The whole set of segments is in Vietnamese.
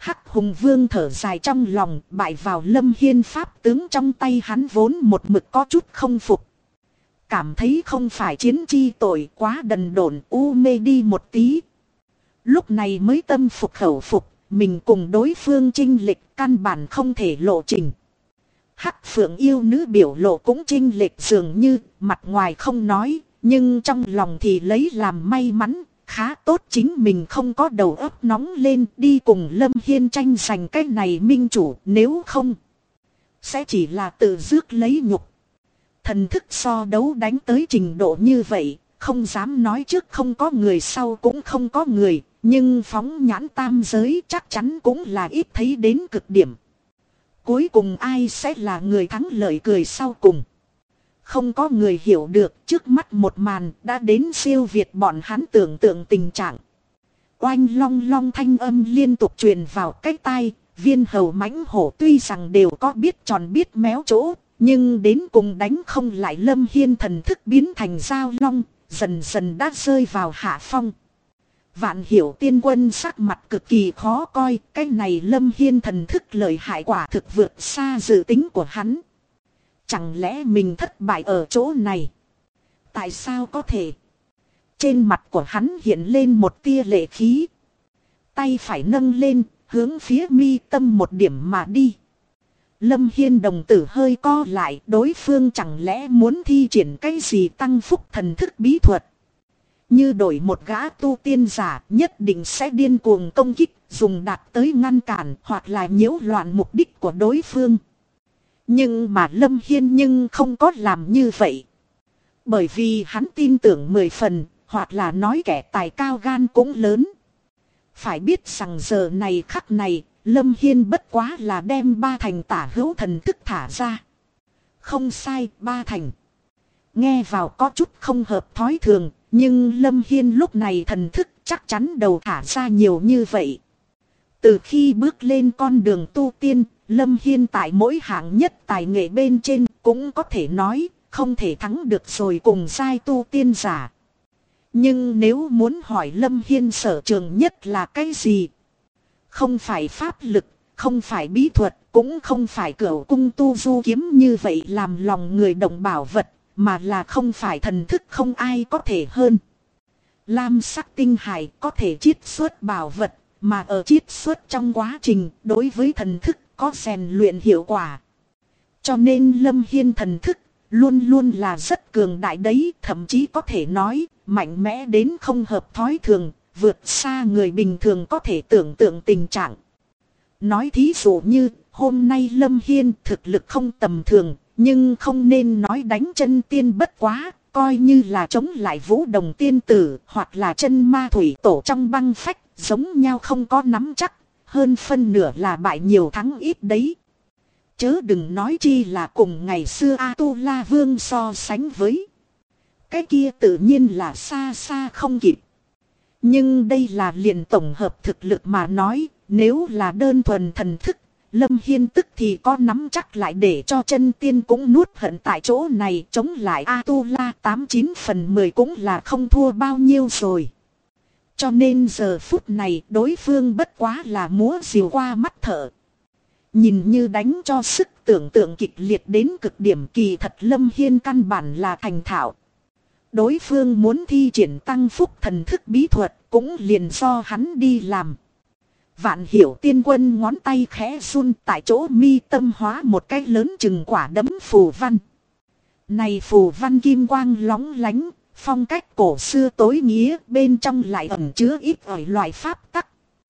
Hắc Hùng Vương thở dài trong lòng, bại vào Lâm Hiên pháp tướng trong tay hắn vốn một mực có chút không phục. Cảm thấy không phải chiến chi tội quá đần độn u mê đi một tí. Lúc này mới tâm phục khẩu phục, mình cùng đối phương chinh lịch căn bản không thể lộ trình. Hắc Phượng yêu nữ biểu lộ cũng chinh lịch dường như, mặt ngoài không nói, nhưng trong lòng thì lấy làm may mắn. Khá tốt chính mình không có đầu óc nóng lên đi cùng Lâm Hiên tranh giành cái này minh chủ, nếu không sẽ chỉ là tự rước lấy nhục. Thần thức so đấu đánh tới trình độ như vậy, không dám nói trước không có người sau cũng không có người, nhưng phóng nhãn tam giới chắc chắn cũng là ít thấy đến cực điểm. Cuối cùng ai sẽ là người thắng lợi cười sau cùng? Không có người hiểu được trước mắt một màn đã đến siêu việt bọn hắn tưởng tượng tình trạng. Oanh long long thanh âm liên tục truyền vào cái tai, viên hầu mãnh hổ tuy rằng đều có biết tròn biết méo chỗ, nhưng đến cùng đánh không lại Lâm Hiên thần thức biến thành dao long, dần dần đã rơi vào hạ phong. Vạn Hiểu tiên quân sắc mặt cực kỳ khó coi, cái này Lâm Hiên thần thức lợi hại quả thực vượt xa dự tính của hắn. Chẳng lẽ mình thất bại ở chỗ này? Tại sao có thể? Trên mặt của hắn hiện lên một tia lệ khí. Tay phải nâng lên, hướng phía mi tâm một điểm mà đi. Lâm Hiên đồng tử hơi co lại, đối phương chẳng lẽ muốn thi triển cái gì tăng phúc thần thức bí thuật? Như đổi một gã tu tiên giả nhất định sẽ điên cuồng công kích, dùng đạt tới ngăn cản hoặc là nhiễu loạn mục đích của đối phương. Nhưng mà Lâm Hiên nhưng không có làm như vậy. Bởi vì hắn tin tưởng 10 phần, hoặc là nói kẻ tài cao gan cũng lớn. Phải biết rằng giờ này khắc này, Lâm Hiên bất quá là đem 3 thành tả hữu thần thức thả ra. Không sai, 3 thành. Nghe vào có chút không hợp thói thường, nhưng Lâm Hiên lúc này thần thức chắc chắn đầu thả ra nhiều như vậy. Từ khi bước lên con đường tu tiên, Lâm Hiên tại mỗi hạng nhất tài nghệ bên trên cũng có thể nói không thể thắng được rồi cùng giai tu tiên giả. Nhưng nếu muốn hỏi Lâm Hiên sở trường nhất là cái gì? Không phải pháp lực, không phải bí thuật, cũng không phải cửu cung tu du kiếm như vậy làm lòng người động bảo vật, mà là không phải thần thức không ai có thể hơn. Lam sắc tinh hải có thể chiết xuất bảo vật, mà ở chiết xuất trong quá trình đối với thần thức có rèn luyện hiệu quả. Cho nên Lâm Hiên thần thức luôn luôn là rất cường đại đấy, thậm chí có thể nói mạnh mẽ đến không hợp thói thường, vượt xa người bình thường có thể tưởng tượng tình trạng. Nói thí dụ như hôm nay Lâm Hiên thực lực không tầm thường, nhưng không nên nói đánh chân tiên bất quá, coi như là chống lại Vũ Đồng tiên tử hoặc là chân ma thủy tổ trong băng phách, giống nhau không có nắm chắc, hơn phân nửa là bại nhiều thắng ít đấy. Chớ đừng nói chi là cùng ngày xưa A-tu-la vương so sánh với. Cái kia tự nhiên là xa xa không kịp. Nhưng đây là liền tổng hợp thực lực mà nói, nếu là đơn thuần thần thức, Lâm Hiên tức thì có nắm chắc lại để cho chân tiên cũng nuốt hận tại chỗ này, chống lại A-tu-la 89 phần 10 cũng là không thua bao nhiêu rồi. Cho nên giờ phút này đối phương bất quá là múa rìu qua mắt thợ. Nhìn như đánh cho sức tưởng tượng kịch liệt đến cực điểm, kỳ thật Lâm Hiên căn bản là thành thạo. Đối phương muốn thi triển tăng phúc thần thức bí thuật cũng liền do hắn đi làm. Vạn Hiểu tiên quân ngón tay khẽ run, tại chỗ mi tâm hóa một cái lớn chừng quả đấm phù văn. Này phù văn kim quang lóng lánh, phong cách cổ xưa tối nghĩa, bên trong lại ẩn chứa ít ỏi loại pháp tắc.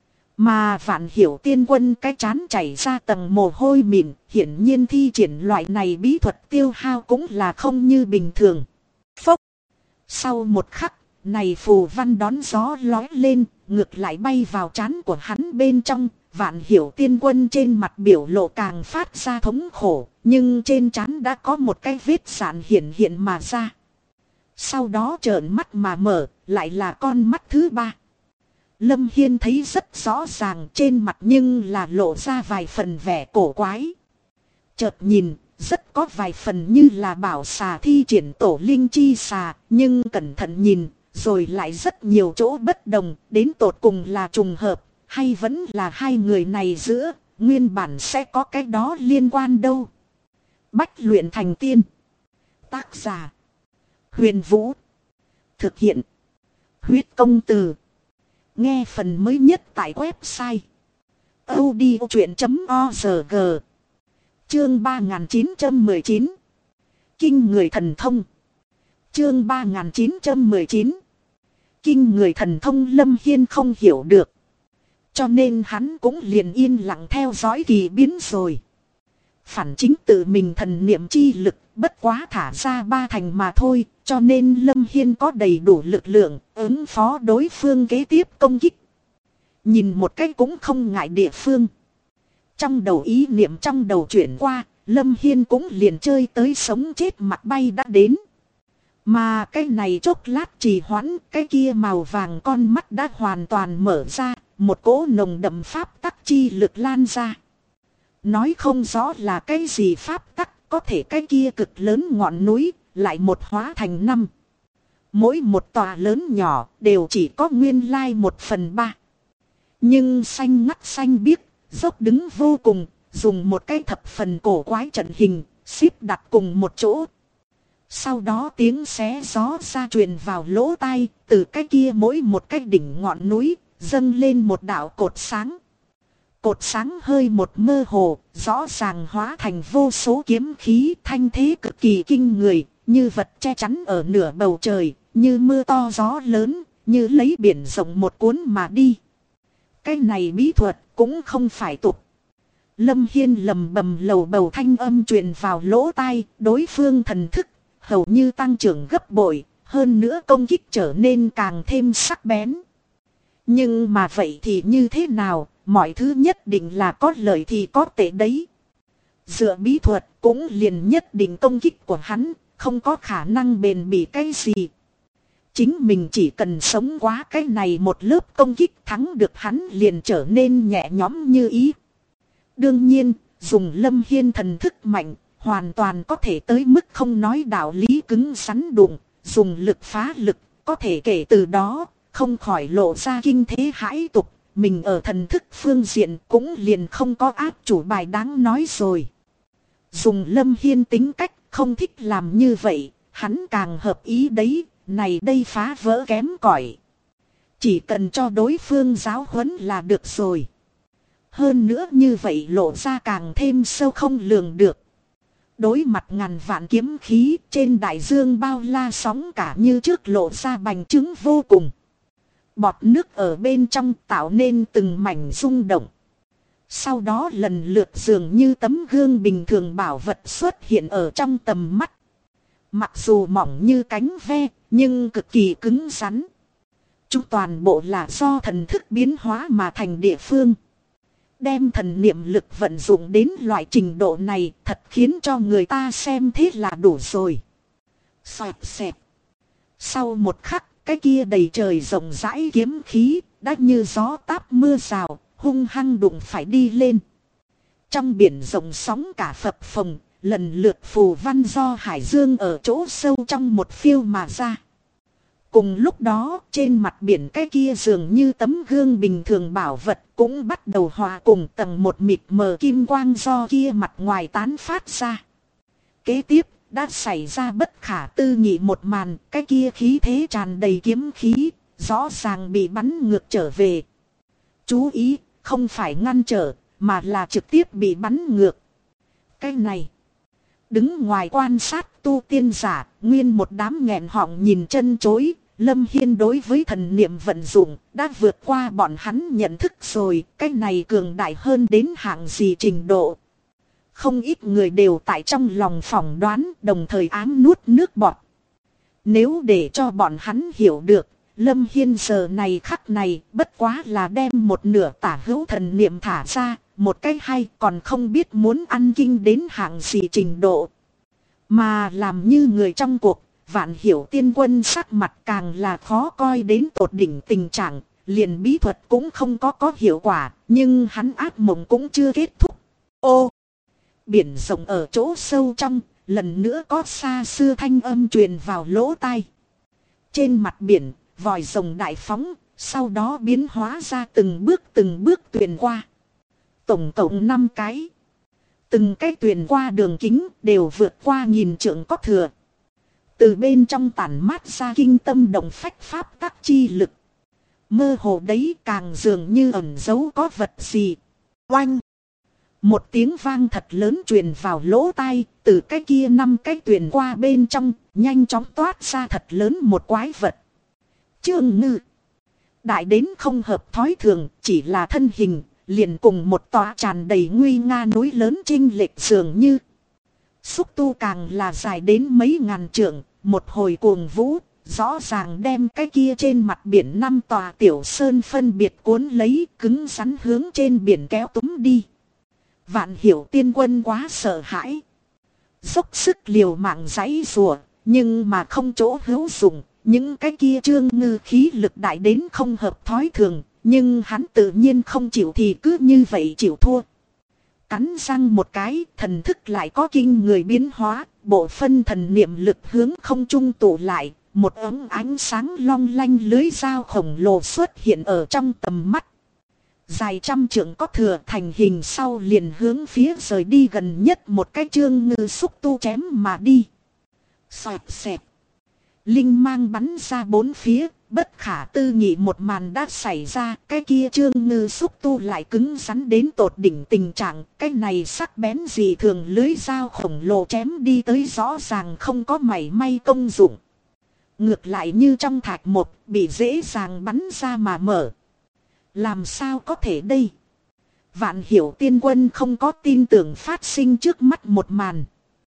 Mà Vạn Hiểu tiên quân cái chán chảy ra tầng mồ hôi mịn, hiển nhiên thi triển loại này bí thuật tiêu hao cũng là không như bình thường. Phốc! Sau một khắc, này phù văn đón gió lói lên, ngược lại bay vào trán của hắn bên trong. Vạn Hiểu tiên quân trên mặt biểu lộ càng phát ra thống khổ, nhưng trên trán đã có một cái vết sạn hiện hiện mà ra. Sau đó trợn mắt mà mở, lại là con mắt thứ 3. Lâm Hiên thấy rất rõ ràng, trên mặt nhưng là lộ ra vài phần vẻ cổ quái. Chợt nhìn, rất có vài phần như là bảo xà thi triển tổ linh chi xà, nhưng cẩn thận nhìn, rồi lại rất nhiều chỗ bất đồng, đến tột cùng là trùng hợp, Hay vẫn là hai người này giữa, nguyên bản sẽ có cái đó liên quan đâu. Bách luyện thành tiên. Tác giả: Huyền Vũ. Thực hiện: Huyết Công Từ. Nghe phần mới nhất tại website audiochuyện.org. Chương 3919. Kinh người thần thông. Chương 3919. Kinh người thần thông Lâm Hiên không hiểu được. Cho nên hắn cũng liền yên lặng theo dõi kỳ biến rồi. Phản chính tự mình thần niệm chi lực bất quá thả ra 3 thành mà thôi. Cho nên Lâm Hiên có đầy đủ lực lượng ứng phó đối phương kế tiếp công kích. Nhìn một cái cũng không ngại địa phương. Trong đầu ý niệm trong đầu chuyển qua, Lâm Hiên cũng liền chơi tới sống chết mặt bay đã đến. Mà cái này chốc lát trì hoãn, cái kia màu vàng con mắt đã hoàn toàn mở ra, một cỗ nồng đậm pháp tắc chi lực lan ra. Nói không rõ là cái gì pháp tắc, có thể cái kia cực lớn ngọn núi, lại một hóa thành 5. Mỗi một tòa lớn nhỏ đều chỉ có nguyên lai 1/3. Nhưng xanh ngắt xanh biếc, dốc đứng vô cùng, dùng một cái thập phần cổ quái trận hình, xếp đặt cùng một chỗ. Sau đó tiếng xé gió ra truyền vào lỗ tai, từ cái kia mỗi một cái đỉnh ngọn núi, dâng lên một đạo cột sáng. Cột sáng hơi một mơ hồ, rõ ràng hóa thành vô số kiếm khí thanh thế cực kỳ kinh người, như vật che chắn ở nửa bầu trời, như mưa to gió lớn, như lấy biển rộng một cuốn mà đi. Cái này bí thuật cũng không phải tục. Lâm Hiên lầm bầm lầu bầu thanh âm truyền vào lỗ tai, đối phương thần thức hầu như tăng trưởng gấp bội, hơn nữa công kích trở nên càng thêm sắc bén. Nhưng mà vậy thì như thế nào, mọi thứ nhất định là có lợi thì có tệ đấy. Dựa bí thuật cũng liền nhất định công kích của hắn, không có khả năng bền bỉ cái gì. Chính mình chỉ cần sống quá cái này một lớp công kích thắng được hắn liền trở nên nhẹ nhõm như ý. Đương nhiên, dùng Lâm Hiên thần thức mạnh, hoàn toàn có thể tới mức không nói đạo lý cứng rắn đụng, dùng lực phá lực, có thể kể từ đó, không khỏi lộ ra kinh thế hãi tục, mình ở thần thức phương diện cũng liền không có áp chủ bài đáng nói rồi. Dùng Lâm Hiên tính cách, không thích làm như vậy, hắn càng hợp ý đấy, này đây phá vỡ kém cỏi. Chỉ cần cho đối phương giáo huấn là được rồi. Hơn nữa như vậy lộ ra càng thêm sâu không lường được. Đối mặt ngàn vạn kiếm khí trên đại dương bao la sóng cả như trước lộ ra bành trướng vô cùng. Bọt nước ở bên trong tạo nên từng mảnh rung động. Sau đó lần lượt dường như tấm gương bình thường bảo vật xuất hiện ở trong tầm mắt. Mặc dù mỏng như cánh ve, nhưng cực kỳ cứng rắn. Chúng toàn bộ là do thần thức biến hóa mà thành địa phương. Đem thần niệm lực vận dụng đến loại trình độ này thật khiến cho người ta xem thế là đủ rồi. Xoẹt xẹt. Sau một khắc, cái kia đầy trời rộng rãi kiếm khí, đã như gió táp mưa rào, hung hăng đụng phải đi lên. Trong biển rộng sóng cả phập phồng, lần lượt phù văn do hải dương ở chỗ sâu trong một phiêu mà ra. Cùng lúc đó, trên mặt biển cái kia dường như tấm gương bình thường bảo vật cũng bắt đầu hòa cùng tầng một mịt mờ kim quang do kia mặt ngoài tán phát ra. Kế tiếp, đã xảy ra bất khả tư nghị một màn, cái kia khí thế tràn đầy kiếm khí, rõ ràng bị bắn ngược trở về. Chú ý, không phải ngăn trở, mà là trực tiếp bị bắn ngược. Cái này, đứng ngoài quan sát tu tiên giả, nguyên một đám nghẹn họng nhìn chân chối. Lâm Hiên đối với thần niệm vận dụng đã vượt qua bọn hắn nhận thức rồi, cái này cường đại hơn đến hạng gì trình độ. Không ít người đều tại trong lòng phỏng đoán, đồng thời ám nuốt nước bọt. Nếu để cho bọn hắn hiểu được, Lâm Hiên giờ này khắc này bất quá là đem một nửa tả hữu thần niệm thả ra, một cái hay còn không biết muốn ăn kinh đến hạng gì trình độ. Mà làm như người trong cuộc, Vạn Hiểu Tiên Quân sắc mặt càng là khó coi đến tột đỉnh tình trạng, liền bí thuật cũng không có hiệu quả, nhưng hắn ác mộng cũng chưa kết thúc. Ô! Biển rộng ở chỗ sâu trong, lần nữa có xa xưa thanh âm truyền vào lỗ tai. Trên mặt biển, vòi rồng đại phóng, Sau đó biến hóa ra từng bước tuyền qua. Tổng cộng 5 cái. Từng cái tuyền qua đường kính đều vượt qua 1000 trượng có thừa. Từ bên trong tản mát ra kinh tâm động phách pháp tắc chi lực. Mơ hồ đấy càng dường như ẩn giấu có vật gì. Oanh! Một tiếng vang thật lớn truyền vào lỗ tai, từ cái kia 5 cái tuyền qua bên trong, nhanh chóng toát ra thật lớn một quái vật. Trương Ngư. Đại đến không hợp thói thường, chỉ là thân hình, liền cùng một tòa tràn đầy nguy nga núi lớn chênh lệch dường như. Xúc tu càng là dài đến mấy ngàn trượng, một hồi cuồng vũ, rõ ràng đem cái kia trên mặt biển 5 tòa tiểu sơn phân biệt cuốn lấy, cứng rắn hướng trên biển kéo túm đi. Vạn Hiểu Tiên Quân quá sợ hãi, dốc sức liều mạng giãy giụa, nhưng mà không chỗ hữu dụng. Những cái kia Trương Ngư khí lực đại đến không hợp thói thường, nhưng hắn tự nhiên không chịu thì cứ như vậy chịu thua. Cắn răng một cái, thần thức lại có kinh người biến hóa, bộ phân thần niệm lực hướng không trung tụ lại, một ống ánh sáng long lanh lưới dao khổng lồ xuất hiện ở trong tầm mắt. Dài 100 trượng có thừa thành hình sau liền hướng phía rời đi gần nhất một cái Trương Ngư xúc tu chém mà đi. Xoẹt xẹt. Linh mang bắn ra bốn phía, bất khả tư nghị một màn đã xảy ra, cái kia Trương Ngư xúc tu lại cứng rắn đến tột đỉnh tình trạng, cái này sắc bén dị thường lưới dao khổng lồ chém đi tới rõ ràng không có mảy may công dụng. Ngược lại như trong thạch một, bị dễ dàng bắn ra mà mở. Làm sao có thể đây? Vạn Hiểu Tiên Quân không có tin tưởng phát sinh trước mắt một màn.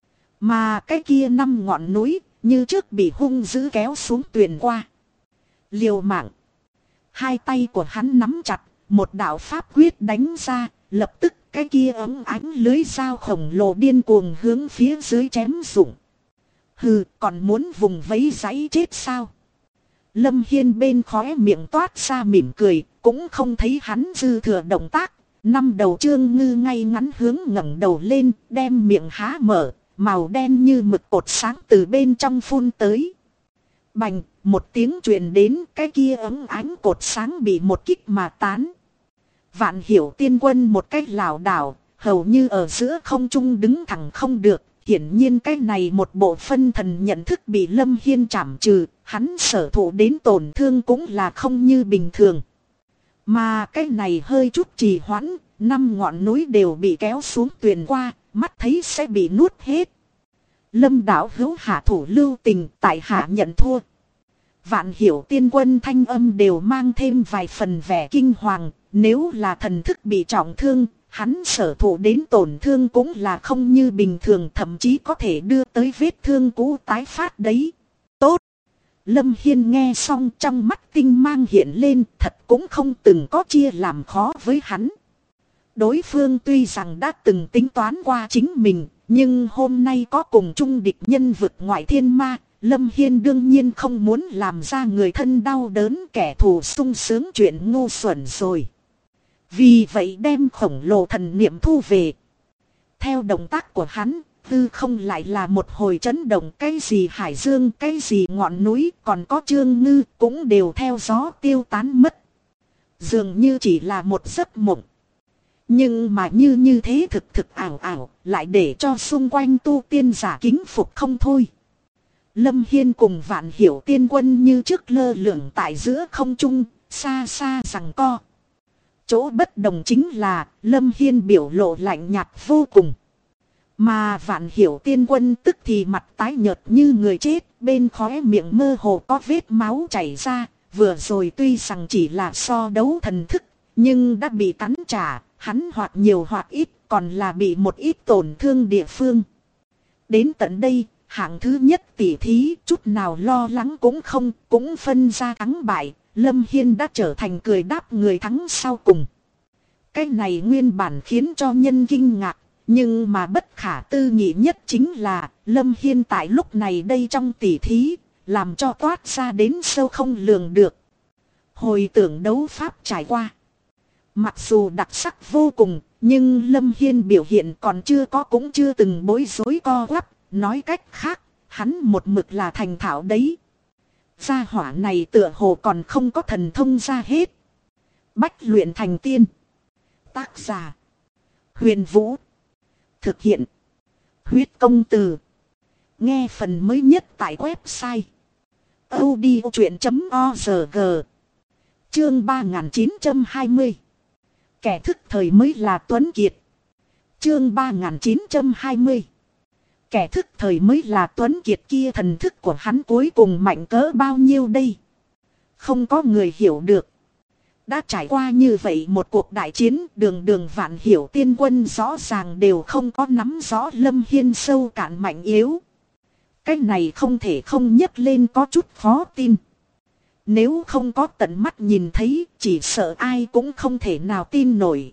Mà cái kia 5 ngọn núi, như trước bị hung dữ kéo xuống tuyền qua. Liều mạng. Hai tay của hắn nắm chặt, một đạo pháp quyết đánh ra, lập tức cái kia ống ánh lưới dao khổng lồ điên cuồng hướng phía dưới chém rụng. Hừ, còn muốn vùng vẫy giãy chết sao? Lâm Hiên bên khóe miệng toát ra mỉm cười, cũng không thấy hắn dư thừa động tác. 5 đầu Trương Ngư ngay ngắn hướng ngẩng đầu lên, đem miệng há mở. Màu đen như mực cột sáng từ bên trong phun tới. Bành, một tiếng truyền đến, cái kia ống ánh cột sáng bị một kích mà tán. Vạn Hiểu Tiên Quân một cách lảo đảo, hầu như ở giữa không trung đứng thẳng không được. Hiển nhiên cái này một bộ phân thần nhận thức bị Lâm Hiên trảm trừ, hắn sở thụ đến tổn thương cũng là không như bình thường. Mà cái này hơi chút trì hoãn, 5 ngọn núi đều bị kéo xuống tuyền qua, mắt thấy sẽ bị nuốt hết. Lâm đạo hữu hạ thủ lưu tình, tại hạ nhận thua. Vạn Hiểu Tiên Quân thanh âm đều mang thêm vài phần vẻ kinh hoàng, nếu là thần thức bị trọng thương, hắn sở thụ đến tổn thương cũng là không như bình thường, thậm chí có thể đưa tới vết thương cũ tái phát đấy. Tốt! Lâm Hiên nghe xong trong mắt tinh mang hiện lên, thật cũng không từng có chia làm khó với hắn. Đối phương tuy rằng đã từng tính toán qua chính mình, nhưng hôm nay có cùng chung địch nhân vực ngoại thiên ma, Lâm Hiên đương nhiên không muốn làm ra người thân đau đớn kẻ thù sung sướng chuyện ngu xuẩn rồi. Vì vậy đem khổng lồ thần niệm thu về. Theo động tác của hắn, tư không lại là một hồi chấn động, cái gì hải dương, cái gì ngọn núi, còn có Trương Ngư cũng đều theo gió tiêu tán mất. Dường như chỉ là một giấc mộng. Nhưng mà như thế thực ảo ảo, lại để cho xung quanh tu tiên giả kính phục không thôi. Lâm Hiên cùng Vạn Hiểu Tiên Quân như trước lơ lửng tại giữa không trung, xa xa giằng co. Chỗ bất đồng chính là Lâm Hiên biểu lộ lạnh nhạt vô cùng. Mà Vạn Hiểu Tiên Quân tức thì mặt tái nhợt như người chết, bên khóe miệng mơ hồ có vết máu chảy ra. Vừa rồi tuy rằng chỉ là so đấu thần thức, nhưng đã bị cắn trả, hắn hoặc nhiều hoặc ít còn là bị một ít tổn thương địa phương. Đến tận đây, hạng thứ nhất tỉ thí chút nào lo lắng cũng không, cũng phân ra thắng bại, Lâm Hiên đã trở thành cười đáp người thắng sau cùng. Cái này nguyên bản khiến cho nhân kinh ngạc, nhưng mà bất khả tư nghị nhất chính là Lâm Hiên tại lúc này đây trong tỉ thí, làm cho toát ra đến sâu không lường được. Hồi tưởng đấu pháp trải qua, mặc dù đặc sắc vô cùng, nhưng Lâm Hiên biểu hiện còn chưa có, cũng chưa từng bối rối co quắp. Nói cách khác, hắn một mực là thành thạo đấy. Gia hỏa này tựa hồ còn không có thần thông ra hết. Bách luyện thành tiên. Tác giả. Huyền Vũ. Thực hiện. Huyết công từ. Nghe phần mới nhất tại website audiochuyện.org. Chương 3920. Kẻ thức thời mới là Tuấn Kiệt. Chương 3920. Kẻ thức thời mới là Tuấn Kiệt kia, thần thức của hắn cuối cùng mạnh cỡ bao nhiêu đây? Không có người hiểu được. Đã trải qua như vậy một cuộc đại chiến, đường Vạn Hiểu tiên quân rõ ràng đều không có nắm rõ Lâm Hiên sâu cạn mạnh yếu. Cái này không thể không nhấc lên có chút khó tin. Nếu không có tận mắt nhìn thấy, chỉ sợ ai cũng không thể nào tin nổi.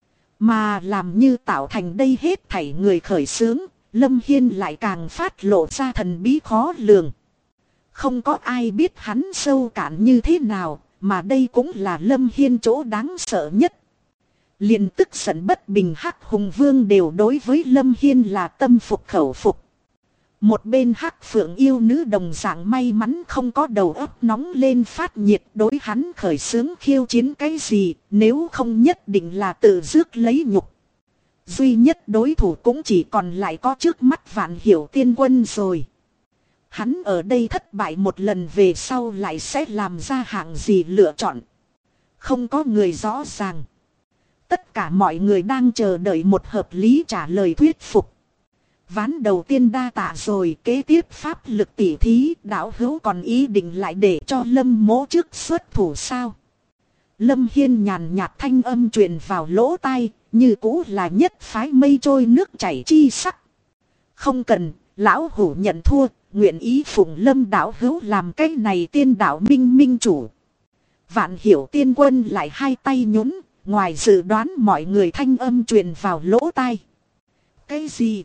Mà làm như tạo thành đây hết thảy người khởi xướng, Lâm Hiên lại càng phát lộ ra thần bí khó lường. Không có ai biết hắn sâu cạn như thế nào, mà đây cũng là Lâm Hiên chỗ đáng sợ nhất. Liền tức giận bất bình Hắc Hùng Vương đều đối với Lâm Hiên là tâm phục khẩu phục. Một bên Hắc Phượng yêu nữ đồng dạng may mắn không có đầu óc nóng lên phát nhiệt đối hắn khởi xướng khiêu chiến cái gì, nếu không nhất định là tự rước lấy nhục. Duy nhất đối thủ cũng chỉ còn lại có trước mắt Vạn Hiểu tiên quân rồi. Hắn ở đây thất bại một lần về sau lại sẽ làm ra hạng gì lựa chọn. Không có người rõ ràng. Tất cả mọi người đang chờ đợi một hợp lý trả lời thuyết phục. Ván đầu tiên đa tạ rồi, kế tiếp pháp lực tỉ thí, đạo hữu còn ý định lại để cho Lâm Mỗ trước xuất thủ sao? Lâm Hiên nhàn nhạt thanh âm truyền vào lỗ tai, như cũ là nhất phái mây trôi nước chảy chi sắc. Không cần, lão hủ nhận thua, nguyện ý phụng Lâm đạo hữu làm cái này tiên đạo minh chủ. Vạn Hiểu tiên quân lại hai tay nhún, ngoài dự đoán mọi người thanh âm truyền vào lỗ tai. Cái gì?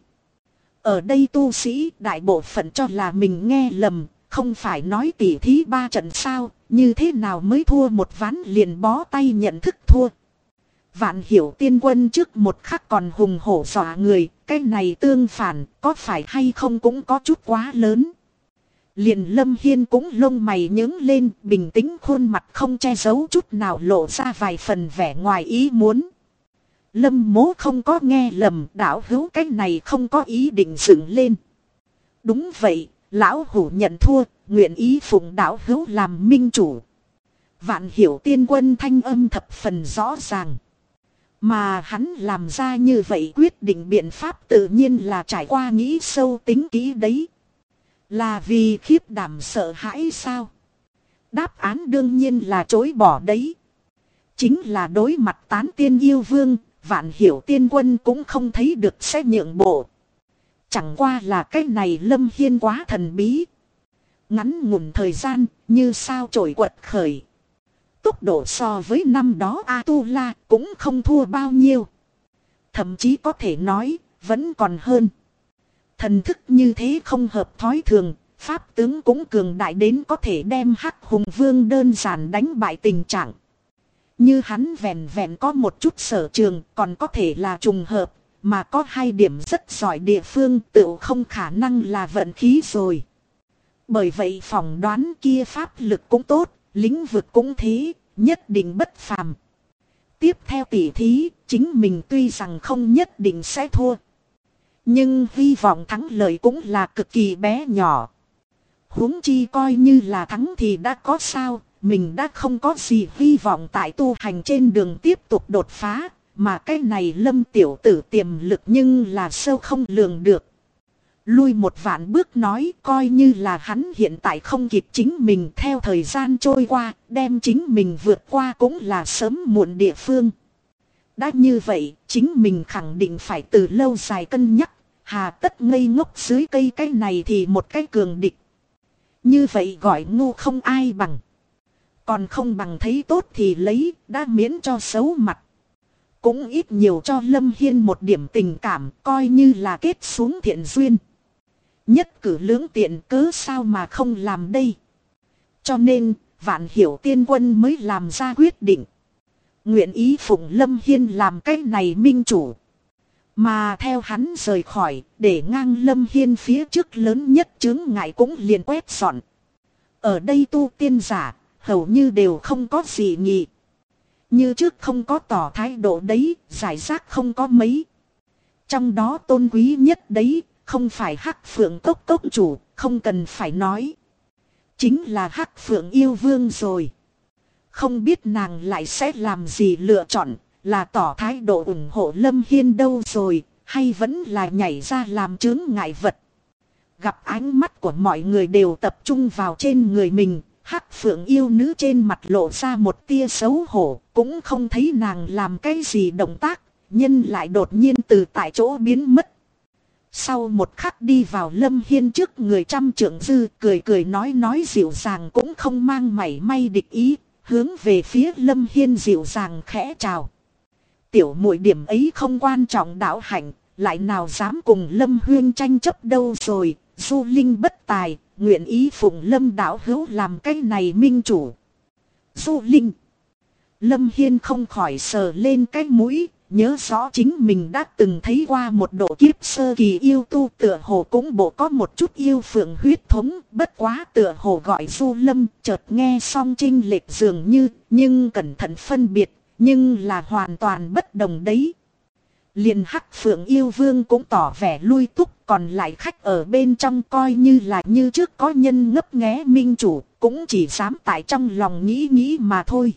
Ở đây tu sĩ đại bộ phận cho là mình nghe lầm, không phải nói tỉ thí 3 trận sao, như thế nào mới thua một ván liền bó tay nhận thức thua. Vạn Hiểu tiên quân trước một khắc còn hùng hổ dọa người, cái này tương phản, có phải hay không cũng có chút quá lớn. Liền Lâm Hiên cũng lông mày nhướng lên, bình tĩnh khuôn mặt không che giấu chút nào lộ ra vài phần vẻ ngoài ý muốn. Lâm Mỗ không có nghe lầm, đạo hữu cái này không có ý định dựng lên. Đúng vậy, lão hủ nhận thua, nguyện ý phụng đạo hữu làm minh chủ. Vạn Hiểu tiên quân thanh âm thập phần rõ ràng. Mà hắn làm ra như vậy quyết định biện pháp tự nhiên là trải qua nghĩ sâu tính kỹ đấy. Là vì khiếp đảm sợ hãi sao? Đáp án đương nhiên là chối bỏ đấy. Chính là đối mặt tán tiên yêu vương, Vạn Hiểu tiên quân cũng không thấy được sẽ nhượng bộ. Chẳng qua là cái này Lâm Hiên quá thần bí. Ngắn ngủn thời gian, như sao trổi quật khởi. Tốc độ so với năm đó A-tu-la cũng không thua bao nhiêu. Thậm chí có thể nói, vẫn còn hơn. Thần thức như thế không hợp thói thường, pháp tướng cũng cường đại đến có thể đem Hắc Hùng Vương đơn giản đánh bại tình trạng. Như hắn vẹn vẹn có một chút sở trường, còn có thể là trùng hợp, mà có hai điểm rất giỏi địa phương tự không khả năng là vận khí rồi. Bởi vậy phỏng đoán kia pháp lực cũng tốt, lĩnh vực cũng thế, nhất định bất phàm. Tiếp theo tỉ thí, chính mình tuy rằng không nhất định sẽ thua. Nhưng hy vọng thắng lợi cũng là cực kỳ bé nhỏ. Huống chi coi như là thắng thì đã có sao, mình đã không có gì hy vọng tại tu hành trên đường tiếp tục đột phá, mà cái này Lâm tiểu tử tiềm lực nhưng là sâu không lường được. Lui một vạn bước nói coi như là hắn hiện tại không kịp chính mình theo thời gian trôi qua, đem chính mình vượt qua cũng là sớm muộn địa phương. Đã như vậy, chính mình khẳng định phải từ lâu dài cân nhắc, hà tất ngây ngốc dưới cây cái này thì một cái cường địch. Như vậy gọi ngu không ai bằng. Còn không bằng thấy tốt thì lấy, đã miễn cho xấu mặt. Cũng ít nhiều cho Lâm Hiên một điểm tình cảm, coi như là kết xuống thiện duyên. Nhất cử lưỡng tiện cớ sao mà không làm đây. Cho nên, Vạn Hiểu tiên quân mới làm ra quyết định. Nguyện ý phụng Lâm Hiên làm cái này minh chủ. Mà theo hắn rời khỏi, để ngang Lâm Hiên phía trước lớn nhất chướng ngại cũng liền quét dọn. Ở đây tu tiên giả, hầu như đều không có gì nghị. Như trước không có tỏ thái độ đấy, giải rác không có mấy. Trong đó tôn quý nhất đấy, không phải Hắc Phượng Cốc cốc chủ, không cần phải nói. Chính là Hắc Phượng yêu vương rồi. Không biết nàng lại sẽ làm gì lựa chọn, là tỏ thái độ ủng hộ Lâm Hiên đâu rồi, hay vẫn là nhảy ra làm chướng ngại vật. Gặp ánh mắt của mọi người đều tập trung vào trên người mình, Hắc Phượng yêu nữ trên mặt lộ ra một tia xấu hổ, cũng không thấy nàng làm cái gì động tác, nhân lại đột nhiên từ tại chỗ biến mất. Sau một khắc đi vào Lâm Hiên trước người trăm trượng dư, cười cười nói dịu dàng cũng không mang mảy may địch ý, hướng về phía Lâm Hiên dịu dàng khẽ chào. Tiểu muội điểm ấy không quan trọng đạo hạnh, lại nào dám cùng Lâm Huyên tranh chấp đâu rồi, du linh bất tài, nguyện ý phụng Lâm đạo hữu làm cái này minh chủ. Du linh. Lâm Hiên không khỏi sờ lên cái mũi, nhớ rõ chính mình đã từng thấy qua một độ kiếp sơ kỳ yêu tu, tựa hồ cũng bộ có một chút yêu phượng huyết thống, bất quá tựa hồ gọi Du Lâm, chợt nghe song trinh lệch dường như, nhưng cẩn thận phân biệt, nhưng là hoàn toàn bất đồng đấy. Liền Hắc Phượng yêu vương cũng tỏ vẻ lui túc, còn lại khách ở bên trong coi như là như trước có nhân ngấp nghé minh chủ, cũng chỉ dám tại trong lòng nghĩ mà thôi.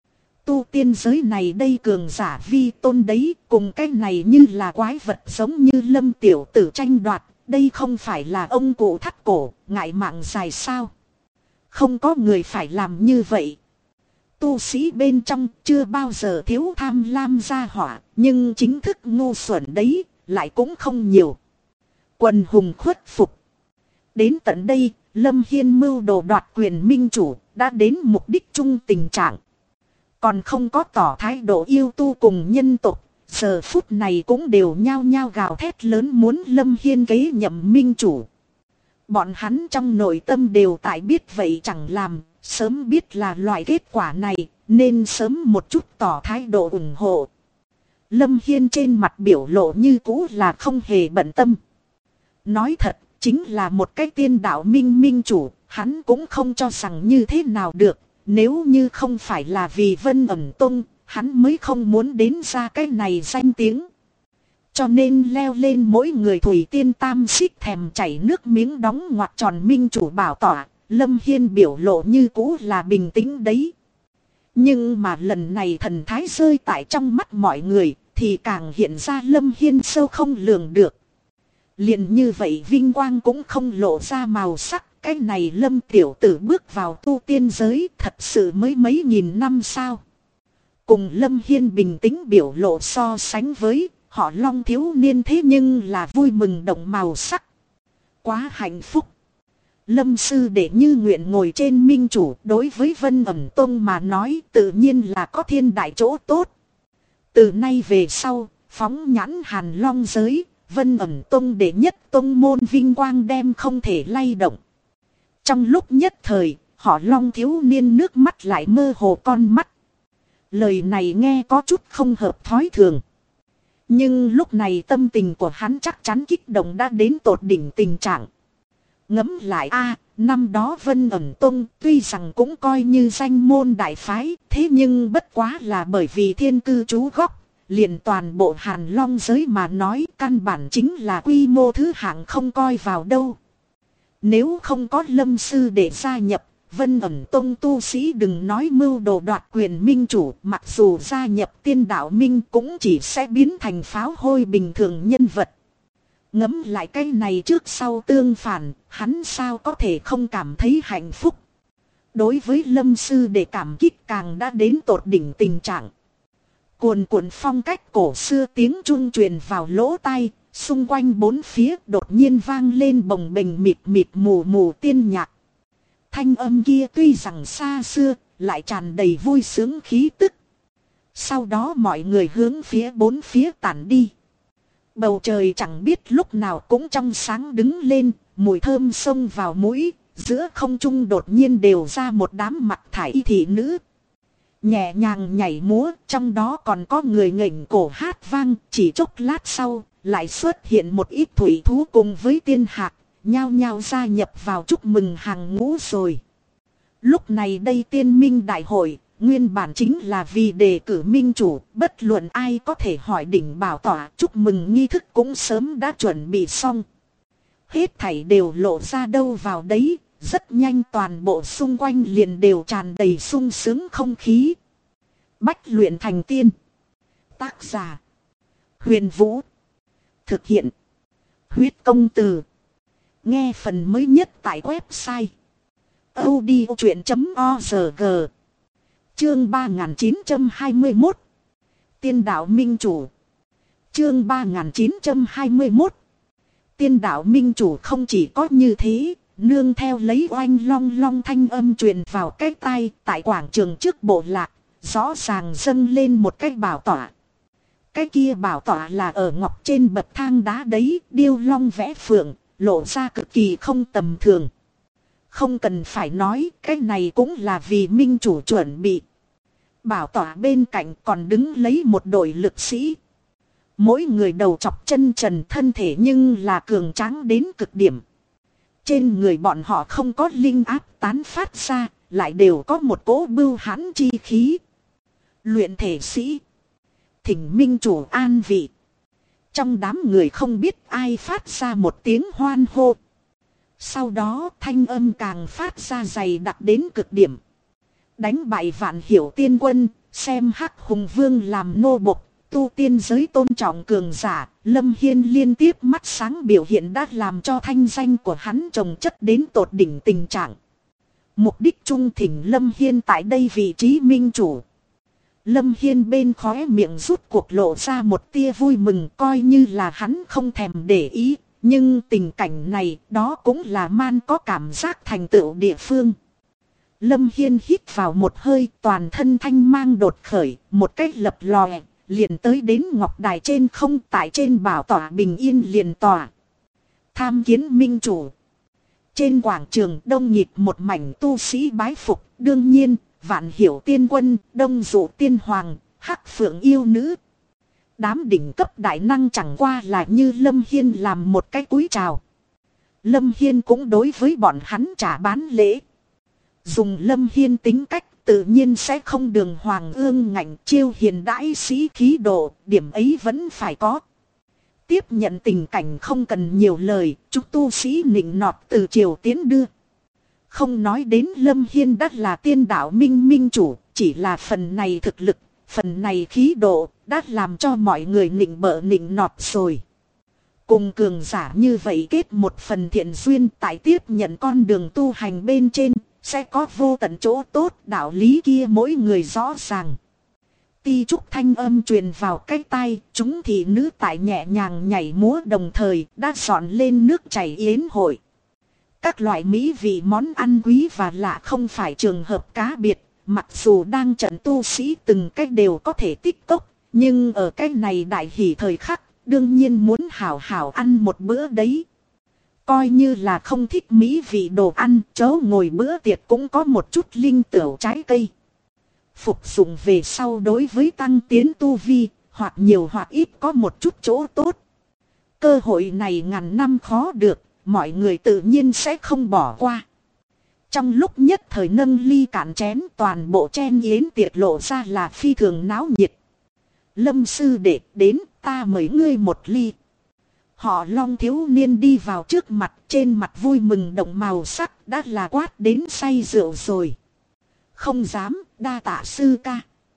Tu tiên giới này đây cường giả vi tôn đấy, cùng cái này như là quái vật giống như Lâm tiểu tử tranh đoạt, đây không phải là ông cụ thắt cổ, ngại mạng dài sao? Không có người phải làm như vậy. Tu sĩ bên trong chưa bao giờ thiếu tham lam gia hỏa, nhưng chính thức ngu xuẩn đấy, lại cũng không nhiều. Quần hùng khuất phục. Đến tận đây, Lâm Hiên mưu đồ đoạt quyền minh chủ, đã đến mục đích chung tình trạng. Còn không có tỏ thái độ yêu tu cùng nhân tộc, giờ phút này cũng đều nhao nhao gào thét lớn muốn Lâm Hiên kế nhậm minh chủ. Bọn hắn trong nội tâm đều tại biết vậy chẳng làm, sớm biết là loại kết quả này, nên sớm một chút tỏ thái độ ủng hộ. Lâm Hiên trên mặt biểu lộ như cũ là không hề bận tâm. Nói thật, chính là một cái tiên đạo minh chủ, hắn cũng không cho rằng như thế nào được. Nếu như không phải là vì Vân Ẩn Tông, hắn mới không muốn đến ra cái này danh tiếng. Cho nên leo lên mỗi người thủy tiên tam xích thèm chảy nước miếng đóng ngoặc tròn minh chủ bảo tỏa, Lâm Hiên biểu lộ như cũ là bình tĩnh đấy. Nhưng mà lần này thần thái rơi tại trong mắt mọi người, thì càng hiện ra Lâm Hiên sâu không lường được. Liền như vậy vinh quang cũng không lộ ra màu sắc. Cái này Lâm tiểu tử bước vào tu tiên giới thật sự mới mấy nghìn năm sao. Cùng Lâm Hiên bình tĩnh biểu lộ so sánh với họ Long thiếu niên thế nhưng là vui mừng động màu sắc. Quá hạnh phúc. Lâm sư đệ như nguyện ngồi trên minh chủ, đối với Vân Ẩn Tông mà nói tự nhiên là có thiên đại chỗ tốt. Từ nay về sau, phóng nhãn Hàn Long giới, Vân Ẩn Tông đệ nhất tông môn vinh quang đem không thể lay động. Trong lúc nhất thời, họ Long thiếu niên nước mắt lại mơ hồ con mắt. Lời này nghe có chút không hợp thói thường. Nhưng lúc này tâm tình của hắn chắc chắn kích động đã đến tột đỉnh tình trạng. Ngẫm lại năm đó Vân Ẩn Tông tuy rằng cũng coi như danh môn đại phái, thế nhưng bất quá là bởi vì thiên cư trú góc, liền toàn bộ Hàn Long giới mà nói căn bản chính là quy mô thứ hạng không coi vào đâu. Nếu không có Lâm sư để gia nhập, Vân Ẩn Tông tu sĩ đừng nói mưu đồ đoạt quyền minh chủ, mặc dù gia nhập tiên đạo minh cũng chỉ sẽ biến thành pháo hôi bình thường nhân vật. Ngẫm lại cái này trước sau tương phản, hắn sao có thể không cảm thấy hạnh phúc. Đối với Lâm sư để cảm kích càng đã đến tột đỉnh tình trạng. Cuồn cuộn phong cách cổ xưa tiếng chuông truyền vào lỗ tai. Xung quanh bốn phía đột nhiên vang lên bồng bềnh mịt mịt mù mù tiên nhạc. Thanh âm kia tuy rằng xa xưa, lại tràn đầy vui sướng khí tức. Sau đó mọi người hướng phía bốn phía tản đi. Bầu trời chẳng biết lúc nào cũng trong sáng đứng lên, mùi thơm xông vào mũi, giữa không trung đột nhiên đều ra một đám mặc thải thị nữ. Nhẹ nhàng nhảy múa, trong đó còn có người nghênh cổ hát vang, chỉ chốc lát sau. Lại xuất hiện một ít thủy thú cùng với tiên hạc, nhao nhao gia nhập vào chúc mừng hàng ngũ rồi. Lúc này đây tiên minh đại hội, nguyên bản chính là vì đề cử minh chủ, bất luận ai có thể hỏi đỉnh bảo tọa, chúc mừng nghi thức cũng sớm đã chuẩn bị xong. Hết thảy đều lộ ra đâu vào đấy, rất nhanh toàn bộ xung quanh liền đều tràn đầy sung sướng không khí. Bách luyện thành tiên. Tác giả: Huyền Vũ. Thực hiện: Huyết Công Từ. Nghe phần mới nhất tại website audiochuyện.org. Chương 3921. Tiên đạo minh chủ. Chương 3921. Tiên đạo minh chủ không chỉ có như thế, nương theo lấy oanh long long thanh âm truyền vào cái tai, tại quảng trường trước bộ lạc, rõ ràng dâng lên một cái bảo tọa. Cái kia bảo tọa là ở ngọc trên bậc thang đá đấy, điêu long vẽ phượng, lộ ra cực kỳ không tầm thường. Không cần phải nói, cái này cũng là vì minh chủ chuẩn bị. Bảo tọa bên cạnh còn đứng lấy một đội lực sĩ. Mỗi người đầu chọc chân trần, thân thể nhưng là cường tráng đến cực điểm. Trên người bọn họ không có linh áp tán phát ra, lại đều có một cỗ bưu hãn chi khí. Luyện thể sĩ. Thỉnh minh chủ an vị. Trong đám người không biết ai phát ra một tiếng hoan hô. Sau đó thanh âm càng phát ra dày đặc đến cực điểm. Đánh bại Vạn Hiểu tiên quân, xem Hắc Hùng Vương làm nô bộc, tu tiên giới tôn trọng cường giả. Lâm Hiên liên tiếp mắt sáng biểu hiện đã làm cho thanh danh của hắn trồng chất đến tột đỉnh tình trạng. Mục đích trung thỉnh Lâm Hiên tại đây vị trí minh chủ. Lâm Hiên bên khóe miệng rút cuộc lộ ra một tia vui mừng, coi như là hắn không thèm để ý. Nhưng tình cảnh này đó cũng là man có cảm giác thành tựu địa phương. Lâm Hiên hít vào một hơi, toàn thân thanh mang đột khởi, một cách lập lòe, liền tới đến ngọc đài trên không, tại trên bảo tọa bình yên liền tòa. Tham kiến minh chủ. Trên quảng trường đông nhịp một mảnh tu sĩ bái phục, đương nhiên, Vạn Hiểu tiên quân, Đông Dụ tiên hoàng, Hắc Phượng yêu nữ. Đám đỉnh cấp đại năng chẳng qua là như Lâm Hiên làm một cái cúi chào. Lâm Hiên cũng đối với bọn hắn trả bán lễ. Dùng Lâm Hiên tính cách tự nhiên sẽ không đường hoàng ương ngạnh, chiêu hiền đãi sĩ khí độ, điểm ấy vẫn phải có. Tiếp nhận tình cảnh không cần nhiều lời, chúng tu sĩ nịnh nọt từ triều tiến đưa. Không nói đến Lâm Hiên đã là tiên đạo minh chủ, chỉ là phần này thực lực, phần này khí độ, đã làm cho mọi người nịnh bợ nịnh nọt rồi. Cùng cường giả như vậy kết một phần thiện duyên, tại tiếp nhận con đường tu hành bên trên, sẽ có vô tận chỗ tốt, đạo lý kia mỗi người rõ ràng. Ti trúc thanh âm truyền vào cái tai, chúng thị nữ tại nhẹ nhàng nhảy múa đồng thời đã dọn lên nước chảy yến hội. Các loại mỹ vị món ăn quý và lạ không phải trường hợp cá biệt, mặc dù đang trận tu sĩ từng cách đều có thể tích cốc, nhưng ở cái này đại hỷ thời khắc, đương nhiên muốn hảo hảo ăn một bữa đấy. Coi như là không thích mỹ vị đồ ăn, chớ ngồi bữa tiệc cũng có một chút linh tửu trái cây. Phục dụng về sau đối với tăng tiến tu vi, hoặc nhiều hoặc ít có một chút chỗ tốt. Cơ hội này ngàn năm khó được, mọi người tự nhiên sẽ không bỏ qua. Trong lúc nhất thời nâng ly cạn chén, toàn bộ chen yến tiệc lộ ra là phi thường náo nhiệt. Lâm sư đệ đến, ta mời ngươi một ly. Họ Long thiếu niên đi vào trước mặt, trên mặt vui mừng động màu sắc, đã là quát đến say rượu rồi. Không dám, đa tạ sư ca.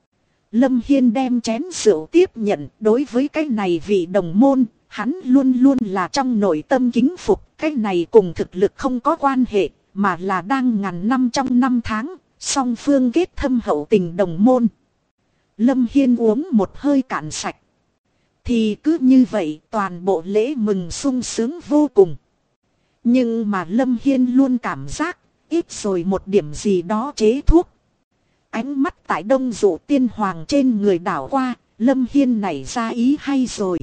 Lâm Hiên đem chén rượu tiếp nhận, đối với cái này vị đồng môn, hắn luôn luôn là trong nội tâm kính phục. Cái này cùng thực lực không có quan hệ, mà là đang ngàn năm trong năm tháng, song phương kết thâm hậu tình đồng môn. Lâm Hiên uống một hơi cạn sạch. Thì cứ như vậy toàn bộ lễ mừng sung sướng vô cùng. Nhưng mà Lâm Hiên luôn cảm giác ít rồi một điểm gì đó chế thuốc. Ánh mắt tại Đông Dụ tiên hoàng trên người đảo qua, Lâm Hiên nảy ra ý hay rồi.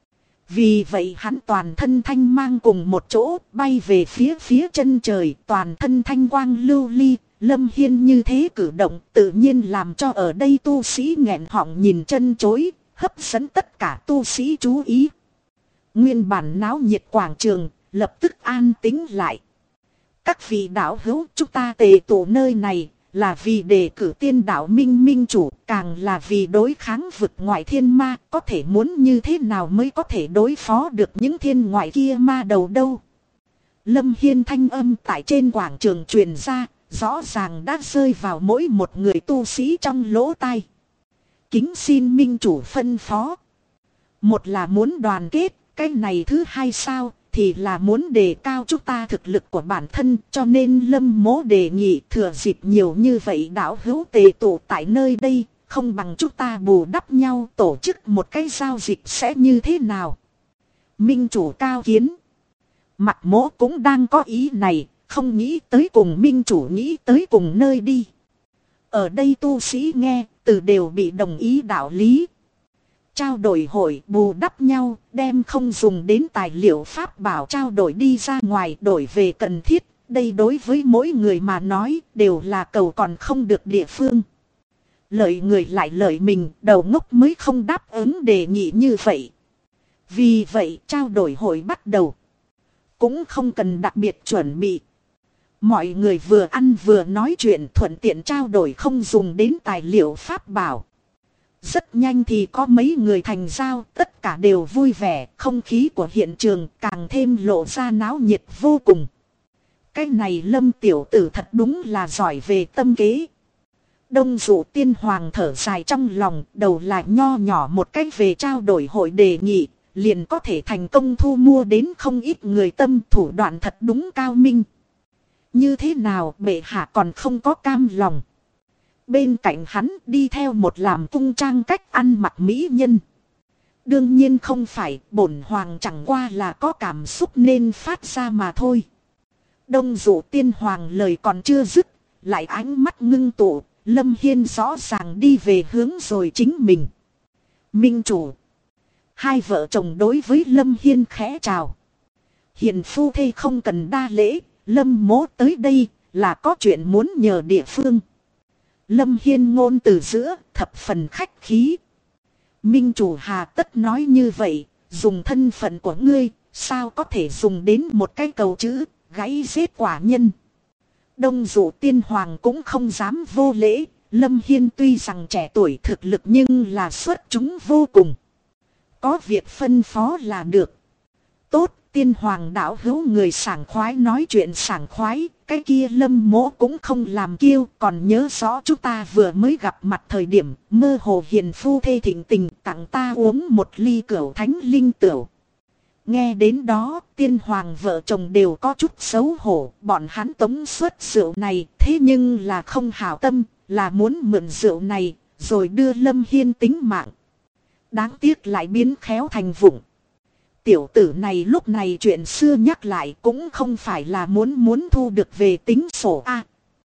Vì vậy hắn toàn thân thanh mang cùng một chỗ bay về phía chân trời, toàn thân thanh quang lưu ly. Lâm Hiên như thế cử động tự nhiên làm cho ở đây tu sĩ nghẹn họng nhìn chân chối, hấp dẫn tất cả tu sĩ chú ý. Nguyên bản náo nhiệt quảng trường lập tức an tĩnh lại. Các vị đạo hữu, chúng ta tề tụ nơi này là vì đề cử tiên đạo minh minh chủ, càng là vì đối kháng vực ngoại thiên ma. Có thể muốn như thế nào mới có thể đối phó được những thiên ngoại kia ma đầu đâu. Lâm Hiên thanh âm tại trên quảng trường truyền ra, rõ ràng đã rơi vào mỗi một người tu sĩ trong lỗ tai. Kính xin minh chủ phân phó. Một là muốn đoàn kết, cái này thứ hai sao, thì là muốn đề cao chúng ta thực lực của bản thân. Cho nên Lâm Mỗ đề nghị thừa dịp nhiều như vậy đạo hữu tề tụ tại nơi đây, không bằng chúng ta bù đắp nhau tổ chức một cái giao dịch sẽ như thế nào. Minh chủ cao kiến. Mặt Mỗ cũng đang có ý này, không nghĩ tới cùng minh chủ nghĩ tới cùng nơi đi. Ở đây tu sĩ nghe, từ đều bị đồng ý đạo lý. Trao đổi hội bù đắp nhau, đem không dùng đến tài liệu pháp bảo trao đổi đi ra ngoài đổi về cần thiết. Đây đối với mỗi người mà nói đều là cầu còn không được địa phương. Lợi người lại lợi mình, đầu ngốc mới không đáp ứng đề nghị như vậy. Vì vậy trao đổi hội bắt đầu. Cũng không cần đặc biệt chuẩn bị. Mọi người vừa ăn vừa nói chuyện thuận tiện trao đổi không dùng đến tài liệu pháp bảo. Rất nhanh thì có mấy người thành giao, tất cả đều vui vẻ, không khí của hiện trường càng thêm lộ ra náo nhiệt vô cùng. Cái này Lâm tiểu tử thật đúng là giỏi về tâm kế. Đông Dụ Tiên Hoàng thở dài trong lòng, đầu là nho nhỏ một cách về trao đổi hội đề nghị, liền có thể thành công thu mua đến không ít người tâm, thủ đoạn thật đúng cao minh. Như thế nào bệ hạ còn không có cam lòng. Bên cạnh hắn đi theo một làm cung trang cách ăn mặc mỹ nhân. Đương nhiên không phải, bổn hoàng chẳng qua là có cảm xúc nên phát ra mà thôi. Đông Dụ Tiên Hoàng lời còn chưa dứt, lại ánh mắt ngưng tụ, Lâm Hiên rõ ràng đi về hướng rồi chính mình. Minh chủ. Hai vợ chồng đối với Lâm Hiên khẽ chào. Hiền phu thê không cần đa lễ, Lâm Mỗ tới đây là có chuyện muốn nhờ địa phương. Lâm Hiên ngôn từ giữa, thập phần khách khí. Minh chủ hà tất nói như vậy, dùng thân phận của ngươi, sao có thể dùng đến một cái cầu chữ, gãy giết quả nhân. Đông Dụ Tiên Hoàng cũng không dám vô lễ, Lâm Hiên tuy rằng trẻ tuổi thực lực nhưng là xuất chúng vô cùng. Có việc phân phó là được. Tốt, Tiên Hoàng đạo hữu người sảng khoái nói chuyện sảng khoái, cái kia Lâm Mỗ cũng không làm kiêu, còn nhớ rõ chúng ta vừa mới gặp mặt thời điểm mơ hồ hiền phu thê thịnh tình tặng ta uống một ly Cửu Thánh Linh Tửu. Nghe đến đó, Tiên Hoàng vợ chồng đều có chút xấu hổ, bọn hắn tống suất rượu này, thế nhưng là không hảo tâm, là muốn mượn rượu này, rồi đưa Lâm Hiên tính mạng. Đáng tiếc lại biến khéo thành vụng. Tiểu tử này lúc này chuyện xưa nhắc lại cũng không phải là muốn thu được về tính sổ a.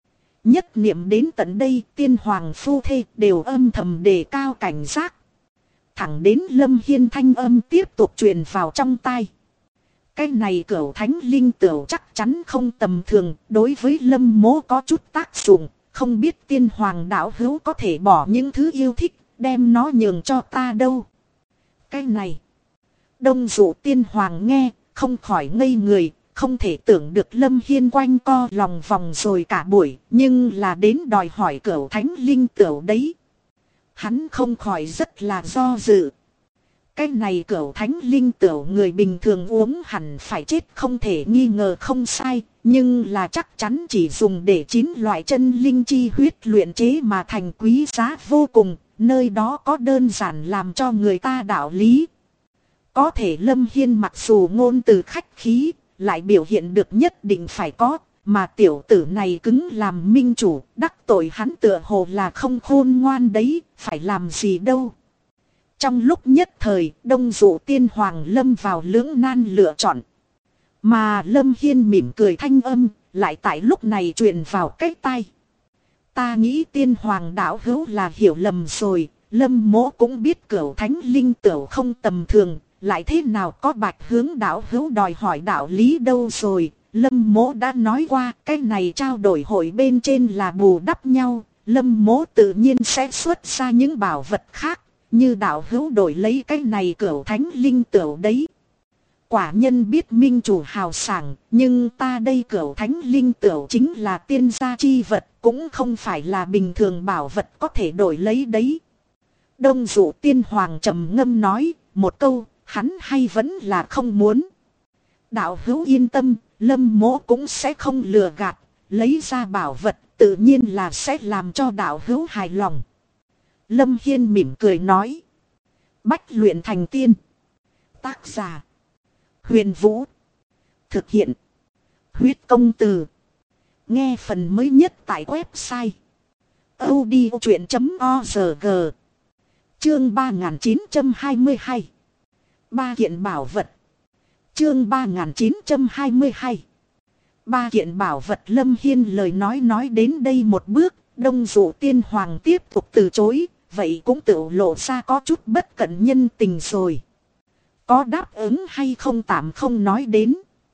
Nhất niệm đến tận đây Tiên Hoàng phu thê đều âm thầm đề cao cảnh giác. Thẳng đến Lâm Hiên thanh âm tiếp tục truyền vào trong tai. Cái này Cửu Thánh Linh Tửu chắc chắn không tầm thường, đối với Lâm Mỗ có chút tác dụng, không biết Tiên Hoàng đạo hữu có thể bỏ những thứ yêu thích, đem nó nhường cho ta đâu. Cái này, Đông Dụ Tiên Hoàng nghe, không khỏi ngây người, không thể tưởng được Lâm Hiên quanh co lòng vòng rồi cả buổi, nhưng là đến đòi hỏi Cửu Thánh Linh Tửu đấy. Hắn không khỏi rất là do dự. Cái này Cửu Thánh Linh Tửu người bình thường uống hẳn phải chết không thể nghi ngờ không sai, nhưng là chắc chắn chỉ dùng để 9 loại chân linh chi huyết luyện chế mà thành quý giá vô cùng, nơi đó có đơn giản làm cho người ta đạo lý. Có thể Lâm Hiên mặc dù ngôn từ khách khí, lại biểu hiện được nhất định phải có, mà tiểu tử này cứng làm minh chủ, đắc tội hắn tựa hồ là không khôn ngoan đấy, phải làm gì đâu. Trong lúc nhất thời, Đông Dụ Tiên Hoàng lâm vào lưỡng nan lựa chọn. Mà Lâm Hiên mỉm cười thanh âm, lại tại lúc này truyền vào cái tai. Ta nghĩ Tiên Hoàng đạo hữu là hiểu lầm rồi, Lâm Mỗ cũng biết Cửu Thánh Linh Tửu không tầm thường, lại thế nào có Bạch Hướng đạo hữu đòi hỏi đạo lý đâu rồi. Lâm Mỗ đã nói qua, cái này trao đổi hội bên trên là bù đắp nhau, Lâm Mỗ tự nhiên sẽ xuất ra những bảo vật khác, như đạo hữu đổi lấy cái này Cửu Thánh Linh Tửu đấy. Quả nhân biết minh chủ hào sảng, nhưng ta đây Cửu Thánh Linh Tửu chính là tiên gia chi vật, cũng không phải là bình thường bảo vật có thể đổi lấy đấy. Đông Dụ Tiên Hoàng trầm ngâm nói, một câu, hắn hay vẫn là không muốn. Đạo hữu yên tâm, Lâm mỗ cũng sẽ không lừa gạt, lấy ra bảo vật tự nhiên là sẽ làm cho đạo hữu hài lòng. Lâm Hiên mỉm cười nói. Bách luyện thành tiên. Tác giả. Huyền Vũ. Thực hiện. Huyết công từ. Nghe phần mới nhất tại website audiochuyện.org. Chương 3922. Ba kiện bảo vật. Chương 3922. Ba kiện bảo vật. Lâm Hiên lời nói đến đây một bước, Đông Dụ Tiên Hoàng tiếp tục từ chối, vậy cũng tự lộ ra có chút bất cẩn nhân tình rồi. Có đáp ứng hay không tạm không nói đến.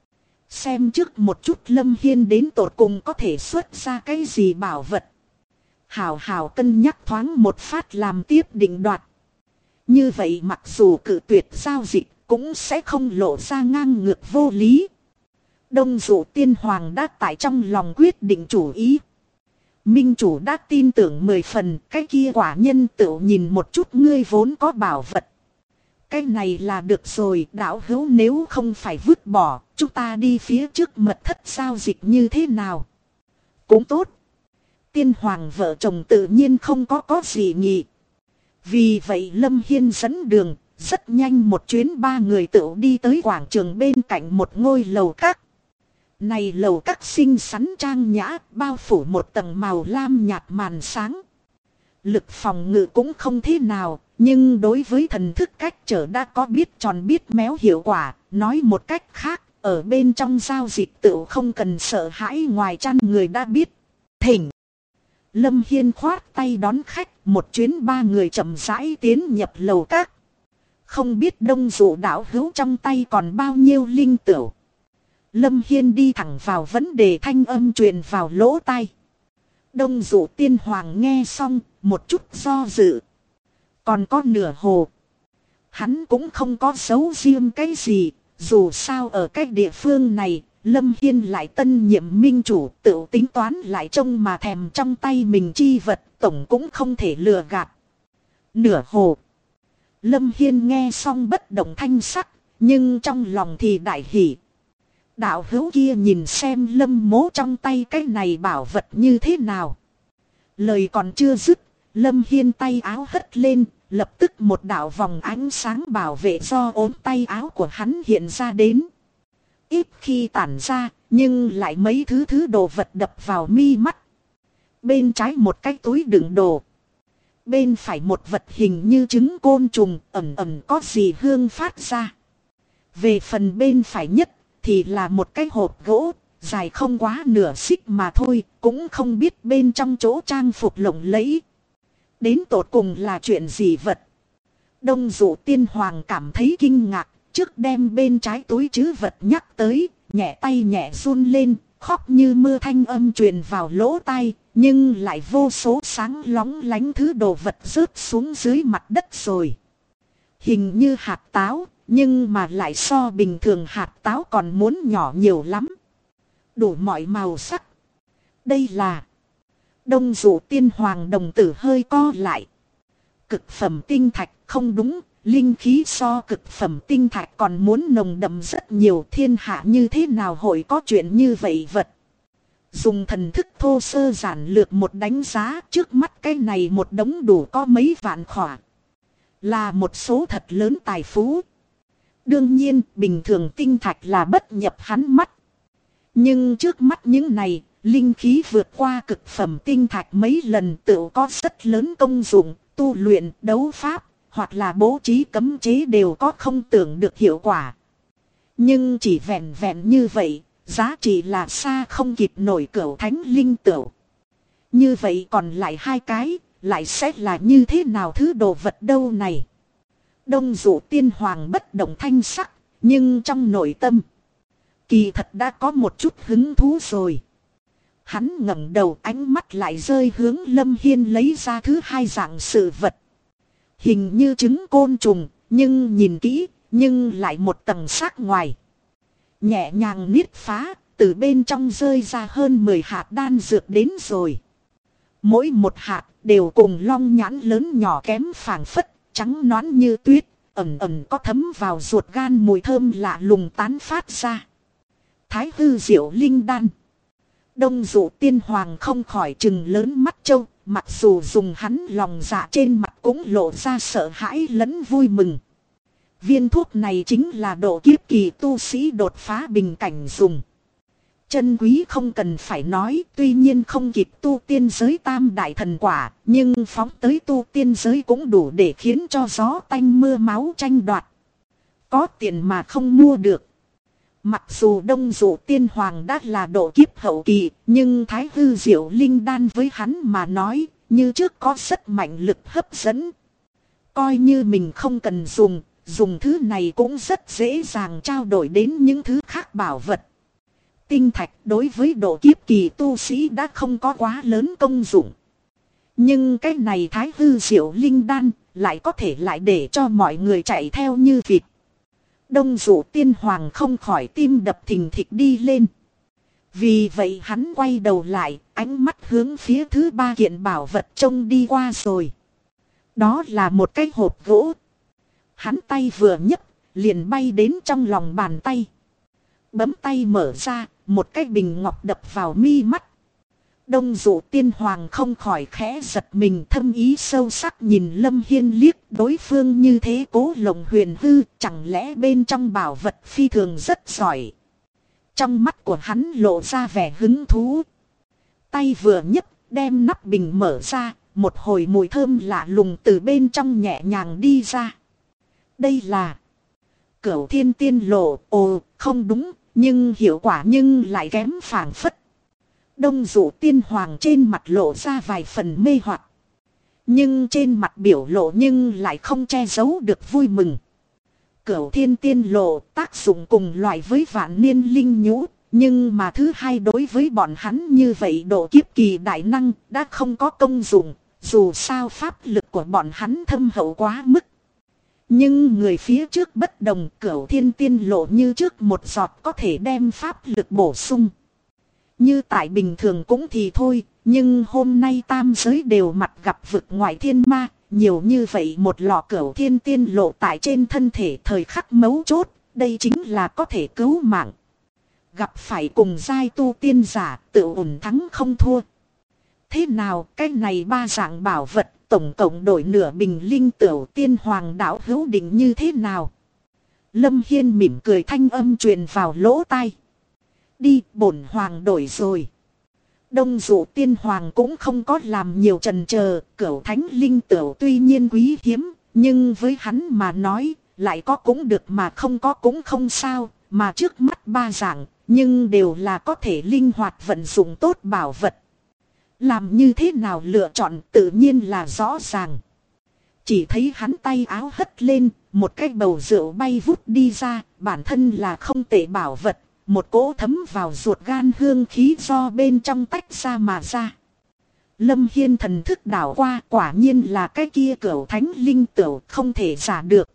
Xem trước một chút Lâm Hiên đến tột cùng có thể xuất ra cái gì bảo vật. Hào hào cân nhắc thoáng một phát làm tiếp định đoạt. Như vậy mặc dù cự tuyệt giao dịch cũng sẽ không lộ ra ngang ngược vô lý. Đông Dụ Tiên Hoàng đã tại trong lòng quyết định chủ ý. Minh chủ đã tin tưởng 10 phần, cái kia quả nhân tự nhìn một chút ngươi vốn có bảo vật. Cái này là được rồi, đạo hữu nếu không phải vứt bỏ, chúng ta đi phía trước mật thất giao dịch như thế nào? Cũng tốt. Tiên Hoàng vợ chồng tự nhiên không có gì nhỉ. Vì vậy Lâm Hiên dẫn đường, rất nhanh một chuyến ba người tự đi tới quảng trường bên cạnh một ngôi lầu các. Này lầu các xinh xắn trang nhã, bao phủ một tầng màu lam nhạt màn sáng. Lực phòng ngự cũng không thế nào, nhưng đối với thần thức cách trở đã có biết tròn biết méo hiệu quả. Nói một cách khác, ở bên trong giao dịch tự không cần sợ hãi ngoài chăn người đã biết. Thỉnh! Lâm Hiên khoát tay đón khách, một chuyến ba người chậm rãi tiến nhập lầu các. Không biết Đông Dụ đạo hữu trong tay còn bao nhiêu linh tửu. Lâm Hiên đi thẳng vào vấn đề, thanh âm truyền vào lỗ tai. Đông Dụ Tiên Hoàng nghe xong, một chút do dự. Còn có nửa hồ. Hắn cũng không có giấu riêng cái gì, dù sao ở cái địa phương này, Lâm Hiên lại tân nhiệm minh chủ, tự tính toán lại trông mà thèm trong tay mình chi vật, tổng cũng không thể lừa gạt. Nửa hồ. Lâm Hiên nghe xong bất động thanh sắc, nhưng trong lòng thì đại hỉ. Đạo hữu kia nhìn xem Lâm mỗ trong tay cái này bảo vật như thế nào. Lời còn chưa dứt, Lâm Hiên tay áo hất lên, lập tức một đạo vòng ánh sáng bảo vệ do ốm tay áo của hắn hiện ra đến. Ít khi tản ra, nhưng lại mấy thứ đồ vật đập vào mi mắt. Bên trái một cái túi đựng đồ. Bên phải một vật hình như trứng côn trùng, ẩn có gì hương phát ra. Về phần bên phải nhất, thì là một cái hộp gỗ, dài không quá nửa xích mà thôi, cũng không biết bên trong chỗ trang phục lộng lẫy. Đến tột cùng là chuyện gì vật? Đông Dụ Tiên Hoàng cảm thấy kinh ngạc, trước đem bên trái túi trữ vật nhắc tới, nhẹ tay nhẹ run lên, khóc như mưa thanh âm truyền vào lỗ tai, nhưng lại vô số sáng lóng lánh thứ đồ vật rớt xuống dưới mặt đất rồi. Hình như hạt táo, nhưng mà lại so bình thường hạt táo còn muốn nhỏ nhiều lắm. Đủ mọi màu sắc. Đây là... Đông Dụ Tiên Hoàng đồng tử hơi co lại. Cực phẩm tinh thạch không đúng, linh khí so cực phẩm tinh thạch còn muốn nồng đậm rất nhiều, thiên hạ như thế nào hội có chuyện như vậy vật. Dùng thần thức thô sơ giản lược một đánh giá, trước mắt cái này một đống đủ có mấy vạn khỏa. Là một số thật lớn tài phú. Đương nhiên bình thường tinh thạch là bất nhập hắn mắt. Nhưng trước mắt những này, linh khí vượt qua cực phẩm tinh thạch mấy lần, tự có rất lớn công dụng, tu luyện, đấu pháp, hoặc là bố trí cấm chế đều có không tưởng được hiệu quả. Nhưng chỉ vẹn vẹn như vậy, giá trị là xa không kịp nổi Cửu Thánh Linh Tửu. Như vậy còn lại hai cái, lại sẽ là như thế nào thứ đồ vật đâu này? Đông Dụ Tiên Hoàng bất động thanh sắc, nhưng trong nội tâm kỳ thật đã có một chút hứng thú rồi. Hắn ngẩng đầu, ánh mắt lại rơi hướng Lâm Hiên lấy ra thứ hai dạng sự vật. Hình như trứng côn trùng, nhưng nhìn kỹ, nhưng lại một tầng sắc ngoài. Nhẹ nhàng niết phá, từ bên trong rơi ra hơn 10 hạt đan dược đến rồi. Mỗi một hạt đều cùng long nhãn lớn nhỏ kém phảng phất, trắng nõn như tuyết, ẩn ẩn có thấm vào ruột gan mùi thơm lạ lùng tán phát ra. Thái hư diệu linh đan. Đông Dụ Tiên Hoàng không khỏi trừng lớn mắt trâu, mặc dù dùng hắn lòng dạ trên mặt cũng lộ ra sợ hãi lẫn vui mừng. Viên thuốc này chính là độ kiếp kỳ tu sĩ đột phá bình cảnh dùng. Chân quý không cần phải nói, tuy nhiên không kịp tu tiên giới tam đại thần quả, nhưng phóng tới tu tiên giới cũng đủ để khiến cho gió tanh mưa máu tranh đoạt. Có tiền mà không mua được. Mặc dù Đông Dụ Tiên Hoàng đã là độ kiếp hậu kỳ, nhưng Thái hư diệu linh đan với hắn mà nói, như trước có rất mạnh lực hấp dẫn. Coi như mình không cần dùng thứ này cũng rất dễ dàng trao đổi đến những thứ khác bảo vật. Tinh thạch đối với độ kiếp kỳ tu sĩ đã không có quá lớn công dụng. Nhưng cái này Thái hư diệu linh đan lại có thể lại để cho mọi người chạy theo như vịt. Đông Dụ Tiên Hoàng không khỏi tim đập thình thịch đi lên. Vì vậy hắn quay đầu lại, ánh mắt hướng phía thứ ba kiện bảo vật trông đi qua rồi. Đó là một cái hộp gỗ. Hắn tay vừa nhấc, liền bay đến trong lòng bàn tay. Bấm tay mở ra, một cái bình ngọc đập vào mi mắt. Đông Dụ Tiên Hoàng không khỏi khẽ giật mình, thâm ý sâu sắc nhìn Lâm Hiên liếc, đối phương như thế cố lồng huyền hư, chẳng lẽ bên trong bảo vật phi thường rất giỏi. Trong mắt của hắn lộ ra vẻ hứng thú. Tay vừa nhấc, đem nắp bình mở ra, một hồi mùi thơm lạ lùng từ bên trong nhẹ nhàng đi ra. Đây là Cửu Thiên Tiên Lộ. Ồ, không đúng, nhưng hiệu quả nhưng lại kém phảng phất. Đông Dụ Tiên Hoàng trên mặt lộ ra vài phần mê hoặc, nhưng trên mặt biểu lộ nhưng lại không che giấu được vui mừng. Cửu Thiên Tiên Lộ tác dụng cùng loại với Vạn Niên Linh Nhũ, nhưng mà thứ hai đối với bọn hắn như vậy độ kiếp kỳ đại năng đã không có công dụng, dù sao pháp lực của bọn hắn thâm hậu quá mức. Nhưng người phía trước bất đồng, Cửu Thiên Tiên Lộ như trước một giọt có thể đem pháp lực bổ sung. Như tại bình thường cũng thì thôi, nhưng hôm nay tam giới đều mặt gặp vực ngoại thiên ma, nhiều như vậy một lọ Cửu Thiên Tiên Lộ tại trên thân thể thời khắc mấu chốt, đây chính là có thể cứu mạng. Gặp phải cùng giai tu tiên giả, tự ổn thắng không thua. Thế nào, cái này ba dạng bảo vật, tổng cộng đổi nửa bình linh tửu tiên hoàng đạo hữu định như thế nào? Lâm Hiên mỉm cười, thanh âm truyền vào lỗ tai. Đi, bổn hoàng đổi rồi. Đông Dụ Tiên Hoàng cũng không có làm nhiều chần chờ, Cửu Thánh Linh Tửu tuy nhiên quý hiếm, nhưng với hắn mà nói, lại có cũng được mà không có cũng không sao, mà trước mắt ba dạng, nhưng đều là có thể linh hoạt vận dụng tốt bảo vật. Làm như thế nào lựa chọn tự nhiên là rõ ràng. Chỉ thấy hắn tay áo hất lên, một cái bầu rượu bay vút đi ra, bản thân là không tệ bảo vật. Một cỗ thấm vào ruột gan hương khí do bên trong tách ra mà ra. Lâm Hiên thần thức đảo qua, quả nhiên là cái kia Cửu Thánh Linh Tửu, không thể giả được.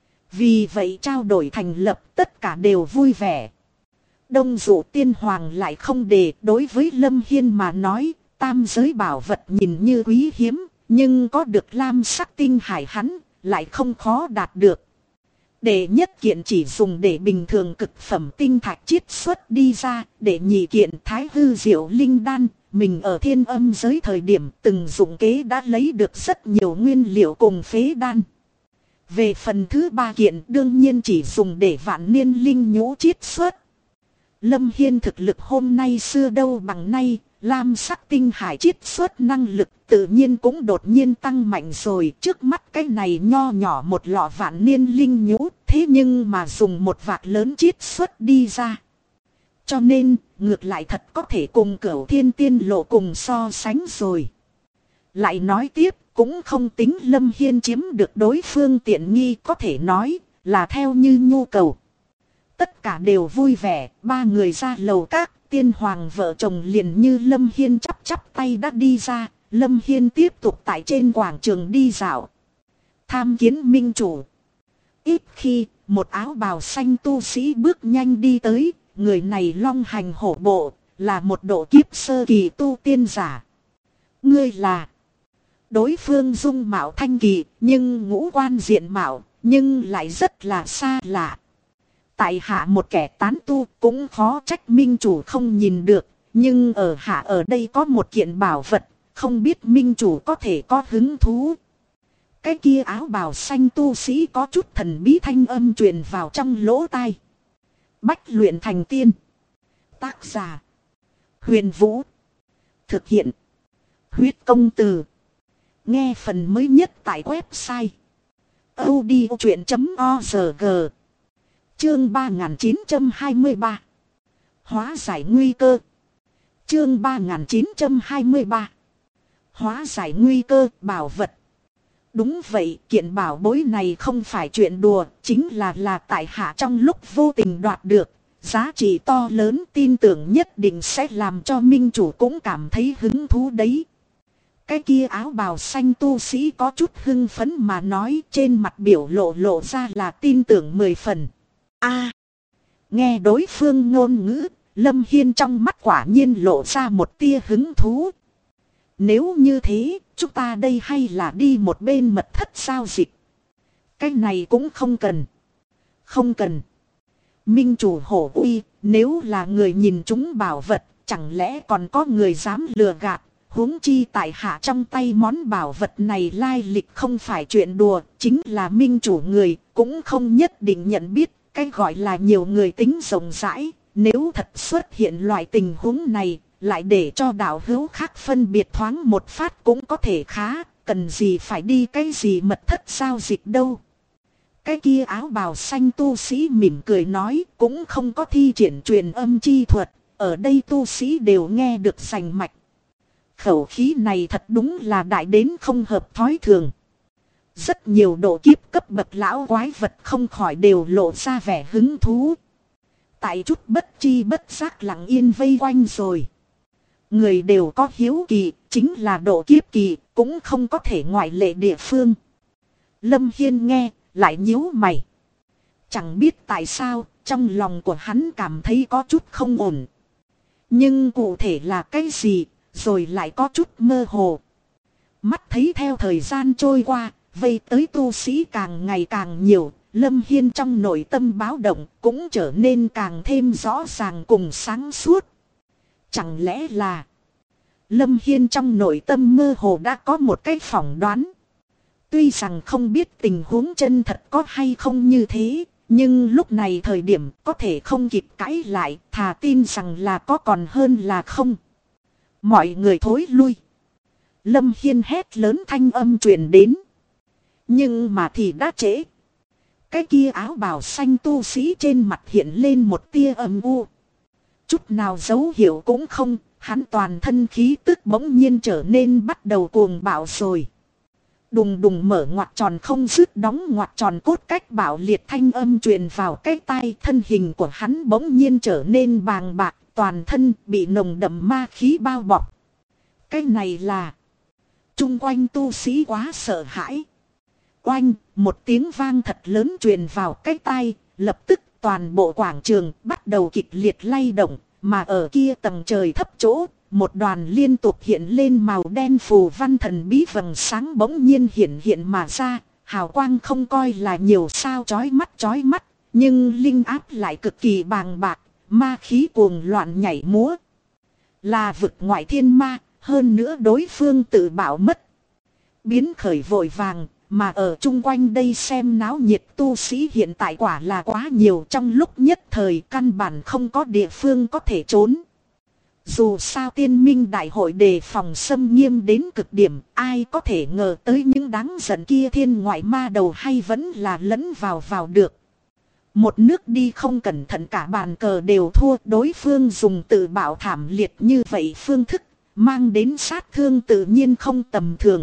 Vì vậy trao đổi thành lập, tất cả đều vui vẻ. Đông Dụ Tiên Hoàng lại không để, đối với Lâm Hiên mà nói, tam giới bảo vật nhìn như quý hiếm, nhưng có được lam sắc tinh hải hắn, lại không khó đạt được. Đệ nhất kiện chỉ dùng để bình thường cực phẩm tinh thạch chiết xuất đi ra, để nhị kiện Thái hư diệu linh đan, mình ở Thiên Âm giới thời điểm từng dụng kế đã lấy được rất nhiều nguyên liệu cùng phế đan. Về phần thứ ba kiện đương nhiên chỉ dùng để Vạn Niên Linh Nhũ chiết xuất. Lâm Hiên thực lực hôm nay xưa đâu bằng nay, lam sắc tinh hải chiết xuất năng lực tự nhiên cũng đột nhiên tăng mạnh rồi. Trước mắt cái này nho nhỏ một lọ Vạn Niên Linh Nhũ, thế nhưng mà dùng một vạt lớn chiết xuất đi ra. Cho nên, ngược lại thật có thể cùng Cửu Thiên Tiên Lộ cùng so sánh rồi. Lại nói tiếp, cũng không tính Lâm Hiên chiếm được đối phương tiện nghi, có thể nói là theo như nhu cầu. Tất cả đều vui vẻ, ba người ra lầu các, Tiên Hoàng vợ chồng liền như Lâm Hiên chắp chắp tay đã đi ra. Lâm Hiên tiếp tục tại trên quảng trường đi dạo. Tham kiến minh chủ. Ít khi, một áo bào xanh tu sĩ bước nhanh đi tới, người này long hành hổ bộ, là một độ kiếp sơ kỳ tu tiên giả. Ngươi là... Đối phương dung mạo thanh kỳ, nhưng ngũ quan diện mạo, nhưng lại rất là xa lạ. Tại hạ một kẻ tán tu cũng khó trách minh chủ không nhìn được, nhưng ở hạ ở đây có một kiện bảo vật, không biết minh chủ có thể có hứng thú. Cái kia áo bào xanh tu sĩ có chút thần bí thanh âm truyền vào trong lỗ tai. Bách luyện thành tiên. Tác giả: Huyền Vũ. Thực hiện: Huyết Công Từ. Nghe phần mới nhất tại website audiochuyện.org. Chương 3923. Hóa giải nguy cơ. Chương 3923. Hóa giải nguy cơ, bảo vật. Đúng vậy, kiện bảo bối này không phải chuyện đùa, chính là tại hạ trong lúc vô tình đoạt được. Giá trị to lớn, tin tưởng nhất định sẽ làm cho minh chủ cũng cảm thấy hứng thú đấy. Cái kia áo bào xanh tu sĩ có chút hưng phấn mà nói, trên mặt biểu lộ ra là tin tưởng 10 phần. Nghe đối phương ngôn ngữ, Lâm Hiên trong mắt quả nhiên lộ ra một tia hứng thú. Nếu như thế, chúng ta đây hay là đi một bên mật thất giao dịch. Cái này cũng không cần. Không cần. Minh chủ hổ uy, nếu là người nhìn chúng bảo vật, chẳng lẽ còn có người dám lừa gạt. Huống chi tại hạ trong tay món bảo vật này lai lịch không phải chuyện đùa, chính là minh chủ người, cũng không nhất định nhận biết, cái gọi là nhiều người tính rộng rãi. Nếu thật xuất hiện loại tình huống này, lại để cho đạo hữu khác phân biệt thoáng một phát cũng có thể khá, cần gì phải đi cái gì mật thất giao dịch đâu. Cái kia áo bào xanh tu sĩ mỉm cười nói, cũng không có thi triển truyền âm chi thuật, ở đây tu sĩ đều nghe được rành mạch. Khẩu khí này thật đúng là đại đến không hợp thói thường. Rất nhiều độ kiếp cấp bậc lão quái vật không khỏi đều lộ ra vẻ hứng thú. Tại chút bất chi bất giác lặng yên vây quanh rồi. Người đều có hiếu kỳ, chính là độ kiếp kỳ, cũng không có thể ngoại lệ địa phương. Lâm Hiên nghe, lại nhíu mày. Chẳng biết tại sao, trong lòng của hắn cảm thấy có chút không ổn. Nhưng cụ thể là cái gì, rồi lại có chút mơ hồ. Mắt thấy theo thời gian trôi qua, vây tới tu sĩ càng ngày càng nhiều, Lâm Hiên trong nội tâm báo động cũng trở nên càng thêm rõ ràng cùng sáng suốt. Chẳng lẽ là... Lâm Hiên trong nội tâm mơ hồ đã có một cái phỏng đoán. Tuy rằng không biết tình huống chân thật có hay không như thế, nhưng lúc này thời điểm có thể không kịp cãi lại, thà tin rằng là có còn hơn là không. Mọi người thối lui. Lâm Hiên hét lớn thanh âm truyền đến. Nhưng mà thì đã trễ. Cái kia áo bào xanh tu sĩ trên mặt hiện lên một tia âm u. Chút nào dấu hiệu cũng không, hắn toàn thân khí tức bỗng nhiên trở nên bắt đầu cuồng bạo rồi. Đùng đùng mở ngoặt tròn không dứt đóng ngoặt tròn cốt cách bạo liệt thanh âm truyền vào cái tai, thân hình của hắn bỗng nhiên trở nên bàng bạc, toàn thân bị nồng đậm ma khí bao bọc. Cái này là... Chung quanh tu sĩ quá sợ hãi. Oanh, một tiếng vang thật lớn truyền vào cái tai, lập tức toàn bộ quảng trường bắt đầu kịch liệt lay động, mà ở kia tầng trời thấp chỗ, một đoàn liên tục hiện lên màu đen phù văn thần bí vầng sáng bỗng nhiên hiện mà ra, hào quang không coi là nhiều sao chói mắt, nhưng linh áp lại cực kỳ bàng bạc, ma khí cuồng loạn nhảy múa. Là vực ngoại thiên ma, hơn nữa đối phương tự bảo mất. Biến khởi vội vàng, mà ở chung quanh đây xem náo nhiệt tu sĩ hiện tại quả là quá nhiều, trong lúc nhất thời căn bản không có địa phương có thể trốn. Dù sao tiên minh đại hội đề phòng xâm nghiêm đến cực điểm, ai có thể ngờ tới những đáng giận kia thiên ngoại ma đầu hay vẫn là lẫn vào được. Một nước đi không cẩn thận cả bàn cờ đều thua, đối phương dùng tự bảo thảm liệt như vậy phương thức, mang đến sát thương tự nhiên không tầm thường.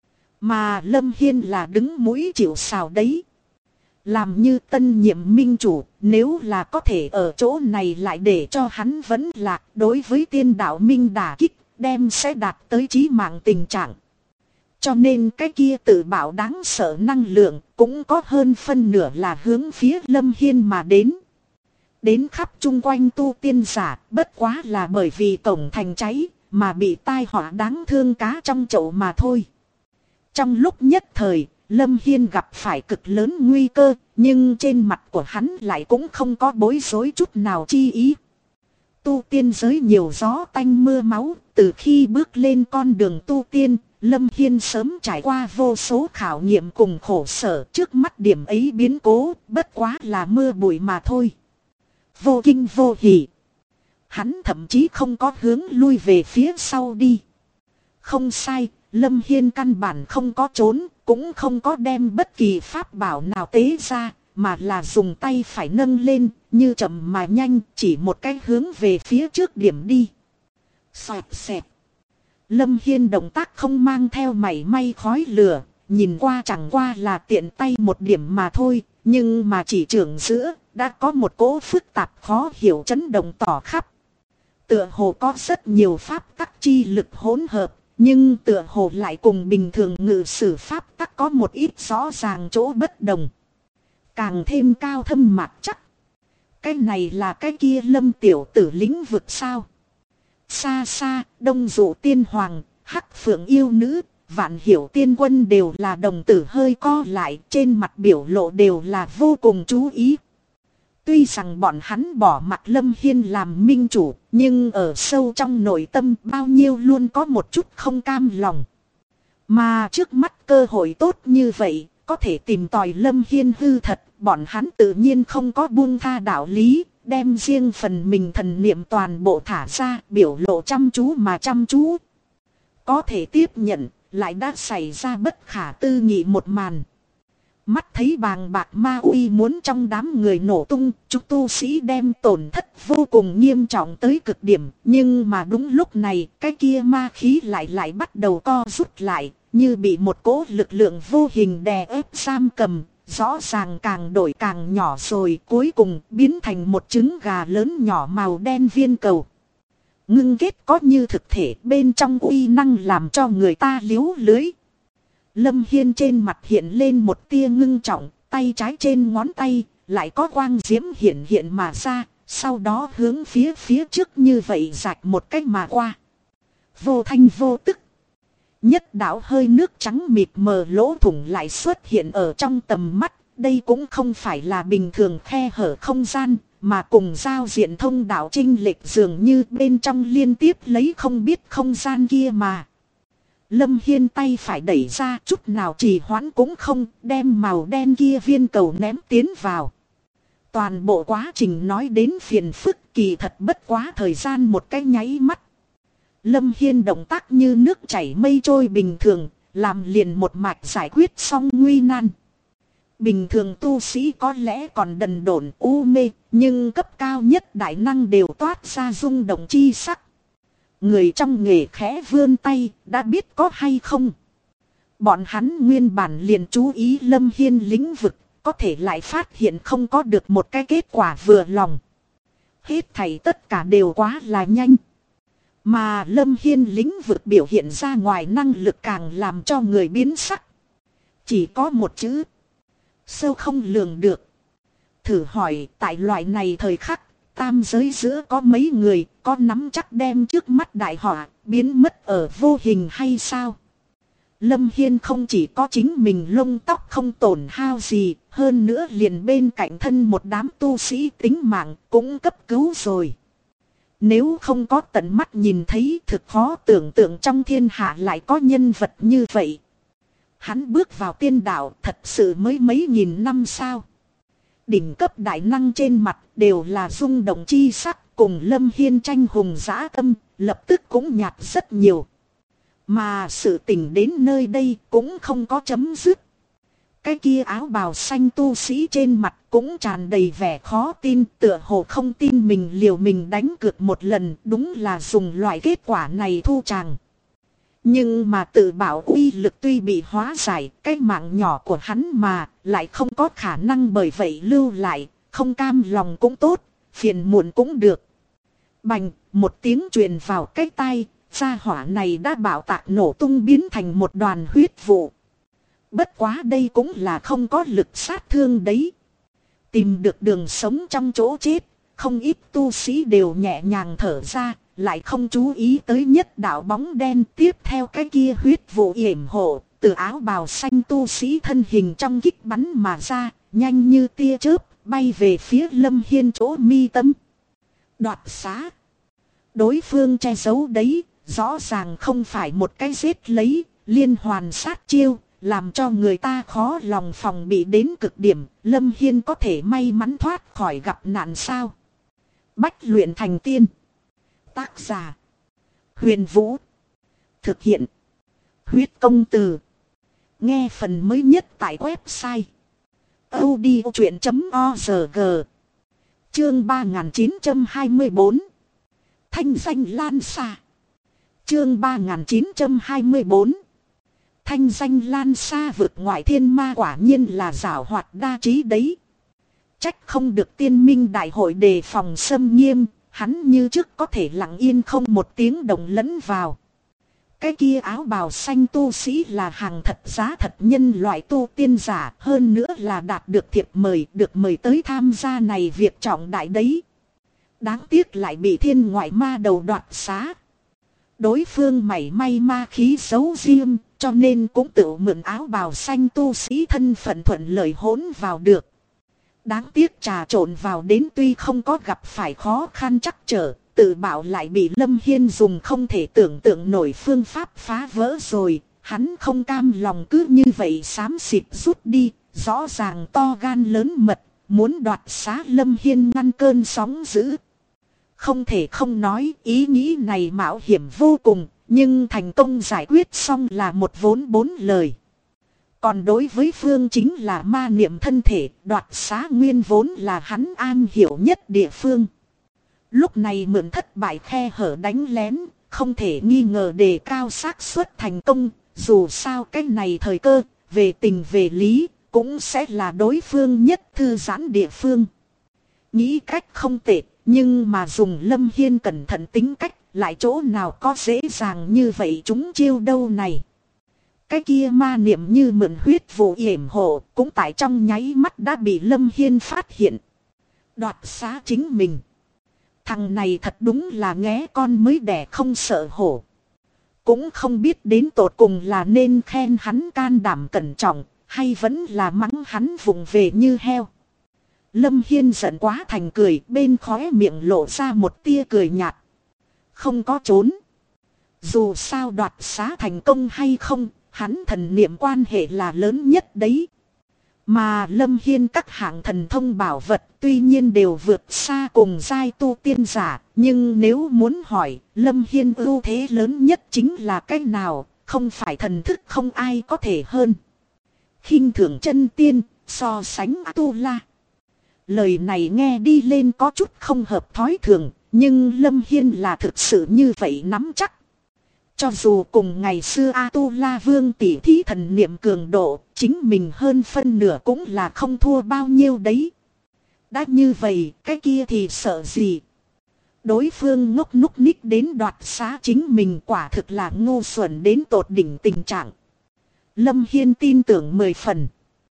Mà Lâm Hiên là đứng mũi chịu sào đấy. Làm như tân nhiệm minh chủ, nếu là có thể ở chỗ này lại để cho hắn vẫn lạc, đối với tiên đạo minh đả kích, đem sẽ đạt tới chí mạng tình trạng. Cho nên cái kia tự bảo đáng sợ năng lượng cũng có hơn phân nửa là hướng phía Lâm Hiên mà đến. Đến khắp chung quanh tu tiên giả, bất quá là bởi vì cổng thành cháy mà bị tai họa đáng thương cá trong chậu mà thôi. Trong lúc nhất thời, Lâm Hiên gặp phải cực lớn nguy cơ, nhưng trên mặt của hắn lại cũng không có bối rối chút nào chi ý. Tu tiên giới nhiều gió tanh mưa máu, từ khi bước lên con đường tu tiên, Lâm Hiên sớm trải qua vô số khảo nghiệm cùng khổ sở, trước mắt điểm ấy biến cố, bất quá là mưa bụi mà thôi. Vô kinh vô hỉ. Hắn thậm chí không có hướng lui về phía sau đi. Không sai, Lâm Hiên căn bản không có trốn, cũng không có đem bất kỳ pháp bảo nào tế ra, mà là dùng tay phải nâng lên, như chậm mà nhanh, chỉ một cái hướng về phía trước điểm đi. Xoẹt xẹt. Lâm Hiên động tác không mang theo mảy may khói lửa, nhìn qua chẳng qua là tiện tay một điểm mà thôi, nhưng mà chỉ trưởng giữa, đã có một cỗ phức tạp khó hiểu chấn động tỏ khắp. Tựa hồ có rất nhiều pháp tắc chi lực hỗn hợp, nhưng tựa hồ lại cùng bình thường ngự sử pháp tắc có một ít rõ ràng chỗ bất đồng. Càng thêm cao thâm mạc chắc. Cái này là cái kia Lâm tiểu tử lĩnh vực sao? Xa xa, Đông Dụ tiên hoàng, Hắc Phượng yêu nữ, Vạn Hiểu tiên quân đều là đồng tử hơi co lại, trên mặt biểu lộ đều là vô cùng chú ý. Tuy rằng bọn hắn bỏ mặt Lâm Hiên làm minh chủ, nhưng ở sâu trong nội tâm bao nhiêu luôn có một chút không cam lòng. Mà trước mắt cơ hội tốt như vậy, có thể tìm tòi Lâm Hiên hư thật, bọn hắn tự nhiên không có buông tha đạo lý, đem riêng phần mình thần niệm toàn bộ thả ra, biểu lộ chăm chú mà chăm chú. Có thể tiếp nhận, lại đã xảy ra bất khả tư nghị một màn. Mắt thấy bàng bạc ma uy muốn trong đám người nổ tung, chúng tu sĩ đem tổn thất vô cùng nghiêm trọng tới cực điểm. Nhưng mà đúng lúc này, cái kia ma khí lại bắt đầu co rút lại, như bị một cỗ lực lượng vô hình đè ép giam cầm. Rõ ràng càng đổi càng nhỏ rồi, cuối cùng biến thành một trứng gà lớn nhỏ màu đen viên cầu. Ngưng kết có như thực thể, bên trong uy năng làm cho người ta liếu lưới. Lâm Hiên trên mặt hiện lên một tia ngưng trọng, tay trái trên ngón tay, lại có quang diễm hiện mà ra, sau đó hướng phía trước như vậy rạch một cách mà qua. Vô thanh vô tức. Nhất đạo hơi nước trắng mịt mờ lỗ thủng lại xuất hiện ở trong tầm mắt, đây cũng không phải là bình thường khe hở không gian, mà cùng giao diện thông đạo trinh lệch dường như bên trong liên tiếp lấy không biết không gian kia mà. Lâm Hiên tay phải đẩy ra, chút nào trì hoãn cũng không, đem màu đen kia viên cầu ném tiến vào. Toàn bộ quá trình nói đến phiền phức, kỳ thật bất quá thời gian một cái nháy mắt. Lâm Hiên động tác như nước chảy mây trôi bình thường, làm liền một mạch giải quyết xong nguy nan. Bình thường tu sĩ có lẽ còn đần độn u mê, nhưng cấp cao nhất đại năng đều toát ra rung động chi sắc. Người trong nghề khẽ vươn tay, đã biết có hay không. Bọn hắn nguyên bản liền chú ý Lâm Hiên lĩnh vực, có thể lại phát hiện không có được một cái kết quả vừa lòng. Hết thảy tất cả đều quá là nhanh. Mà Lâm Hiên lĩnh vực biểu hiện ra ngoài năng lực càng làm cho người biến sắc. Chỉ có một chữ. Sâu không lường được. Thử hỏi tại loại này thời khắc, tam giới giữa có mấy người có nắm chắc đem trước mắt đại họa biến mất ở vô hình hay sao? Lâm Hiên không chỉ có chính mình lông tóc không tổn hao gì, hơn nữa liền bên cạnh thân một đám tu sĩ tính mạng cũng cấp cứu rồi. Nếu không có tận mắt nhìn thấy, thực khó tưởng tượng trong thiên hạ lại có nhân vật như vậy. Hắn bước vào tiên đạo thật sự mới mấy nghìn năm sao? Đỉnh cấp đại năng trên mặt đều là rung động chi sắc, cùng Lâm Hiên tranh hùng dã tâm, lập tức cũng nhạt rất nhiều. Mà sự tình đến nơi đây cũng không có chấm dứt. Cái kia áo bào xanh tu sĩ trên mặt cũng tràn đầy vẻ khó tin, tựa hồ không tin mình liều mình đánh cược một lần, đúng là dùng loại kết quả này thu tràng. Nhưng mà tự bảo uy lực tuy bị hóa giải, cái mạng nhỏ của hắn mà lại không có khả năng bởi vậy lưu lại, không cam lòng cũng tốt, phiền muộn cũng được. Bành, một tiếng truyền vào cái tai, Gia hỏa này đã bạo tạc nổ tung biến thành một đoàn huyết vụ. Bất quá đây cũng là không có lực sát thương đấy. Tìm được đường sống trong chỗ chết, không ít tu sĩ đều nhẹ nhàng thở ra, lại không chú ý tới nhất đạo bóng đen tiếp theo cái kia huyết vụ yểm hộ, từ áo bào xanh tu sĩ thân hình trong kích bắn mà ra, nhanh như tia chớp, bay về phía Lâm Hiên chỗ mi tâm. Đoạt xá. Đối phương che giấu đấy, rõ ràng không phải một cái giết lấy, liên hoàn sát chiêu, làm cho người ta khó lòng phòng bị đến cực điểm. Lâm Hiên có thể may mắn thoát khỏi gặp nạn sao? Bách luyện thành tiên. Tác giả: Huyền Vũ. Thực hiện: Huyết Công Từ. Nghe phần mới nhất tại website audiochuyện.org. Chương 3924. Thanh danh lan xa. Chương 3924. Thanh danh lan xa vượt ngoại thiên ma quả nhiên là giảo hoạt đa trí đấy. Trách không được tiên minh đại hội đề phòng xâm nghiêm, hắn như trước có thể lặng yên không một tiếng động lẫn vào. Cái kia áo bào xanh tu sĩ là hàng thật giá thật nhân loại tu tiên giả, hơn nữa là đạt được thiệp mời, được mời tới tham gia này việc trọng đại đấy. Đáng tiếc lại bị thiên ngoại ma đầu đoạt xá. Đối phương mảy may ma khí giấu riêng, cho nên cũng tự mượn áo bào xanh tu sĩ thân phận thuận lợi hỗn vào được. Đáng tiếc trà trộn vào đến tuy không có gặp phải khó khăn trắc trở, tự bảo lại bị Lâm Hiên dùng không thể tưởng tượng nổi phương pháp phá vỡ rồi. Hắn không cam lòng cứ như vậy xám xịt rút đi, rõ ràng to gan lớn mật, muốn đoạt xá Lâm Hiên ngăn cơn sóng dữ. Không thể không nói ý nghĩ này mạo hiểm vô cùng, nhưng thành công giải quyết xong là một vốn bốn lời. Còn đối với Phương chính là ma niệm thân thể, đoạt xá nguyên vốn là hắn an hiểu nhất địa phương. Lúc này mượn thất bại khe hở đánh lén, không thể nghi ngờ đề cao xác suất thành công, dù sao cái này thời cơ, về tình về lý, cũng sẽ là đối phương nhất thư giãn địa phương. Nghĩ cách không tệ, nhưng mà dùng Lâm Hiên cẩn thận tính cách, lại chỗ nào có dễ dàng như vậy chúng chiêu đâu này. Cái kia ma niệm như mượn huyết vụ yểm hộ, cũng tại trong nháy mắt đã bị Lâm Hiên phát hiện. Đoạt xá chính mình. Thằng này thật đúng là nghé con mới đẻ không sợ hổ. Cũng không biết đến tột cùng là nên khen hắn can đảm cẩn trọng, hay vẫn là mắng hắn vùng về như heo. Lâm Hiên giận quá thành cười, bên khóe miệng lộ ra một tia cười nhạt. Không có trốn. Dù sao đoạt xá thành công hay không, hắn thần niệm quan hệ là lớn nhất đấy. Mà Lâm Hiên các hạng thần thông bảo vật tuy nhiên đều vượt xa cùng giai tu tiên giả. Nhưng nếu muốn hỏi, Lâm Hiên ưu thế lớn nhất chính là cái nào, không phải thần thức không ai có thể hơn. Khinh thường chân tiên, so sánh A-tu-la. Lời này nghe đi lên có chút không hợp thói thường, nhưng Lâm Hiên là thực sự như vậy nắm chắc. Cho dù cùng ngày xưa A-tu-la vương tỷ thí thần niệm cường độ, chính mình hơn phân nửa cũng là không thua bao nhiêu đấy. Đã như vậy, cái kia thì sợ gì? Đối phương ngốc núc ních đến đoạt xá chính mình quả thực là ngu xuẩn đến tột đỉnh tình trạng. Lâm Hiên tin tưởng 10 phần.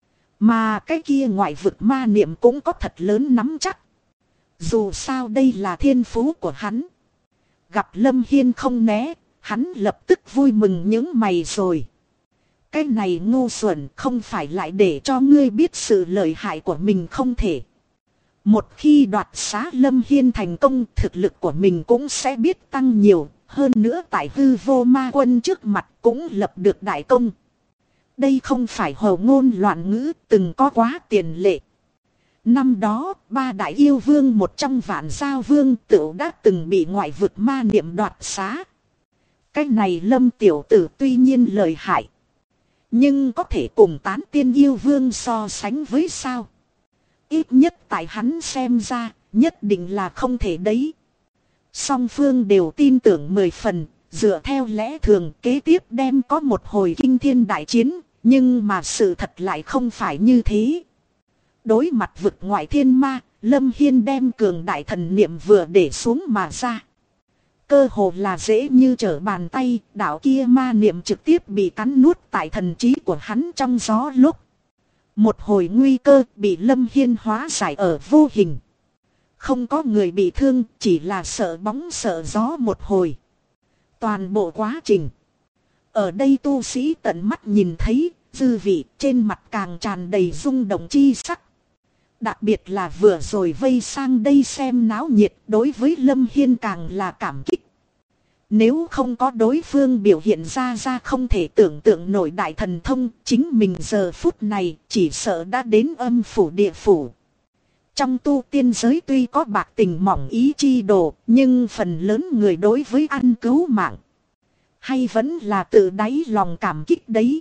Mà cái kia ngoại vực ma niệm cũng có thật lớn nắm chắc. Dù sao đây là thiên phú của hắn. Gặp Lâm Hiên không né, hắn lập tức vui mừng những mày rồi. Cái này ngu xuẩn không phải lại để cho ngươi biết sự lợi hại của mình không thể. Một khi đoạt xá Lâm Hiên thành công, thực lực của mình cũng sẽ biết tăng nhiều. Hơn nữa tại hư vô ma quân trước mặt cũng lập được đại công. Đây không phải hồ ngôn loạn ngữ, từng có quá tiền lệ. Năm đó, 3 đại yêu vương một trong vạn giao vương tựu đã từng bị ngoại vực ma niệm đoạt xá. Cái này Lâm tiểu tử tuy nhiên lợi hại, nhưng có thể cùng tán tiên yêu vương so sánh với sao? Ít nhất tại hắn xem ra, nhất định là không thể đấy. Song phương đều tin tưởng 10 phần, dựa theo lẽ thường kế tiếp đem có một hồi kinh thiên đại chiến, nhưng mà sự thật lại không phải như thế. Đối mặt vực ngoại thiên ma, Lâm Hiên đem cường đại thần niệm vừa để xuống mà ra. Cơ hồ là dễ như trở bàn tay, đạo kia ma niệm trực tiếp bị cắn nuốt tại thần trí của hắn trong gió lúc. Một hồi nguy cơ bị Lâm Hiên hóa giải ở vô hình. Không có người bị thương, chỉ là sợ bóng sợ gió một hồi. Toàn bộ quá trình. Ở đây tu sĩ tận mắt nhìn thấy, dư vị trên mặt càng tràn đầy rung động chi sắc. Đặc biệt là vừa rồi vây sang đây xem náo nhiệt, đối với Lâm Hiên càng là cảm kích. Nếu không có đối phương biểu hiện ra không thể tưởng tượng nổi đại thần thông, chính mình giờ phút này chỉ sợ đã đến âm phủ địa phủ. Trong tu tiên giới tuy có bạc tình mỏng ý chi đồ, nhưng phần lớn người đối với ăn cứu mạng hay vẫn là tự đáy lòng cảm kích đấy.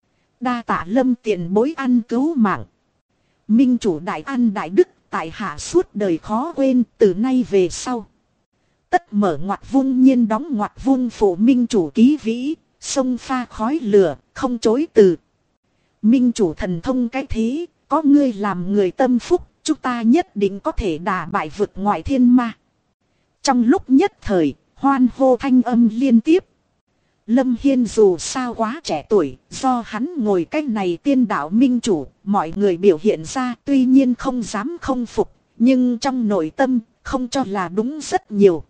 Đa tạ Lâm tiền bối ăn cứu mạng. Minh chủ đại ăn đại đức, tại hạ suốt đời khó quên, từ nay về sau. Tất mở ngoặt vung nhiên đóng ngoặt vung phụ minh chủ ký vĩ, sông pha khói lửa, không chối từ. Minh chủ thần thông cái thế, có ngươi làm người tâm phúc, chúng ta nhất định có thể đả bại vực ngoại thiên ma. Trong lúc nhất thời, hoan hô thanh âm liên tiếp. Lâm Hiên dù sao quá trẻ tuổi, do hắn ngồi cách này tiên đạo minh chủ, mọi người biểu hiện ra tuy nhiên không dám không phục, nhưng trong nội tâm không cho là đúng rất nhiều.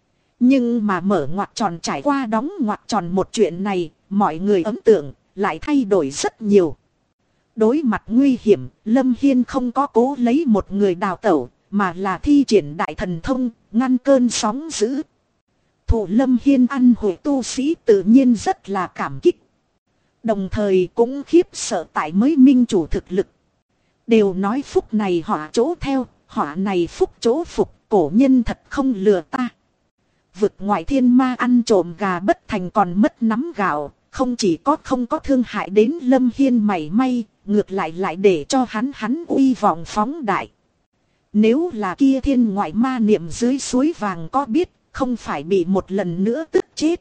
Nhưng mà mở ngoặt tròn trải qua đóng ngoặt tròn một chuyện này, mọi người ấn tượng lại thay đổi rất nhiều. Đối mặt nguy hiểm, Lâm Hiên không có cố lấy một người đào tẩu, mà là thi triển đại thần thông, ngăn cơn sóng dữ. Thủ Lâm Hiên ăn hội tu sĩ tự nhiên rất là cảm kích. Đồng thời cũng khiếp sợ tại mới minh chủ thực lực. Đều nói phúc này họa chỗ theo, họa này phúc chỗ phục, cổ nhân thật không lừa ta. Vực ngoại thiên ma ăn trộm gà bất thành còn mất nắm gạo, không chỉ có không có thương hại đến Lâm Hiên mảy may, ngược lại để cho hắn uy vọng phóng đại. Nếu là kia thiên ngoại ma niệm dưới suối vàng có biết, không phải bị một lần nữa tức chết.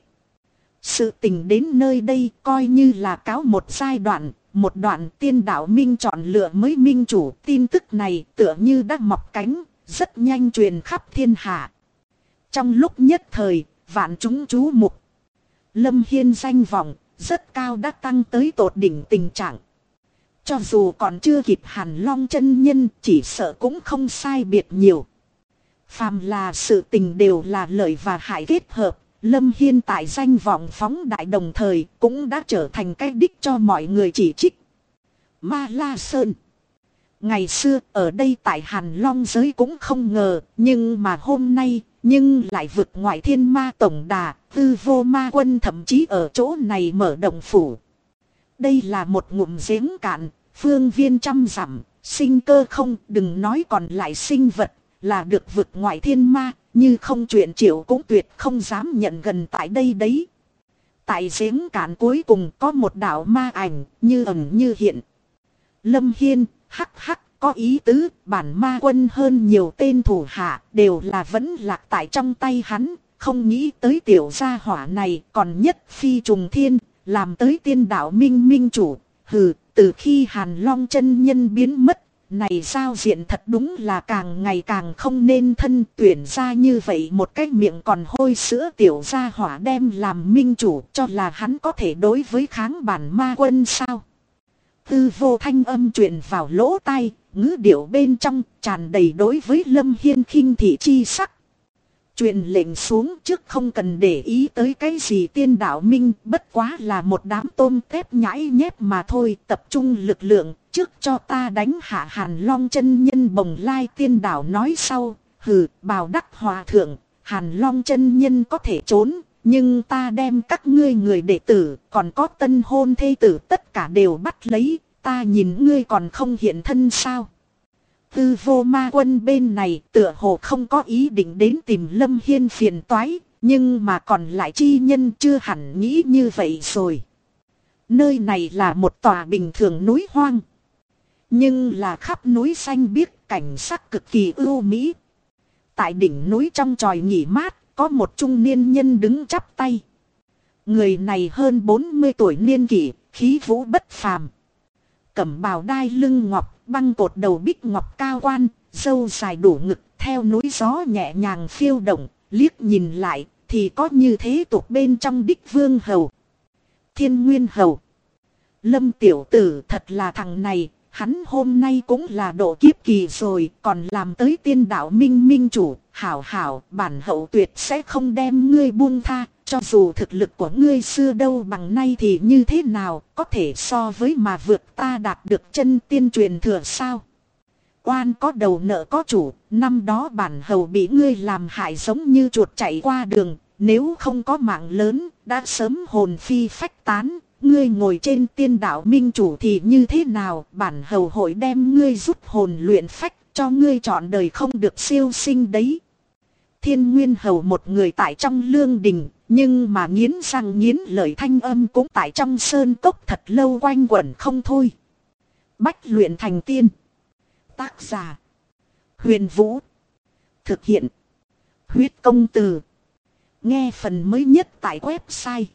Sự tình đến nơi đây coi như là cáo một giai đoạn, một đoạn tiên đạo minh chọn lựa mới minh chủ. Tin tức này tựa như đã mọc cánh, rất nhanh truyền khắp thiên hạ. Trong lúc nhất thời, vạn chúng chú mục. Lâm Hiên danh vọng rất cao đã tăng tới tột đỉnh tình trạng. Cho dù còn chưa kịp Hàn Long chân nhân, chỉ sợ cũng không sai biệt nhiều. Phàm là sự tình đều là lợi và hại kết hợp. Lâm Hiên tại danh vọng phóng đại đồng thời cũng đã trở thành cái đích cho mọi người chỉ trích. Ma La Sơn. Ngày xưa ở đây tại Hàn Long giới cũng không ngờ, nhưng mà hôm nay nhưng lại vượt ngoại thiên ma tổng đà, Tư Vô Ma Quân thậm chí ở chỗ này mở động phủ. Đây là một ngụm giếng cạn, phương viên trăm dặm, sinh cơ không, đừng nói còn lại sinh vật, là được vượt ngoại thiên ma, như không chuyện triệu cũng tuyệt không dám nhận gần tại đây đấy. Tại giếng cạn cuối cùng có một đạo ma ảnh, như ẩn như hiện. Lâm Hiên, hắc hắc, có ý tứ, bản ma quân hơn nhiều tên thủ hạ, đều là vẫn lạc tại trong tay hắn, không nghĩ tới tiểu gia hỏa này còn nhất phi trùng thiên, làm tới tiên đạo minh minh chủ. Hừ, từ khi Hàn Long chân nhân biến mất, này giao diện thật đúng là càng ngày càng không nên thân, tuyển ra như vậy một cái miệng còn hôi sữa tiểu gia hỏa đem làm minh chủ, cho là hắn có thể đối với kháng bản ma quân sao. Tư Vô thanh âm truyền vào lỗ tai, ngữ điệu bên trong tràn đầy đối với Lâm Hiên khinh thị chi sắc. Truyền lệnh xuống trước không cần để ý tới cái gì tiên đạo minh, bất quá là một đám tôm tép nhãi nhép mà thôi, tập trung lực lượng, trước cho ta đánh hạ Hàn Long chân nhân Bồng Lai tiên đảo nói sau. Hừ, Bào Đắc Hòa thượng, Hàn Long chân nhân có thể trốn, nhưng ta đem các ngươi người đệ tử, còn có tân hôn thê tử tất cả đều bắt lấy, ta nhìn ngươi còn không hiện thân sao. Tư Vô Ma Quân bên này tựa hồ không có ý định đến tìm Lâm Hiên phiền toái, nhưng mà còn lại chi nhân chưa hẳn nghĩ như vậy rồi. Nơi này là một tòa bình thường núi hoang, nhưng là khắp núi xanh biếc, cảnh sắc cực kỳ ưu mỹ. Tại đỉnh núi trong chòi nghỉ mát, có một trung niên nhân đứng chắp tay. Người này hơn 40 tuổi niên kỷ, khí vũ bất phàm. Cẩm bào đai lưng ngọc, băng cột đầu bích ngọc cao quan, râu dài đủ ngực, theo núi gió nhẹ nhàng phiêu động, liếc nhìn lại thì có như thế tục bên trong đích vương hầu. Thiên Nguyên hầu. Lâm tiểu tử thật là thằng này, hắn hôm nay cũng là độ kiếp kỳ rồi, còn làm tới tiên đạo minh minh chủ. Hảo hảo, bản hậu tuyệt sẽ không đem ngươi buông tha, cho dù thực lực của ngươi xưa đâu bằng nay thì như thế nào, có thể so với mà vượt ta đạt được chân tiên truyền thừa sao? Oan có đầu nợ có chủ, năm đó bản hầu bị ngươi làm hại giống như chuột chạy qua đường, nếu không có mạng lớn, đã sớm hồn phi phách tán. Ngươi ngồi trên tiên đạo minh chủ thì như thế nào, bản hầu hội đem ngươi rút hồn luyện phách, cho ngươi chọn đời không được siêu sinh đấy. Thiên Nguyên hầu một người tại trong lương đình, nhưng mà nghiến răng nghiến lợi thanh âm cũng tại trong sơn cốc thật lâu quanh quẩn không thôi. Bách luyện thành tiên. Tác giả. Huyền Vũ. Thực hiện. Huyết công từ. Nghe phần mới nhất tại website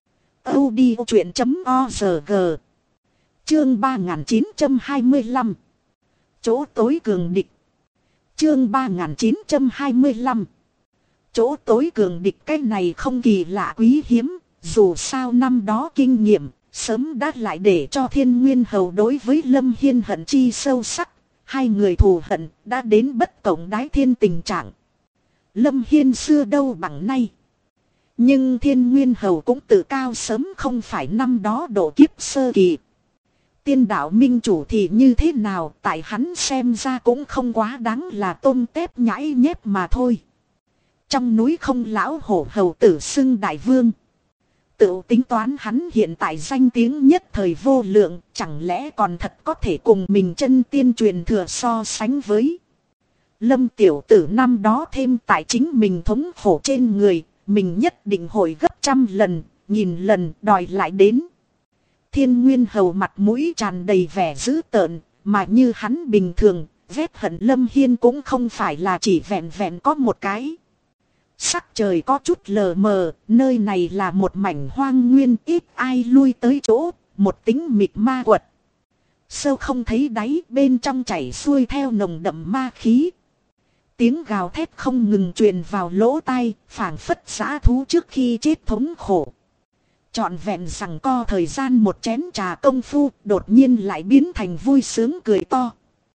audiochuyện.org. Chương 3925. Chỗ tối cường địch. Chương 3925. Chỗ tối cường địch, cái này không kỳ lạ quý hiếm, dù sao năm đó kinh nghiệm sớm đã lại để cho Thiên Nguyên hầu đối với Lâm Hiên hận chi sâu sắc. Hai người thù hận đã đến bất cộng đái thiên tình trạng. Lâm Hiên xưa đâu bằng nay. Nhưng Thiên Nguyên hầu cũng tự cao sớm không phải năm đó độ kiếp sơ kỳ. Tiên đạo minh chủ thì như thế nào, tại hắn xem ra cũng không quá đáng là tôm tép nhãi nhép mà thôi. Trong núi không lão hổ hầu tử xưng đại vương. Tự tính toán hắn hiện tại danh tiếng nhất thời vô lượng, chẳng lẽ còn thật có thể cùng mình chân tiên truyền thừa so sánh với. Lâm tiểu tử năm đó thêm tại chính mình thống khổ trên người, mình nhất định hội gấp trăm lần, nghìn lần đòi lại đến. Thiên Nguyên hầu mặt mũi tràn đầy vẻ dữ tợn, mà như hắn bình thường, ghét hận Lâm Hiên cũng không phải là chỉ vẹn vẹn có một cái. Sắc trời có chút lờ mờ, nơi này là một mảnh hoang nguyên, ít ai lui tới chỗ, một tính mịt ma quật. Sâu không thấy đáy, bên trong chảy xuôi theo nồng đậm ma khí. Tiếng gào thét không ngừng truyền vào lỗ tai, phảng phất dã thú trước khi chết thống khổ. Trọn vẹn rằng co thời gian một chén trà công phu, đột nhiên lại biến thành vui sướng cười to.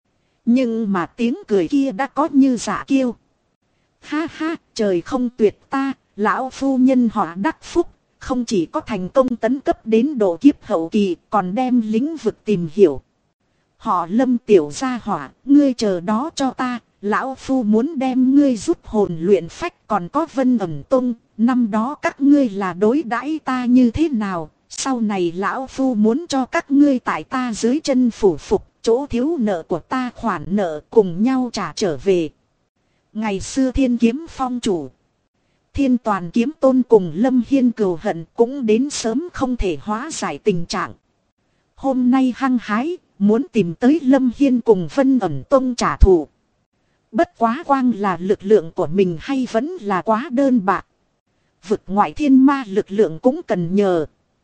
Nhưng mà tiếng cười kia đã có như dạ kiêu. Ha ha, trời không tuyệt ta, lão phu nhân họ đắc phúc, không chỉ có thành công tấn cấp đến độ kiếp hậu kỳ, còn đem lĩnh vực tìm hiểu. Họ Lâm tiểu gia hỏa, ngươi chờ đó cho ta, lão phu muốn đem ngươi rút hồn luyện phách, còn có Vân Ẩn Tông, năm đó các ngươi là đối đãi ta như thế nào, sau này lão phu muốn cho các ngươi tại ta dưới chân phủ phục, chỗ thiếu nợ của ta khoản nợ cùng nhau trả trở về. Ngày xưa Thiên Kiếm Phong chủ Thiên Toàn Kiếm Tôn cùng Lâm Hiên cừu hận cũng đến sớm không thể hóa giải tình trạng. Hôm nay hăng hái, muốn tìm tới Lâm Hiên cùng Vân Ẩn Tông trả thù. Bất quá quang là lực lượng của mình hay vẫn là quá đơn bạc. Vực ngoại thiên ma lực lượng cũng cần nhờ.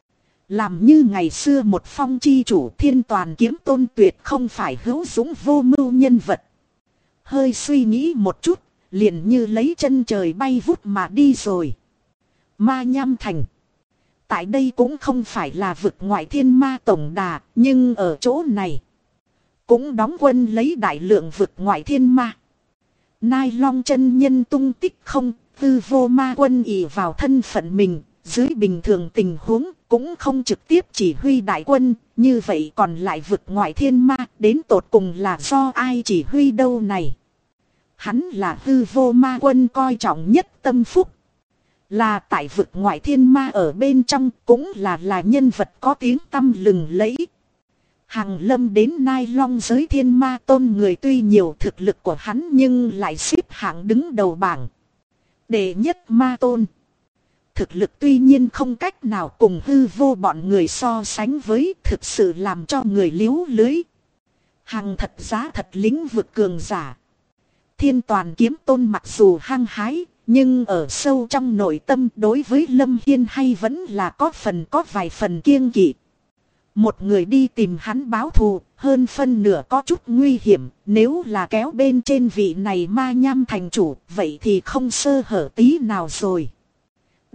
Làm như ngày xưa một phong chi chủ Thiên Toàn Kiếm Tôn tuyệt không phải hữu dũng vô mưu nhân vật. Hơi suy nghĩ một chút, liền như lấy chân trời bay vút mà đi rồi. Ma Nham Thành. Tại đây cũng không phải là vực ngoại thiên ma tổng đà, nhưng ở chỗ này cũng đóng quân lấy đại lượng vực ngoại thiên ma. Nai Long chân nhân tung tích không, Tư Vô Ma Quân ỷ vào thân phận mình, dưới bình thường tình huống cũng không trực tiếp chỉ huy đại quân, như vậy còn lại vực ngoại thiên ma đến tột cùng là do ai chỉ huy đâu này. Hắn là Tư Vô Ma Quân coi trọng nhất tâm phúc. Là tại vực ngoại thiên ma ở bên trong, cũng là nhân vật có tiếng tăm lừng lẫy. Hàng Lâm đến Nai Long giới thiên ma tôn người, tuy nhiều thực lực của hắn nhưng lại xếp hạng đứng đầu bảng. Đệ nhất ma tôn. Thực lực tuy nhiên không cách nào cùng Hư Vô bọn người so sánh với, thực sự làm cho người liếu lưới. Hàng thật giá thật lĩnh vực cường giả. Thiên Toàn Kiếm Tôn mặc dù hăng hái, nhưng ở sâu trong nội tâm đối với Lâm Hiên hay vẫn là có vài phần kiêng kỵ. Một người đi tìm hắn báo thù, hơn phân nửa có chút nguy hiểm, nếu là kéo bên trên vị này Ma Nham thành chủ, vậy thì không sơ hở tí nào rồi.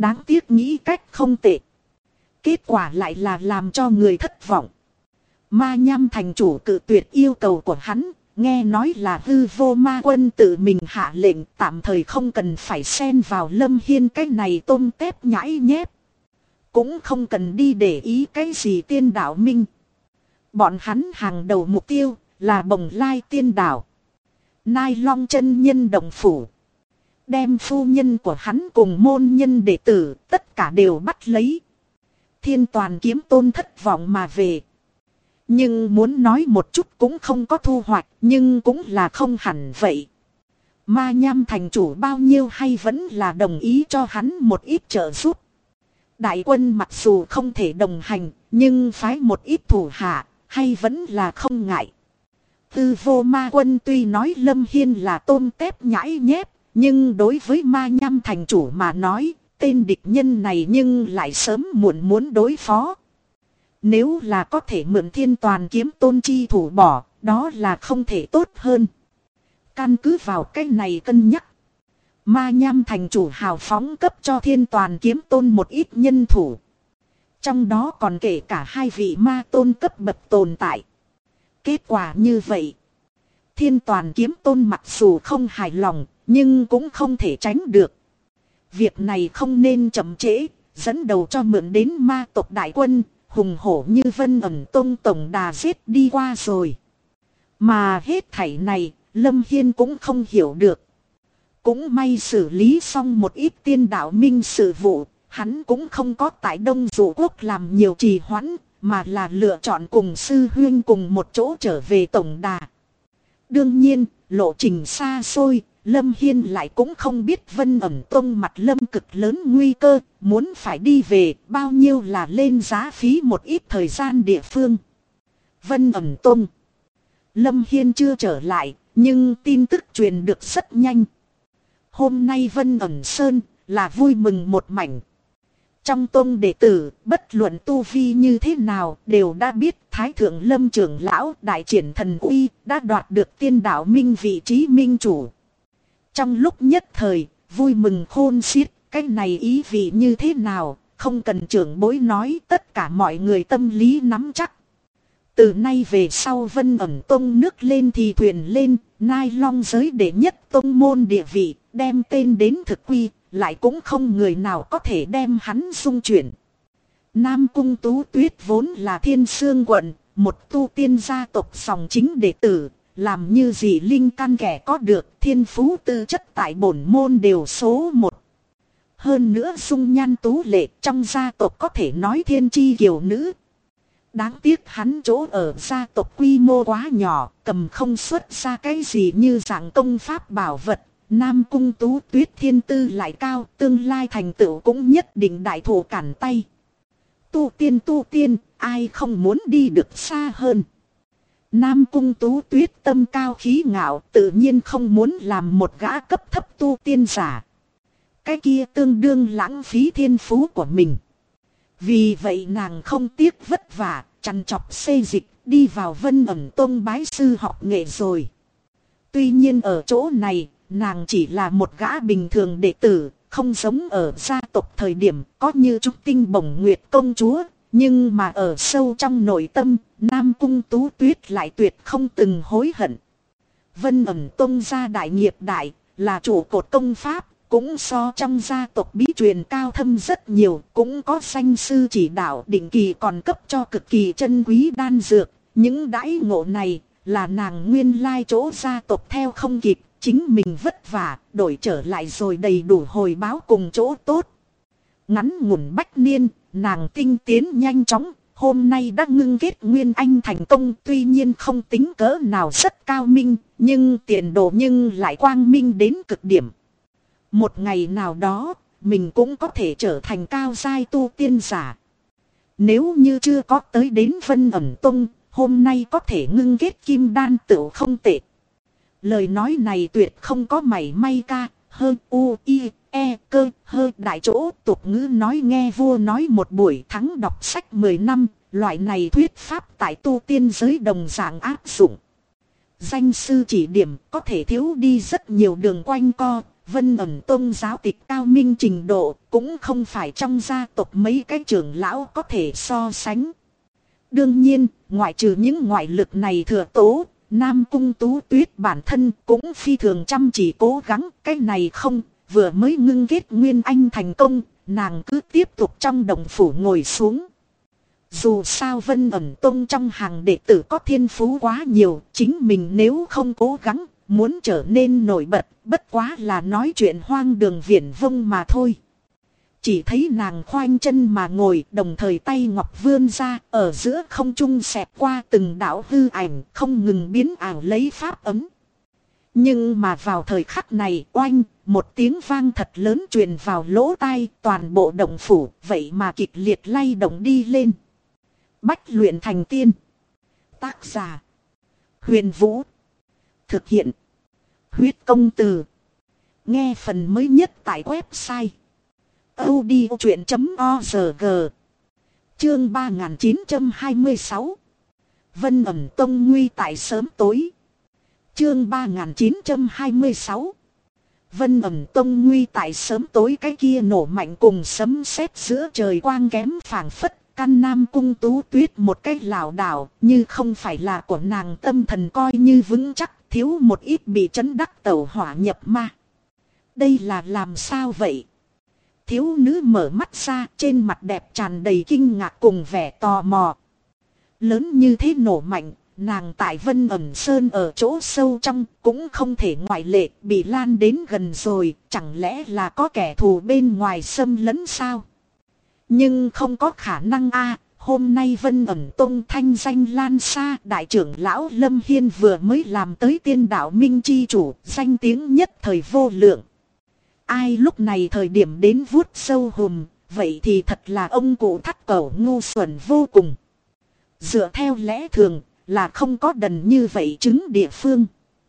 Đáng tiếc nghĩ cách không tệ. Kết quả lại là làm cho người thất vọng. Ma Nham thành chủ cự tuyệt yêu cầu của hắn. Nghe nói là hư vô ma quân tự mình hạ lệnh tạm thời không cần phải xen vào Lâm Hiên cái này tôm tép nhãi nhép. Cũng không cần đi để ý cái gì tiên đạo minh. Bọn hắn hàng đầu mục tiêu là Bồng Lai tiên đạo. Nai Long chân nhân đồng phủ. Đem phu nhân của hắn cùng môn nhân đệ tử tất cả đều bắt lấy. Thiên Toàn Kiếm Tôn thất vọng mà về. Nhưng muốn nói một chút cũng không có thu hoạch, nhưng cũng là không hẳn vậy. Ma Nham thành chủ bao nhiêu hay vẫn là đồng ý cho hắn một ít trợ giúp. Đại quân mặc dù không thể đồng hành, nhưng phái một ít thủ hạ, hay vẫn là không ngại. Tư vô ma quân tuy nói Lâm Hiên là tôm tép nhãi nhép, nhưng đối với Ma Nham thành chủ mà nói, tên địch nhân này nhưng lại sớm muộn muốn đối phó. Nếu là có thể mượn Thiên Toàn Kiếm Tôn chi thủ bỏ, đó là không thể tốt hơn. Căn cứ vào cái này cân nhắc. Ma Nham thành chủ hào phóng cấp cho Thiên Toàn Kiếm Tôn một ít nhân thủ. Trong đó còn kể cả 2 vị ma tôn cấp bậc tồn tại. Kết quả như vậy. Thiên Toàn Kiếm Tôn mặc dù không hài lòng, nhưng cũng không thể tránh được. Việc này không nên chậm trễ, dẫn đầu cho mượn đến ma tộc đại quân, hùng hổ như Vân Ẩn Tông tổng đà giết đi qua rồi. Mà hết thảy này, Lâm Hiên cũng không hiểu được. Cũng may xử lý xong một ít tiên đạo minh sự vụ, hắn cũng không có tại Đông Dụ Quốc làm nhiều trì hoãn, mà là lựa chọn cùng sư huynh cùng một chỗ trở về tổng đà. Đương nhiên, lộ trình xa xôi, Lâm Hiên lại cũng không biết Vân Ẩn Tông mặt lâm cực lớn nguy cơ, muốn phải đi về bao nhiêu là lên giá phí một ít thời gian địa phương. Vân Ẩn Tông. Lâm Hiên chưa trở lại, nhưng tin tức truyền được rất nhanh. Hôm nay Vân Ẩn Sơn là vui mừng một mảnh. Trong tông đệ tử, bất luận tu vi như thế nào, đều đã biết Thái Thượng Lâm trưởng lão đại triển thần uy đã đoạt được tiên đạo minh vị trí minh chủ. Trong lúc nhất thời, vui mừng khôn xiết, cái này ý vị như thế nào, không cần trưởng bối nói, tất cả mọi người tâm lý nắm chắc. Từ nay về sau Vân Ẩn Tông nước lên thì thuyền lên, Nai Long giới đệ nhất tông môn địa vị, đem tên đến thực quy, lại cũng không người nào có thể đem hắn xung chuyển. Nam Cung Tú Tuyết vốn là Thiên Sương quận, một tu tiên gia tộc dòng chính đệ tử, làm như gì linh căn kẻ có được, thiên phú tư chất tại bổn môn đều số 1. Hơn nữa dung nhan tú lệ trong gia tộc có thể nói thiên chi kiều nữ. Đáng tiếc hắn chỗ ở gia tộc quy mô quá nhỏ, cầm không xuất ra cái gì như dạng công pháp bảo vật. Nam Cung Tú Tuyết thiên tư lại cao, tương lai thành tựu cũng nhất định đại thủ cản tay. Tu tiên, ai không muốn đi được xa hơn. Nam Cung Tú Tuyết tâm cao khí ngạo, tự nhiên không muốn làm một gã cấp thấp tu tiên giả. Cái kia tương đương lãng phí thiên phú của mình. Vì vậy nàng không tiếc vất vả, chằn chọc xê dịch, đi vào Vân Ẩn Tông bái sư học nghệ rồi. Tuy nhiên ở chỗ này, nàng chỉ là một gã bình thường đệ tử, không giống ở gia tộc thời điểm có như Trúc Tinh Bổng Nguyệt công chúa. Nhưng mà ở sâu trong nội tâm, Nam Cung Tú Tuyết lại tuyệt không từng hối hận. Vân Ẩn Tông gia đại nghiệp đại, là trụ cột công pháp, cũng so trong gia tộc bí truyền cao thâm rất nhiều, cũng có danh sư chỉ đạo định kỳ còn cấp cho cực kỳ chân quý đan dược. Những đãi ngộ này là nàng nguyên lai chỗ gia tộc theo không kịp, chính mình vất vả, đổi trở lại rồi đầy đủ hồi báo cùng chỗ tốt. Ngắn ngủn bách niên, nàng tinh tiến nhanh chóng, hôm nay đã ngưng kết nguyên anh thành công, tuy nhiên không tính cỡ nào rất cao minh, nhưng tiền đồ nhưng lại quang minh đến cực điểm. Một ngày nào đó, mình cũng có thể trở thành cao giai tu tiên giả. Nếu như chưa có tới đến Vân Ẩn Tông, hôm nay có thể ngưng kết kim đan tựu không tệ. Lời nói này tuyệt không có mảy may ca, hơn u, i, e, cơ, hơi đại chỗ tục ngữ nói nghe vua nói một buổi thắng đọc sách 10 năm, loại này thuyết pháp tại tu tiên giới đồng dạng áp dụng. Danh sư chỉ điểm có thể thiếu đi rất nhiều đường quanh co, Vân ẩn tông giáo tịch cao minh trình độ cũng không phải trong gia tộc mấy cái trưởng lão có thể so sánh. Đương nhiên, ngoại trừ những ngoại lực này thừa tố, Nam Cung Tú Tuyết bản thân cũng phi thường chăm chỉ cố gắng. Cái này không, vừa mới ngưng kết Nguyên Anh thành công, nàng cứ tiếp tục trong động phủ ngồi xuống. Dù sao Vân ẩn tông trong hàng đệ tử có thiên phú quá nhiều, chính mình nếu không cố gắng, muốn trở nên nổi bật, bất quá là nói chuyện hoang đường viển vông mà thôi. Chỉ thấy nàng khoanh chân mà ngồi, đồng thời tay ngọc vươn ra, ở giữa không trung xẹt qua từng đạo hư ảnh, không ngừng biến ảo lấy pháp ấm. Nhưng mà vào thời khắc này, oanh, một tiếng vang thật lớn truyền vào lỗ tai, toàn bộ động phủ, vậy mà kịch liệt lay động đi lên. Bách luyện thành tiên. Tác giả: Huyền Vũ. Thực hiện: Huyết Công Từ. Nghe phần mới nhất tại website audiochuyện.org. Chương 3926. Vân ẩn tông nguy tại sớm tối. Chương 3926. Vân ẩn tông nguy tại sớm tối. Cái kia nổ mạnh cùng sấm sét giữa trời quang kém phảng phất. Căn Nam Cung Tú Tuyết một cái lảo đảo, như không phải là của nàng, tâm thần coi như vững chắc, thiếu một ít bị chấn đắc tẩu hỏa nhập ma. Đây là làm sao vậy? Thiếu nữ mở mắt ra, trên mặt đẹp tràn đầy kinh ngạc cùng vẻ tò mò. Lớn như thế nổ mạnh, nàng tại Vân ẩn sơn ở chỗ sâu trong cũng không thể ngoại lệ, bị lan đến gần rồi, chẳng lẽ là có kẻ thù bên ngoài xâm lấn sao? Nhưng không có khả năng a. Hôm nay Vân ẩn tông thanh danh lan xa, đại trưởng lão Lâm Hiên vừa mới làm tới tiên đạo minh chi chủ, danh tiếng nhất thời vô lượng. Ai lúc này thời điểm đến vuốt sâu hùm, vậy thì thật là ông cụ thắt cẩu ngu xuẩn vô cùng. Dựa theo lẽ thường là không có đần như vậy chứng địa phương.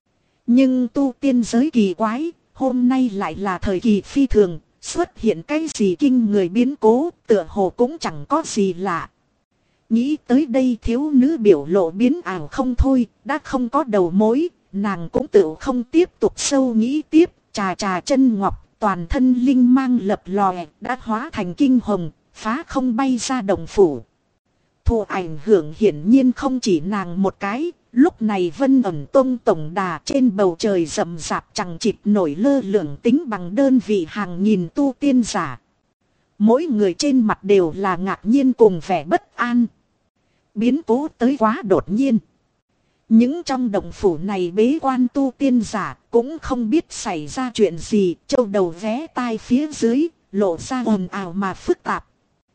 Nhưng tu tiên giới kỳ quái, hôm nay lại là thời kỳ phi thường. Xuất hiện cái gì kinh người biến cố, tựa hồ cũng chẳng có gì lạ. Nghĩ tới đây thiếu nữ biểu lộ biến ảo không thôi, đã không có đầu mối, nàng cũng tự không tiếp tục sâu nghĩ tiếp, trà trà chân ngọc, toàn thân linh mang lập lòe, đã hóa thành kinh hồng, phá không bay ra động phủ. Thù ảnh hưởng hiển nhiên không chỉ nàng một cái. Lúc này Vân ẩn tông tổng đà trên bầu trời rậm rạp chẳng chịt nổi lơ lửng tính bằng đơn vị hàng nghìn tu tiên giả. Mỗi người trên mặt đều là ngạc nhiên cùng vẻ bất an. Biến cố tới quá đột nhiên. Những trong động phủ này bế quan tu tiên giả cũng không biết xảy ra chuyện gì. Châu đầu vé tai phía dưới lộ ra ồn ào mà phức tạp.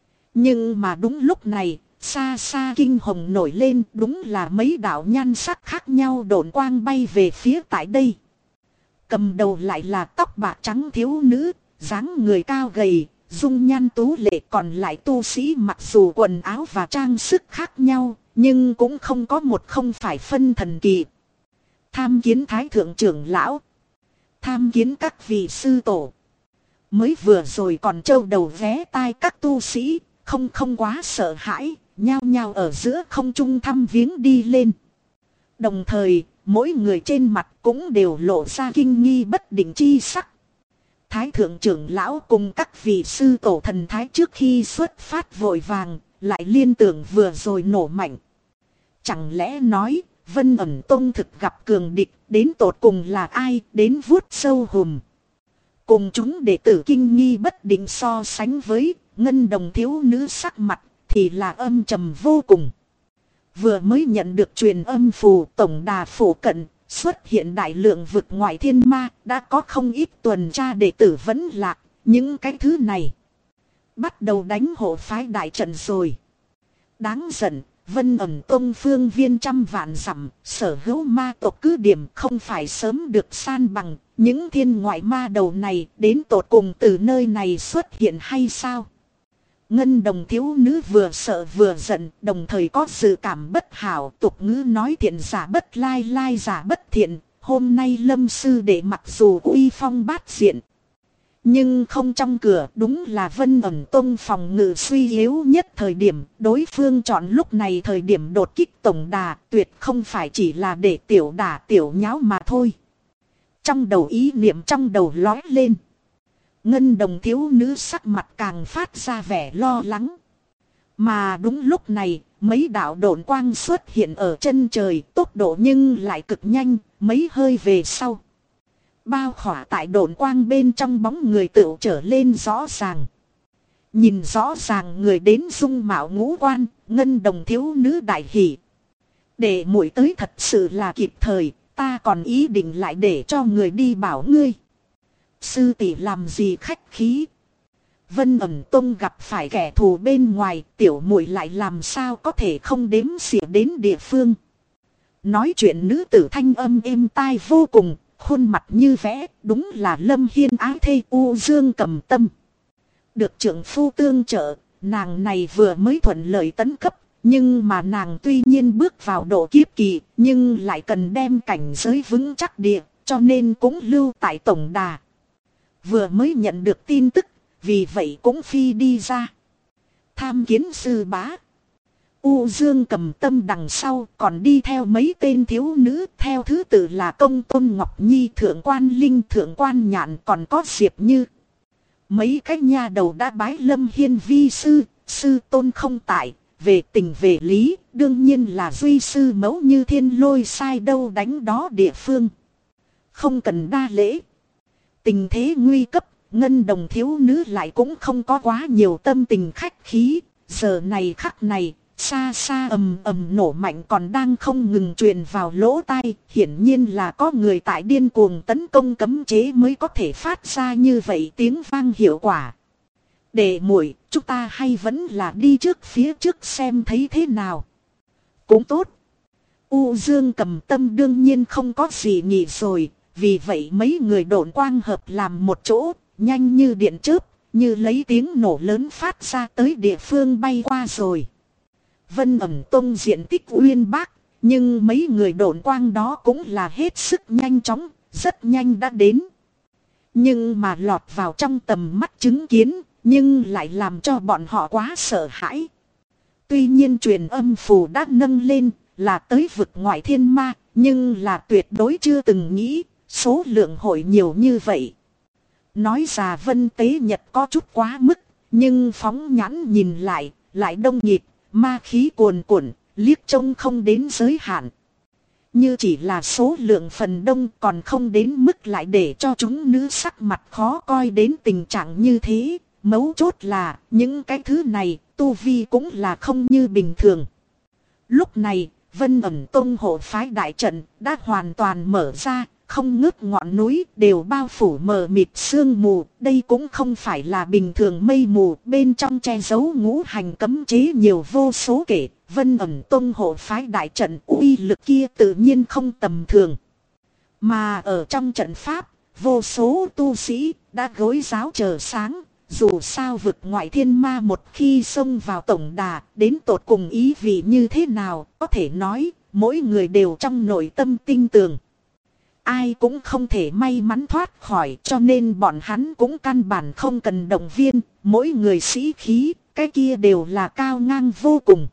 Nhưng mà đúng lúc này, xa xa kinh hồng nổi lên, đúng là mấy đạo nhan sắc khác nhau độn quang bay về phía tại đây. Cầm đầu lại là tóc bạc trắng thiếu nữ, dáng người cao gầy, dung nhan tú lệ, còn lại tu sĩ mặc dù quần áo và trang sức khác nhau, nhưng cũng không có một không phải phân thần kỳ. Tham kiến thái thượng trưởng lão, tham kiến các vị sư tổ. Mới vừa rồi còn trâu đầu vé tai các tu sĩ, không quá sợ hãi, nhao nhao ở giữa không trung thăm viếng đi lên. Đồng thời, mỗi người trên mặt cũng đều lộ ra kinh nghi bất định chi sắc. Thái thượng trưởng lão cùng các vị sư tổ thần thái trước khi xuất phát vội vàng, lại liên tưởng vừa rồi nổ mạnh. Chẳng lẽ nói, Vân ẩn tông thực gặp cường địch, đến tột cùng là ai, đến vuốt sâu hùm. Cùng chúng đệ tử kinh nghi bất định so sánh với ngân đồng thiếu nữ sắc mặt, thì là âm trầm vô cùng. Vừa mới nhận được truyền âm phù, tổng đà phổ cận, xuất hiện đại lượng vực ngoại thiên ma, đã có không ít tuần tra đệ tử vẫn lạc, những cái thứ này. Bắt đầu đánh hộ phái đại trận rồi. Đáng giận, Vân ẩn tông phương viên trăm vạn dặm, sở hữu ma tộc cứ điểm không phải sớm được san bằng, những thiên ngoại ma đầu này đến tột cùng từ nơi này xuất hiện hay sao? Ngân đồng thiếu nữ vừa sợ vừa giận, đồng thời có dự cảm bất hảo, tục ngữ nói thiện giả bất lai, lai giả bất thiện. Hôm nay Lâm sư đệ mặc dù uy phong bát diện, nhưng không trong cửa, đúng là Vân ẩn tông phòng ngự suy yếu nhất thời điểm. Đối phương chọn lúc này thời điểm đột kích tổng đà, tuyệt không phải chỉ là để tiểu đả tiểu nháo mà thôi. Trong đầu ý niệm trong đầu lói lên. Ngân đồng thiếu nữ sắc mặt càng phát ra vẻ lo lắng. Mà đúng lúc này, mấy đạo độn quang xuất hiện ở chân trời, tốc độ nhưng lại cực nhanh, mấy hơi về sau. Bao khỏa tại độn quang bên trong bóng người tựu trở lên rõ ràng. Nhìn rõ ràng người đến dung mạo ngũ quan, ngân đồng thiếu nữ đại hỉ. Để muội tới thật sự là kịp thời, ta còn ý định lại để cho người đi bảo ngươi. Sư tỷ làm gì khách khí. Vân ẩn tông gặp phải kẻ thù bên ngoài, tiểu muội lại làm sao có thể không đếm xỉa đến địa phương. Nói chuyện nữ tử thanh âm êm tai vô cùng, khuôn mặt như vẽ, đúng là Lâm Hiên ái thê U Dương Cầm Tâm. Được trưởng phu tương trợ, nàng này vừa mới thuận lợi tấn cấp, nhưng mà nàng tuy nhiên bước vào độ kiếp kỳ, nhưng lại cần đem cảnh giới vững chắc địa, cho nên cũng lưu tại tổng đà. Vừa mới nhận được tin tức, vì vậy cũng phi đi ra. Tham kiến sư bá. U Dương Cầm Tâm đằng sau còn đi theo mấy tên thiếu nữ, theo thứ tự là Công Tôn Ngọc Nhi, Thượng Quan Linh, Thượng Quan Nhạn, còn có Diệp Như. Mấy cái nha đầu đã bái Lâm Hiên vi sư, sư tôn không tại, về tình về lý, đương nhiên là duy sư mẫu Như Thiên Lôi sai đâu đánh đó địa phương. Không cần đa lễ. Tình thế nguy cấp, ngân đồng thiếu nữ lại cũng không có quá nhiều tâm tình khách khí, giờ này khắc này. Xa xa ầm ầm nổ mạnh còn đang không ngừng truyền vào lỗ tai, hiển nhiên là có người tại điên cuồng tấn công cấm chế mới có thể phát ra như vậy tiếng vang hiệu quả. Để muội, chúng ta hay vẫn là đi trước phía trước xem thấy thế nào. Cũng tốt. U Dương Cầm Tâm đương nhiên không có gì nghỉ rồi, vì vậy mấy người độn quang hợp làm một chỗ, nhanh như điện chớp, như lấy tiếng nổ lớn phát ra tới địa phương bay qua rồi. Vân ẩm tông diện tích uyên bác, nhưng mấy người độn quang đó cũng là hết sức nhanh chóng, rất nhanh đã đến. Nhưng mà lọt vào trong tầm mắt chứng kiến, nhưng lại làm cho bọn họ quá sợ hãi. Tuy nhiên truyền âm phù đã nâng lên, là tới vực ngoại thiên ma, nhưng là tuyệt đối chưa từng nghĩ, số lượng hội nhiều như vậy. Nói ra Vân Tế Nhật có chút quá mức, nhưng phóng nhãn nhìn lại đông nghịt. Ma khí cuồn cuộn, liếc trông không đến giới hạn. Như chỉ là số lượng phần đông còn không đến mức lại để cho chúng nữ sắc mặt khó coi đến tình trạng như thế. Mấu chốt là những cái thứ này tu vi cũng là không như bình thường. Lúc này Vân ẩn tông hộ phái đại trận đã hoàn toàn mở ra. Không ngớt ngọn núi đều bao phủ mờ mịt sương mù, đây cũng không phải là bình thường mây mù, bên trong che giấu ngũ hành cấm chế nhiều vô số kể, Vân ẩn tông hộ phái đại trận uy lực kia tự nhiên không tầm thường. Mà ở trong trận pháp, vô số tu sĩ đã gối giáo chờ sáng, dù sao vực ngoại thiên ma một khi xông vào tổng đà, đến tột cùng ý vị như thế nào, có thể nói, mỗi người đều trong nội tâm tin tưởng. Ai cũng không thể may mắn thoát khỏi, cho nên bọn hắn cũng căn bản không cần động viên, mỗi người sĩ khí, cái kia đều là cao ngang vô cùng.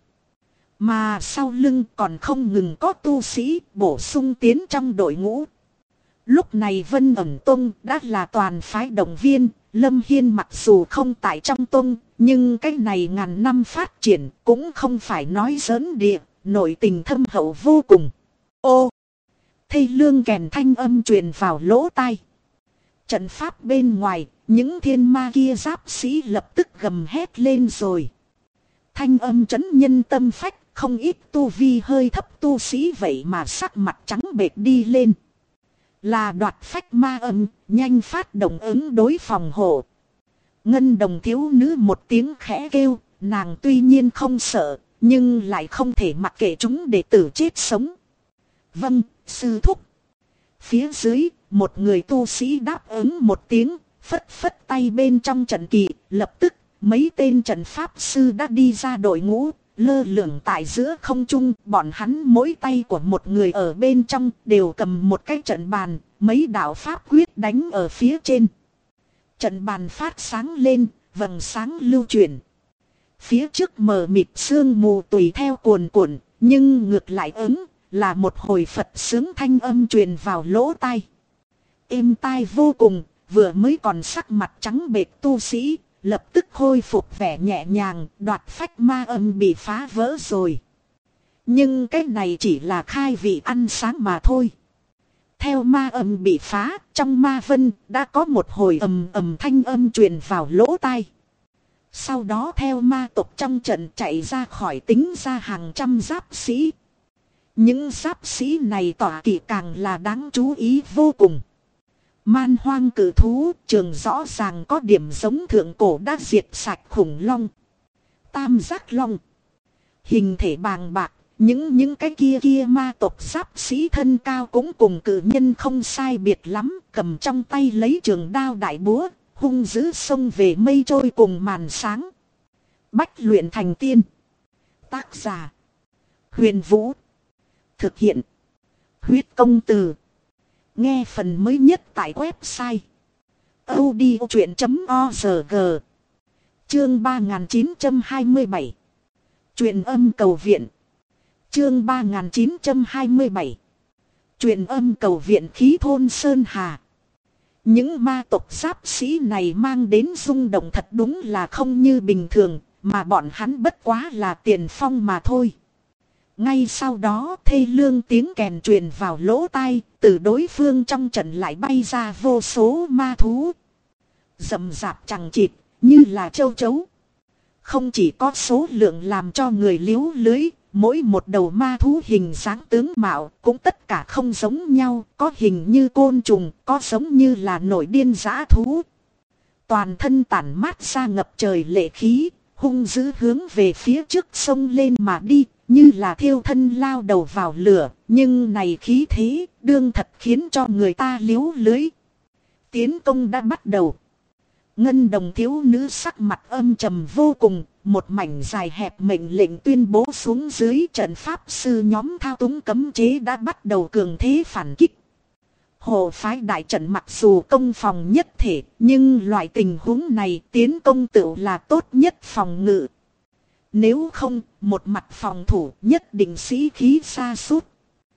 Mà sau lưng còn không ngừng có tu sĩ bổ sung tiến trong đội ngũ. Lúc này Vân ẩn tông đã là toàn phái động viên, Lâm Hiên mặc dù không tại trong tông, nhưng cái này ngàn năm phát triển cũng không phải nói giỡn địa, nội tình thâm hậu vô cùng. Ô! Thây lương kèn thanh âm truyền vào lỗ tai. Trận pháp bên ngoài, những thiên ma kia giáp sĩ lập tức gầm hét lên rồi. Thanh âm trấn nhân tâm phách, không ít tu vi hơi thấp tu sĩ vậy mà sắc mặt trắng bệch đi lên. Là đoạt phách ma âm, nhanh phát động ứng đối phòng hộ. Ngân đồng thiếu nữ một tiếng khẽ kêu, nàng tuy nhiên không sợ, nhưng lại không thể mặc kệ chúng để tử chết sống. Vâng, sư thúc. Phía dưới, một người tu sĩ đáp ứng một tiếng, phất phất tay bên trong trận kỳ, lập tức, mấy tên trận pháp sư đã đi ra đội ngũ, lơ lửng tại giữa không trung, bọn hắn mỗi tay của một người ở bên trong đều cầm một cái trận bàn, mấy đạo pháp quyết đánh ở phía trên. Trận bàn phát sáng lên, vầng sáng lưu chuyển. Phía trước mờ mịt sương mù tùy theo cuồn cuộn, nhưng ngược lại ứng là một hồi Phật sướng thanh âm truyền vào lỗ tai. Êm tai vô cùng, vừa mới còn sắc mặt trắng bệch tu sĩ, lập tức khôi phục vẻ nhẹ nhàng, đoạt phách ma âm bị phá vỡ rồi. Nhưng cái này chỉ là khai vị ăn sáng mà thôi. Theo ma âm bị phá, trong ma vân đã có một hồi ầm ầm thanh âm truyền vào lỗ tai. Sau đó theo ma tộc trong trận chạy ra khỏi tính ra hàng trăm giáp sĩ. Những giáp sĩ này tỏa kỵ càng là đáng chú ý vô cùng. Man hoang cử thú trường rõ ràng có điểm giống thượng cổ đã diệt sạch khủng long. Tam giác long. Hình thể bàng bạc, những cái kia ma tộc giáp sĩ thân cao cũng cùng cử nhân không sai biệt lắm, cầm trong tay lấy trường đao đại búa, hung dữ xông về mây trôi cùng màn sáng. Bách luyện thành tiên. Tác giả: Huyền Vũ. Thực hiện: Huyết Công Từ. Nghe phần mới nhất tại website audiochuyện.org. Chương 3927. Truyền âm cầu viện. Chương 3927. Truyền âm cầu viện khí thôn Sơn Hà. Những ma tộc giáp sĩ này mang đến rung động thật đúng là không như bình thường, mà bọn hắn bất quá là tiền phong mà thôi. Ngay sau đó thê lương tiếng kèn truyền vào lỗ tai, từ đối phương trong trận lại bay ra vô số ma thú. Rậm rạp chằng chịt, như là châu chấu. Không chỉ có số lượng làm cho người liếu lưới, mỗi một đầu ma thú hình dáng tướng mạo cũng tất cả không giống nhau, có hình như côn trùng, có giống như là nổi điên dã thú. Toàn thân tản mát ra ngập trời lệ khí, hung dữ hướng về phía trước sông lên mà đi, như là thiêu thân lao đầu vào lửa, nhưng này khí thế đương thật khiến cho người ta liếu lưới. Tiến công đã bắt đầu. Ngân đồng thiếu nữ sắc mặt âm trầm vô cùng, một mảnh dài hẹp mệnh lệnh tuyên bố xuống dưới, trận pháp sư nhóm thao túng cấm chế đã bắt đầu cường thế phản kích. Hồ phái đại trận mặc dù công phòng nhất thể, nhưng loại tình huống này tiến công tựu là tốt nhất phòng ngự. Nếu không, một mặt phòng thủ nhất định sĩ khí sa sút.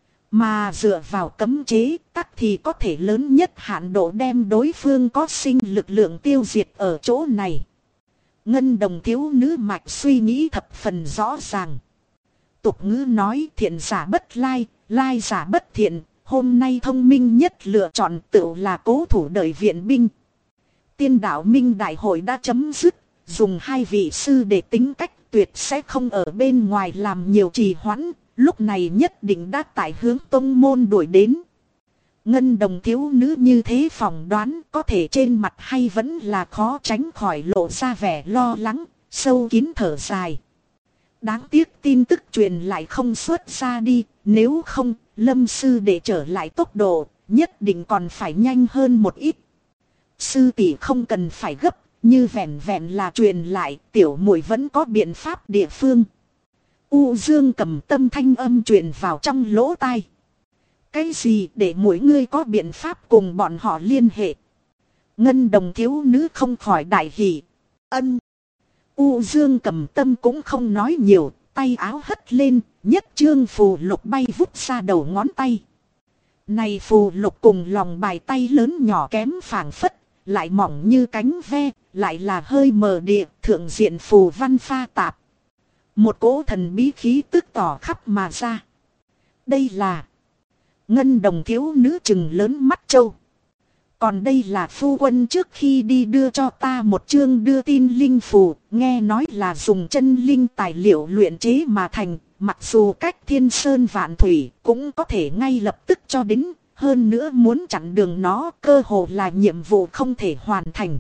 Mà dựa vào cấm chế tắc thì có thể lớn nhất hạn độ đem đối phương có sinh lực lượng tiêu diệt ở chỗ này. Ngân đồng thiếu nữ mạch suy nghĩ thập phần rõ ràng. Tục ngữ nói thiện giả bất lai, lai giả bất thiện. Hôm nay thông minh nhất lựa chọn tựu là cố thủ đợi viện binh. Tiên đạo minh đại hội đã chấm dứt. Dùng hai vị sư để tính cách tuyệt sẽ không ở bên ngoài làm nhiều trì hoãn. Lúc này nhất định đã tại hướng tông môn đuổi đến. Ngân đồng thiếu nữ như thế phỏng đoán có thể trên mặt hay vẫn là khó tránh khỏi lộ ra vẻ lo lắng, sâu kín thở dài. Đáng tiếc tin tức truyền lại không xuất ra đi, nếu không, Lâm sư để trở lại tốc độ, nhất định còn phải nhanh hơn một ít. Sư tỷ không cần phải gấp, như vẹn vẹn là truyền lại, tiểu muội vẫn có biện pháp địa phương. U Dương cầm tâm thanh âm truyền vào trong lỗ tai. Cái gì để mỗi ngươi có biện pháp cùng bọn họ liên hệ? Ngân đồng thiếu nữ không khỏi đại hỉ. Ân. U Dương cầm tâm cũng không nói nhiều, tay áo hất lên, nhất trương phù lục bay vút ra đầu ngón tay. Này phù lục cùng lòng bài tay lớn nhỏ kém phảng phất, lại mỏng như cánh ve, lại là hơi mờ địa, thượng diện phù văn pha tạp. Một cỗ thần bí khí tức tỏ khắp mà ra. Đây là Ngân đồng thiếu nữ trừng lớn mắt châu. Còn đây là phu quân trước khi đi đưa cho ta một chương đưa tin linh phù, nghe nói là dùng chân linh tài liệu luyện chế mà thành, mặc dù cách thiên sơn vạn thủy cũng có thể ngay lập tức cho đến, hơn nữa muốn chặn đường nó cơ hồ là nhiệm vụ không thể hoàn thành.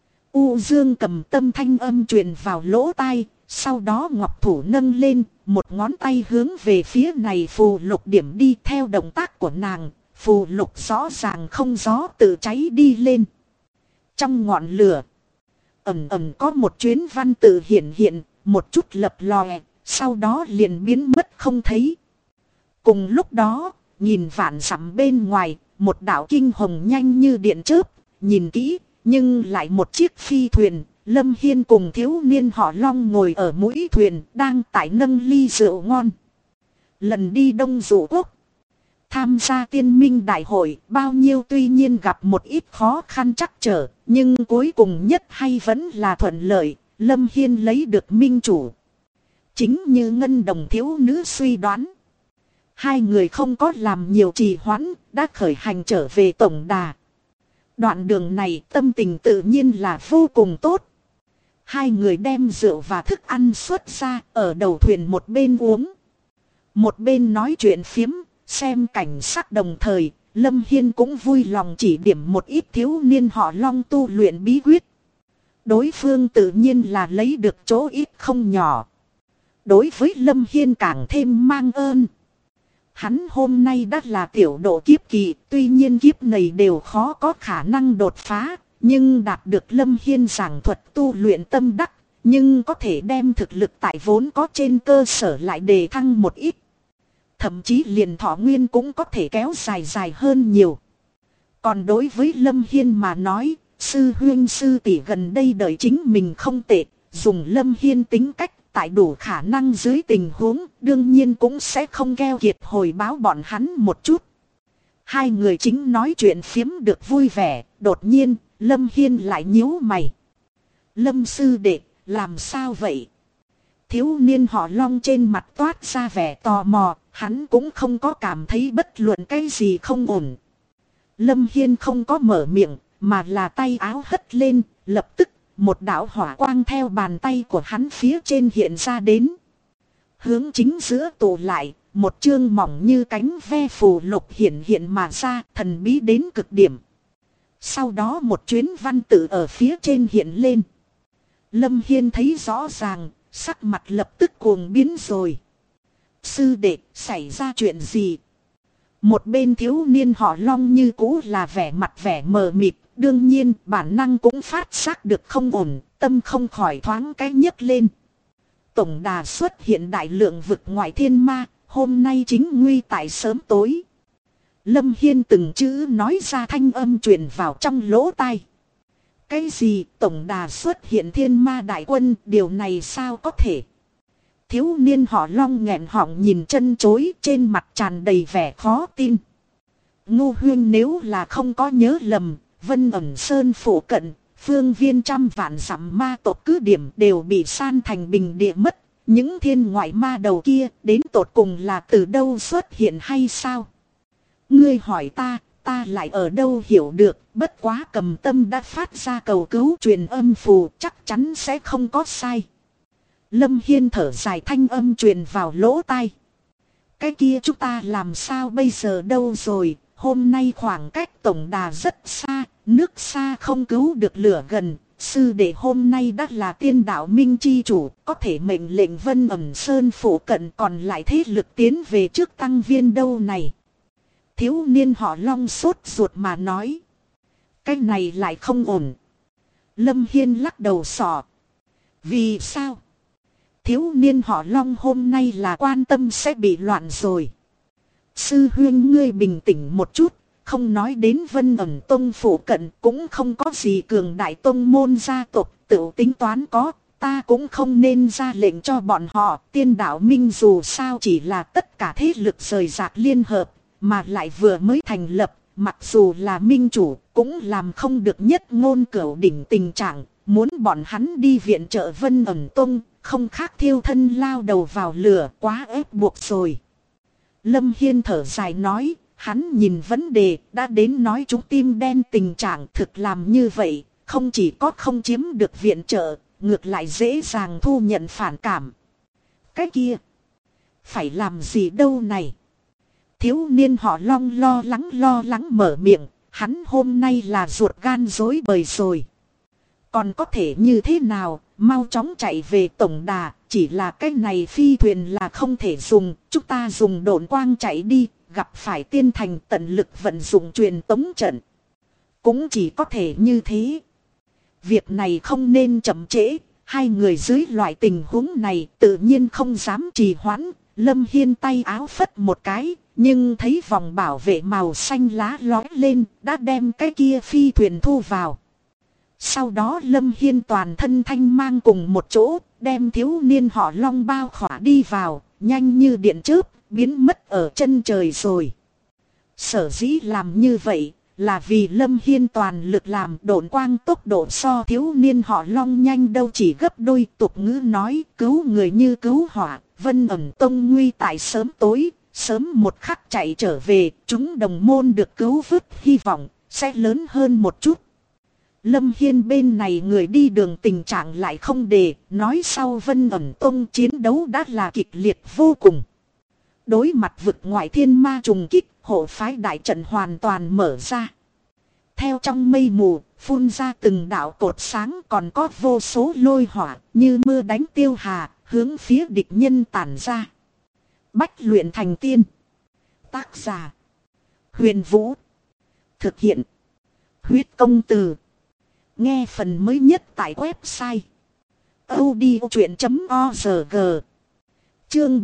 U Dương cầm tâm thanh âm truyền vào lỗ tai, sau đó ngọc thủ nâng lên, một ngón tay hướng về phía này phù lục điểm đi theo động tác của nàng. Phù lục rõ ràng không gió tự cháy đi lên. Trong ngọn lửa, ẩn ẩn có một chuyến văn tự hiện, một chút lập lòe, sau đó liền biến mất không thấy. Cùng lúc đó, nhìn vạn dặm bên ngoài, một đạo kinh hồng nhanh như điện chớp, nhìn kỹ, nhưng lại một chiếc phi thuyền, Lâm Hiên cùng thiếu niên họ Long ngồi ở mũi thuyền, đang tại nâng ly rượu ngon. Lần đi Đông Dụ Quốc, Tham gia tiên minh đại hội bao nhiêu tuy nhiên gặp một ít khó khăn trắc trở, nhưng cuối cùng nhất hay vẫn là thuận lợi, Lâm Hiên lấy được minh chủ. Chính như Ngân Đồng thiếu nữ suy đoán. Hai người không có làm nhiều trì hoãn, đã khởi hành trở về tổng đà. Đoạn đường này tâm tình tự nhiên là vô cùng tốt. Hai người đem rượu và thức ăn xuất ra, ở đầu thuyền một bên uống, một bên nói chuyện phiếm, xem cảnh sắc đồng thời. Lâm Hiên cũng vui lòng chỉ điểm một ít thiếu niên họ Long tu luyện bí quyết. Đối phương tự nhiên là lấy được chỗ ít không nhỏ. Đối với Lâm Hiên càng thêm mang ơn. Hắn hôm nay đã là tiểu độ kiếp kỳ, tuy nhiên kiếp này đều khó có khả năng đột phá, nhưng đạt được Lâm Hiên giảng thuật tu luyện tâm đắc, nhưng có thể đem thực lực tại vốn có trên cơ sở lại đề thăng một ít. Thậm chí liền thọ nguyên cũng có thể kéo dài hơn nhiều. Còn đối với Lâm Hiên mà nói, sư huynh sư tỷ gần đây đợi chính mình không tệ, dùng Lâm Hiên tính cách. Tại đủ khả năng dưới tình huống, đương nhiên cũng sẽ không keo kiệt hồi báo bọn hắn một chút. Hai người chính nói chuyện phiếm được vui vẻ, đột nhiên, Lâm Hiên lại nhíu mày. Lâm sư đệ, làm sao vậy? Thiếu niên họ Long trên mặt toát ra vẻ tò mò, hắn cũng không có cảm thấy bất luận cái gì không ổn. Lâm Hiên không có mở miệng, mà là tay áo hất lên, lập tức. Một đạo hỏa quang theo bàn tay của hắn phía trên hiện ra đến. Hướng chính giữa tụ lại, một chương mỏng như cánh ve phù lục hiện mà ra, thần bí đến cực điểm. Sau đó một chuyến văn tự ở phía trên hiện lên. Lâm Hiên thấy rõ ràng, sắc mặt lập tức cuồng biến rồi. Sư đệ, xảy ra chuyện gì? Một bên thiếu niên họ Long như cũ là vẻ mặt vẻ mờ mịt. Đương nhiên bản năng cũng phát giác được không ổn, tâm không khỏi thoáng cái nhấc lên. Tổng đà xuất hiện đại lượng vực ngoại thiên ma, hôm nay chính nguy tại sớm tối. Lâm Hiên từng chữ nói ra thanh âm truyền vào trong lỗ tai. Cái gì tổng đà xuất hiện thiên ma đại quân, điều này sao có thể? Thiếu niên họ Long nghẹn họng nhìn chân chối, trên mặt tràn đầy vẻ khó tin. Ngô huynh nếu là không có nhớ lầm, Vân Ẩn Sơn phủ cận, phương viên trăm vạn dặm ma tộc cứ điểm đều bị san thành bình địa mất. Những thiên ngoại ma đầu kia đến tột cùng là từ đâu xuất hiện hay sao? Ngươi hỏi ta, ta lại ở đâu hiểu được, bất quá Cầm Tâm đã phát ra cầu cứu truyền âm phù, chắc chắn sẽ không có sai. Lâm Hiên thở dài, thanh âm truyền vào lỗ tai. Cái kia chúng ta làm sao bây giờ đâu rồi? Hôm nay khoảng cách tổng đà rất xa, nước xa không cứu được lửa gần. Sư đệ hôm nay đã là tiên đạo minh chi chủ, có thể mệnh lệnh Vân Ẩn Sơn phủ cận, còn lại thế lực tiến về trước tăng viên đâu này. Thiếu niên họ Long sốt ruột mà nói. Cái này lại không ổn. Lâm Hiên lắc đầu sọ. Vì sao? Thiếu niên họ Long hôm nay là quan tâm sẽ bị loạn rồi. Sư huynh ngươi bình tĩnh một chút, không nói đến Vân Ẩn Tông phủ cận, cũng không có gì cường đại tông môn gia tộc, tự tính toán có, ta cũng không nên ra lệnh cho bọn họ. Tiên đạo minh dù sao chỉ là tất cả thế lực rời rạc liên hợp, mà lại vừa mới thành lập, mặc dù là minh chủ, cũng làm không được nhất ngôn cửu đỉnh tình trạng, muốn bọn hắn đi viện trợ Vân Ẩn Tông, không khác thiêu thân lao đầu vào lửa, quá ép buộc rồi. Lâm Hiên thở dài nói, hắn nhìn vấn đề đã đến nói chúng tim đen tình trạng, thực làm như vậy, không chỉ có không chiếm được viện trợ, ngược lại dễ dàng thu nhận phản cảm. Cái kia, phải làm gì đâu này? Thiếu niên họ Long lo lắng mở miệng, hắn hôm nay là ruột gan rối bời rồi. Còn có thể như thế nào, mau chóng chạy về tổng đà, chỉ là cái này phi thuyền là không thể dùng, chúng ta dùng độn quang chạy đi, gặp phải tiên thành tận lực vận dụng truyền tống trận. Cũng chỉ có thể như thế. Việc này không nên chậm trễ, hai người dưới loại tình huống này tự nhiên không dám trì hoãn. Lâm Hiên tay áo phất một cái, nhưng thấy vòng bảo vệ màu xanh lá lói lên, đã đem cái kia phi thuyền thu vào. Sau đó Lâm Hiên toàn thân thanh mang cùng một chỗ, đem thiếu niên họ Long bao khỏa đi vào, nhanh như điện chớp, biến mất ở chân trời rồi. Sở dĩ làm như vậy là vì Lâm Hiên toàn lực làm độn quang tốc độ so thiếu niên họ Long nhanh đâu chỉ gấp đôi. Tục ngữ nói cứu người như cứu hỏa, Vân Ẩn Tông nguy tại sớm tối, sớm một khắc chạy trở về, chúng đồng môn được cứu vớt hy vọng sẽ lớn hơn một chút. Lâm Hiên bên này người đi đường tình trạng lại không để, nói sau Vân Ẩn Tông chiến đấu đã là kịch liệt vô cùng. Đối mặt vực ngoại thiên ma trùng kích, hộ phái đại trận hoàn toàn mở ra. Theo trong mây mù, phun ra từng đạo cột sáng, còn có vô số lôi hỏa như mưa đánh tiêu hà, hướng phía địch nhân tản ra. Bách luyện thành tiên. Tác giả: Huyền Vũ. Thực hiện: Huyết Công Từ. Nghe phần mới nhất tại website audiochuyện.org. Chương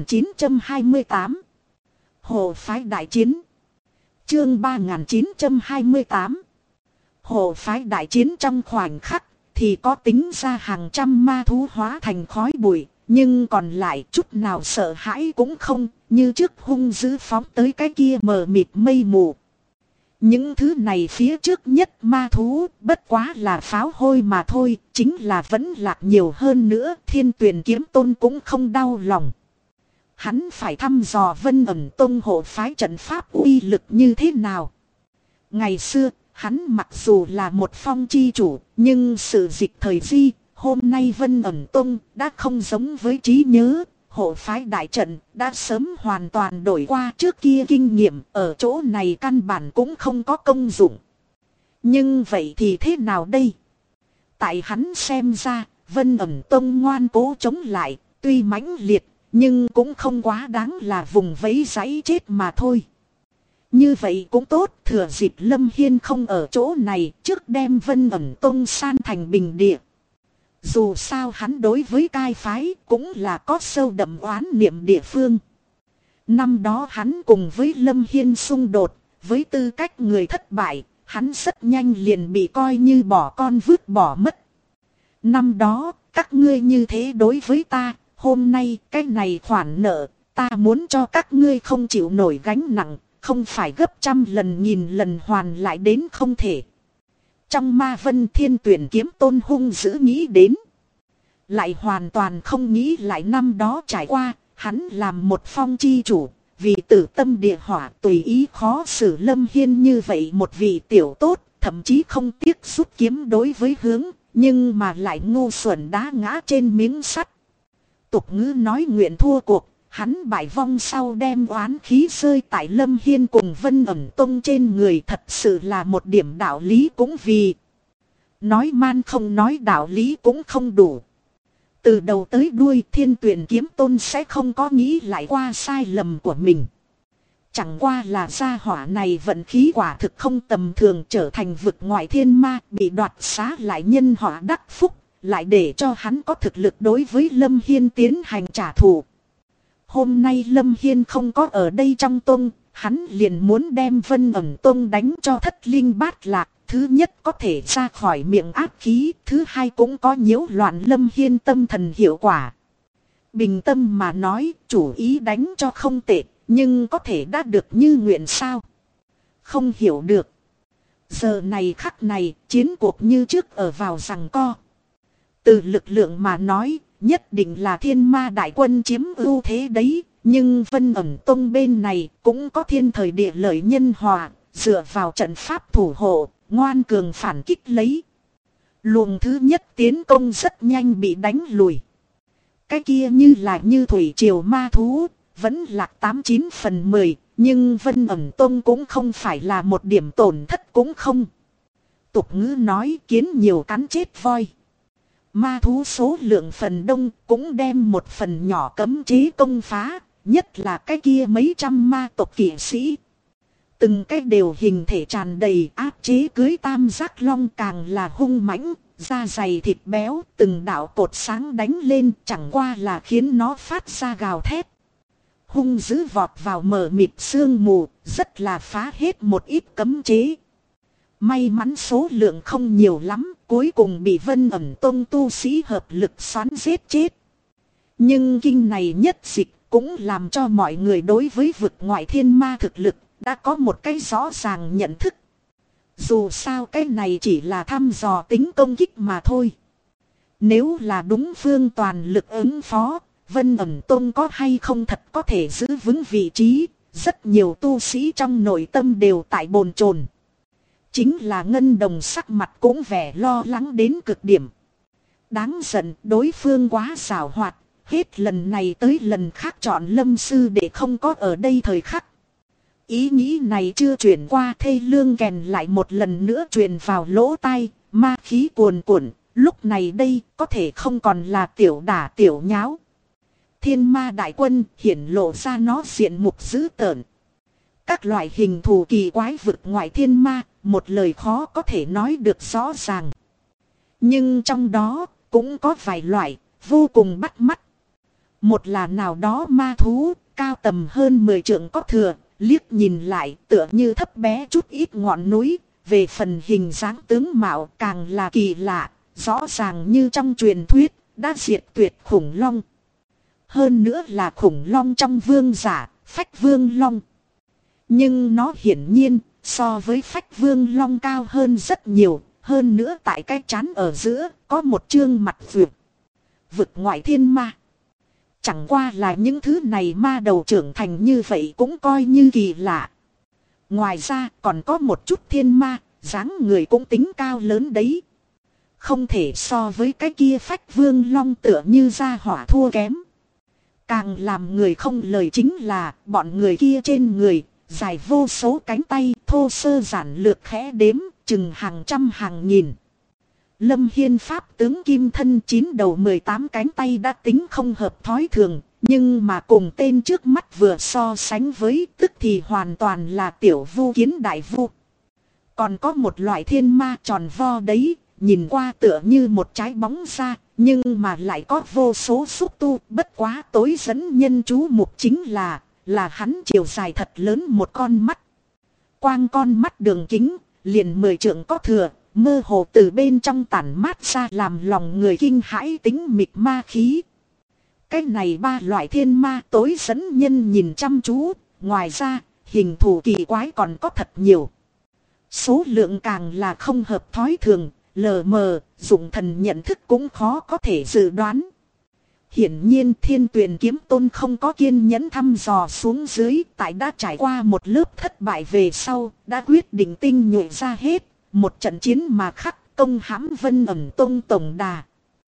3928. Hộ phái đại chiến. Chương 3928. Hộ phái đại chiến trong khoảnh khắc thì có tính ra hàng trăm ma thú hóa thành khói bụi, nhưng còn lại chút nào sợ hãi cũng không, như trước hung dữ phóng tới cái kia mờ mịt mây mù. Những thứ này phía trước nhất ma thú bất quá là pháo hôi mà thôi, chính là vẫn lạc nhiều hơn nữa. Thiên Tuyền Kiếm Tôn cũng không đau lòng. Hắn phải thăm dò Vân Ẩn Tông hộ phái trận pháp uy lực như thế nào. Ngày xưa, hắn mặc dù là một phong chi chủ, nhưng sự dịch thời di, hôm nay Vân Ẩn Tông đã không giống với trí nhớ. Hộ phái đại trận đã sớm hoàn toàn đổi qua, trước kia kinh nghiệm ở chỗ này căn bản cũng không có công dụng. Nhưng vậy thì thế nào đây? Tại hắn xem ra, Vân Ẩn Tông ngoan cố chống lại, tuy mãnh liệt, nhưng cũng không quá đáng là vùng vẫy giấy chết mà thôi. Như vậy cũng tốt, thừa dịp Lâm Hiên không ở chỗ này, trước đem Vân Ẩn Tông san thành bình địa. Dù sao hắn đối với cai phái cũng là có sâu đậm oán niệm địa phương. Năm đó hắn cùng với Lâm Hiên xung đột, với tư cách người thất bại, hắn rất nhanh liền bị coi như bỏ con vứt bỏ mất. Năm đó, các ngươi như thế đối với ta, hôm nay cái này khoản nợ, ta muốn cho các ngươi không chịu nổi gánh nặng, không phải gấp trăm lần nghìn lần hoàn lại đến không thể. Trong ma vân Thiên Tuyển Kiếm Tôn hung dữ nghĩ đến. Lại hoàn toàn không nghĩ lại năm đó trải qua, hắn làm một phong chi chủ, vì tử tâm địa hỏa tùy ý khó xử Lâm Hiên như vậy một vị tiểu tốt, thậm chí không tiếc rút kiếm đối với hướng, nhưng mà lại ngu xuẩn đá ngã trên miếng sắt. Tục ngữ nói nguyện thua cuộc, hắn bại vong sau đem oán khí rơi tại Lâm Hiên cùng Vân Ẩn Tông trên người, thật sự là một điểm đạo lý cũng vì. Nói man không nói đạo lý cũng không đủ. Từ đầu tới đuôi Thiên Tuyển Kiếm Tôn sẽ không có nghĩ lại qua sai lầm của mình. Chẳng qua là gia hỏa này vận khí quả thực không tầm thường, trở thành vực ngoại thiên ma, bị đoạt xá lại nhân họa đắc phúc, lại để cho hắn có thực lực đối với Lâm Hiên tiến hành trả thù. Hôm nay Lâm Hiên không có ở đây trong tông, hắn liền muốn đem Vân Ẩn Tông đánh cho thất linh bát lạc. Thứ nhất có thể ra khỏi miệng ác khí, thứ hai cũng có nhiễu loạn Lâm Hiên tâm thần hiệu quả. Bình tâm mà nói, chủ ý đánh cho không tệ, nhưng có thể đã được như nguyện sao? Không hiểu được. Giờ này khắc này, chiến cuộc như trước ở vào giằng co. Từ lực lượng mà nói, nhất định là thiên ma đại quân chiếm ưu thế đấy, nhưng Vân Ẩn Tông bên này cũng có thiên thời địa lợi nhân hòa, dựa vào trận pháp thủ hộ, ngoan cường phản kích lấy. Luồng thứ nhất tiến công rất nhanh bị đánh lùi. Cái kia như là như thủy triều ma thú, vẫn lạc 89/10, nhưng Vân Ẩn Tông cũng không phải là một điểm tổn thất cũng không. Tục ngữ nói kiến nhiều cắn chết voi. Ma thú số lượng phần đông cũng đem một phần nhỏ cấm chế công phá, nhất là cái kia mấy trăm ma tộc kỵ sĩ. Từng cái đều hình thể tràn đầy áp chế cưới tam giác long, càng là hung mãnh, da dày thịt béo, từng đạo cột sáng đánh lên chẳng qua là khiến nó phát ra gào thét. Hung dữ vọt vào mờ mịt sương mù, rất là phá hết một ít cấm chế. May mắn số lượng không nhiều lắm, cuối cùng bị Vân Ẩn Tông tu sĩ hợp lực xoắn giết chết. Nhưng kinh này nhất dịch cũng làm cho mọi người đối với vực ngoại thiên ma thực lực đã có một cái rõ ràng nhận thức. Dù sao cái này chỉ là thăm dò tính công kích mà thôi. Nếu là đúng phương toàn lực ứng phó, Vân Ẩn Tông có hay không thật có thể giữ vững vị trí. Rất nhiều tu sĩ trong nội tâm đều tại bồn chồn. Chính là Ngân Đồng sắc mặt cũng vẻ lo lắng đến cực điểm. Đáng giận, đối phương quá xảo hoạt, hết lần này tới lần khác chọn Lâm sư để không có ở đây thời khắc. Ý nghĩ này chưa chuyển qua, thê lương kèn lại một lần nữa truyền vào lỗ tai, ma khí cuồn cuộn, lúc này đây có thể không còn là tiểu đả tiểu nháo. Thiên ma đại quân hiển lộ ra nó diện mục dữ tợn. Các loại hình thù kỳ quái vực ngoại thiên ma, một lời khó có thể nói được rõ ràng. Nhưng trong đó cũng có vài loại vô cùng bắt mắt. Một là nào đó ma thú, cao tầm hơn 10 trượng có thừa, liếc nhìn lại tựa như thấp bé chút ít ngọn núi. Về phần hình dáng tướng mạo càng là kỳ lạ, rõ ràng như trong truyền thuyết, đã diệt tuyệt khủng long. Hơn nữa là khủng long trong vương giả, Phách Vương Long. Nhưng nó hiển nhiên so với Phách Vương Long cao hơn rất nhiều. Hơn nữa tại cái trán ở giữa có một chương mặt vượt. Vực ngoại thiên ma. Chẳng qua là những thứ này ma đầu trưởng thành như vậy cũng coi như kỳ lạ. Ngoài ra còn có một chút thiên ma, dáng người cũng tính cao lớn đấy. Không thể so với cái kia Phách Vương Long tựa như ra hỏa thua kém. Càng làm người không lời chính là bọn người kia trên người, dài vô số cánh tay, thô sơ giản lược khẽ đếm, chừng hàng trăm hàng nghìn. Lâm Hiên pháp tướng kim thân 9 đầu 18 cánh tay đã tính không hợp thói thường, nhưng mà cùng tên trước mắt vừa so sánh với tức thì hoàn toàn là tiểu vu kiến đại vu. Còn có một loại thiên ma tròn vo đấy, nhìn qua tựa như một trái bóng ra, nhưng mà lại có vô số xúc tu, bất quá tối dẫn nhân chú mục chính là hắn chiều dài thật lớn một con mắt. Quang con mắt đường kính, liền 10 trượng có thừa, mơ hồ từ bên trong tản mát ra làm lòng người kinh hãi tính mịt ma khí. Cái này ba loại thiên ma tối dẫn nhân nhìn chăm chú, ngoài ra, hình thù kỳ quái còn có thật nhiều. Số lượng càng là không hợp thói thường, lờ mờ, dụng thần nhận thức cũng khó có thể dự đoán. Hiển nhiên Thiên Tuyền Kiếm Tôn không có kiên nhẫn thăm dò xuống dưới, tại đã trải qua một lớp thất bại về sau, đã quyết định tinh nhuệ ra hết, một trận chiến mà khắc công hãm Vân Ẩn Tông tổng đà.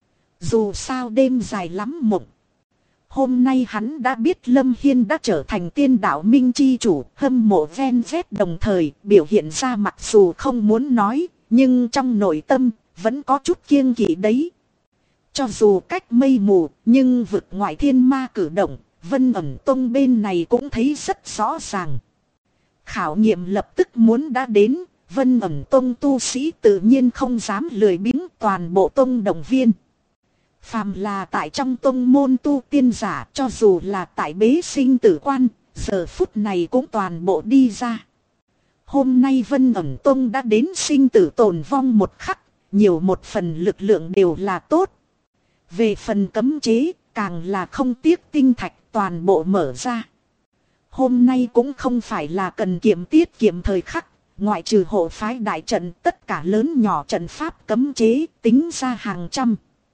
Dù sao đêm dài lắm mộng. Hôm nay hắn đã biết Lâm Hiên đã trở thành tiên đạo minh chi chủ, hâm mộ ven vét đồng thời biểu hiện ra mặc dù không muốn nói, nhưng trong nội tâm vẫn có chút kiêng kỵ đấy. Cho dù cách mây mù, nhưng vực ngoại thiên ma cử động, Vân Ẩn Tông bên này cũng thấy rất rõ ràng. Khảo nghiệm lập tức muốn đã đến, Vân Ẩn Tông tu sĩ tự nhiên không dám lười biếng, toàn bộ tông động viên. Phàm là tại trong tông môn tu tiên giả, cho dù là tại bế sinh tử quan, giờ phút này cũng toàn bộ đi ra. Hôm nay Vân Ẩn Tông đã đến sinh tử tồn vong một khắc, nhiều một phần lực lượng đều là tốt. Về phần cấm chế, càng là không tiếc tinh thạch toàn bộ mở ra. Hôm nay cũng không phải là cần tiết kiệm thời khắc, ngoại trừ hộ phái đại trận, tất cả lớn nhỏ trận pháp cấm chế tính ra hàng trăm.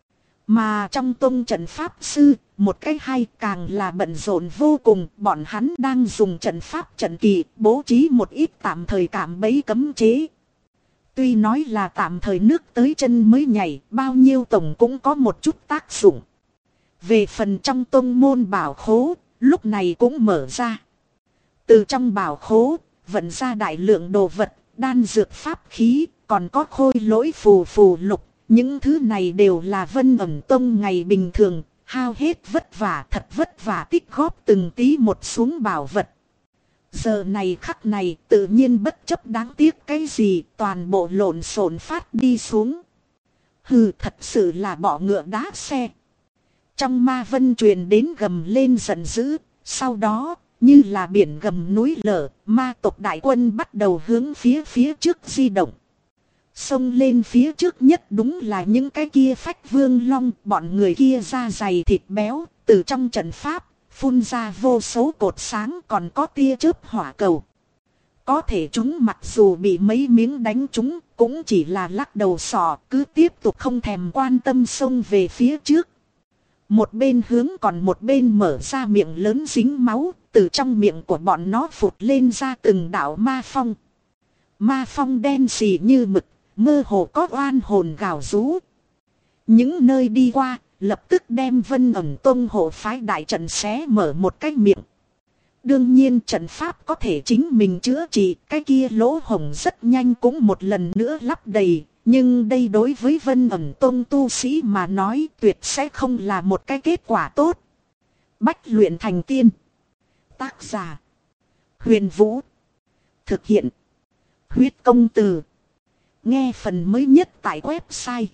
Mà trong tông trận pháp sư, một cái hay càng là bận rộn vô cùng, bọn hắn đang dùng trận pháp trận kỳ bố trí một ít tạm thời cạm bẫy cấm chế. Tuy nói là tạm thời nước tới chân mới nhảy, bao nhiêu tổng cũng có một chút tác dụng. Về phần trong tông môn bảo khố, lúc này cũng mở ra. Từ trong bảo khố, vận ra đại lượng đồ vật, đan dược pháp khí, còn có khôi lỗi phù lục. Những thứ này đều là Vân Ẩn Tông ngày bình thường, hao hết vất vả, thật vất vả tích góp từng tí một xuống bảo vật. Giờ này khắc này tự nhiên bất chấp đáng tiếc cái gì, toàn bộ lộn xộn phát đi xuống. Hừ, thật sự là bỏ ngựa đá xe. Trong ma vân truyền đến gầm lên giận dữ, sau đó như là biển gầm núi lở, ma tộc đại quân bắt đầu hướng phía trước di động. Xông lên phía trước nhất đúng là những cái kia Phách Vương Long, bọn người kia da dày thịt béo, từ trong trận pháp phun ra vô số cột sáng, còn có tia chớp hỏa cầu. Có thể chúng mặc dù bị mấy miếng đánh chúng cũng chỉ là lắc đầu sọ, cứ tiếp tục không thèm quan tâm xông về phía trước. Một bên hướng còn một bên mở ra miệng lớn dính máu, từ trong miệng của bọn nó phụt lên ra từng đạo ma phong. Ma phong đen xì như mực, mơ hồ có oan hồn gào rú. Những nơi đi qua, lập tức đem Vân Ẩn Tông hộ phái đại trận xé mở một cái miệng. Đương nhiên trận pháp có thể chính mình chữa trị, cái kia lỗ hổng rất nhanh cũng một lần nữa lắp đầy. Nhưng đây đối với Vân Ẩn Tông tu sĩ mà nói tuyệt sẽ không là một cái kết quả tốt. Bách luyện thành tiên. Tác giả: Huyền Vũ. Thực hiện: Huyết Công Từ. Nghe phần mới nhất tại website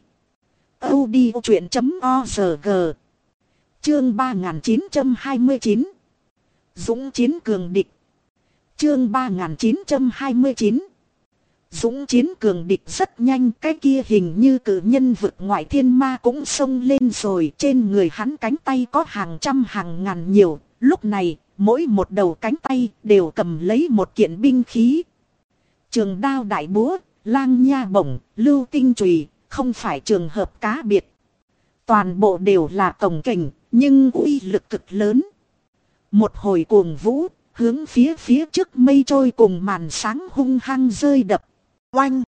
audiochuyện.org. Chương 3929. Dũng chiến cường địch. Chương 3929. Dũng chiến cường địch. Rất nhanh cái kia hình như cự nhân vực ngoại thiên ma cũng xông lên rồi. Trên người hắn cánh tay có hàng trăm hàng ngàn nhiều. Lúc này mỗi một đầu cánh tay đều cầm lấy một kiện binh khí. Trường đao đại búa, lang nha bổng, lưu tinh chùy, không phải trường hợp cá biệt. Toàn bộ đều là cồng kềnh, nhưng uy lực cực lớn. Một hồi cuồng vũ, hướng phía trước mây trôi cùng màn sáng hung hăng rơi đập. Oanh!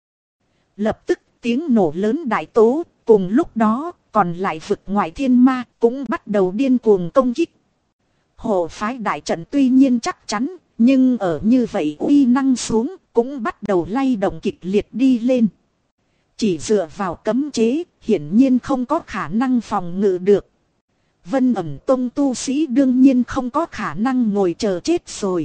Lập tức tiếng nổ lớn đại tố, cùng lúc đó còn lại vực ngoại thiên ma cũng bắt đầu điên cuồng công kích. Hộ phái đại trận tuy nhiên chắc chắn, nhưng ở như vậy uy năng xuống cũng bắt đầu lay động kịch liệt đi lên. Chỉ dựa vào cấm chế, hiển nhiên không có khả năng phòng ngự được. Vân Ẩn Tông tu sĩ đương nhiên không có khả năng ngồi chờ chết rồi.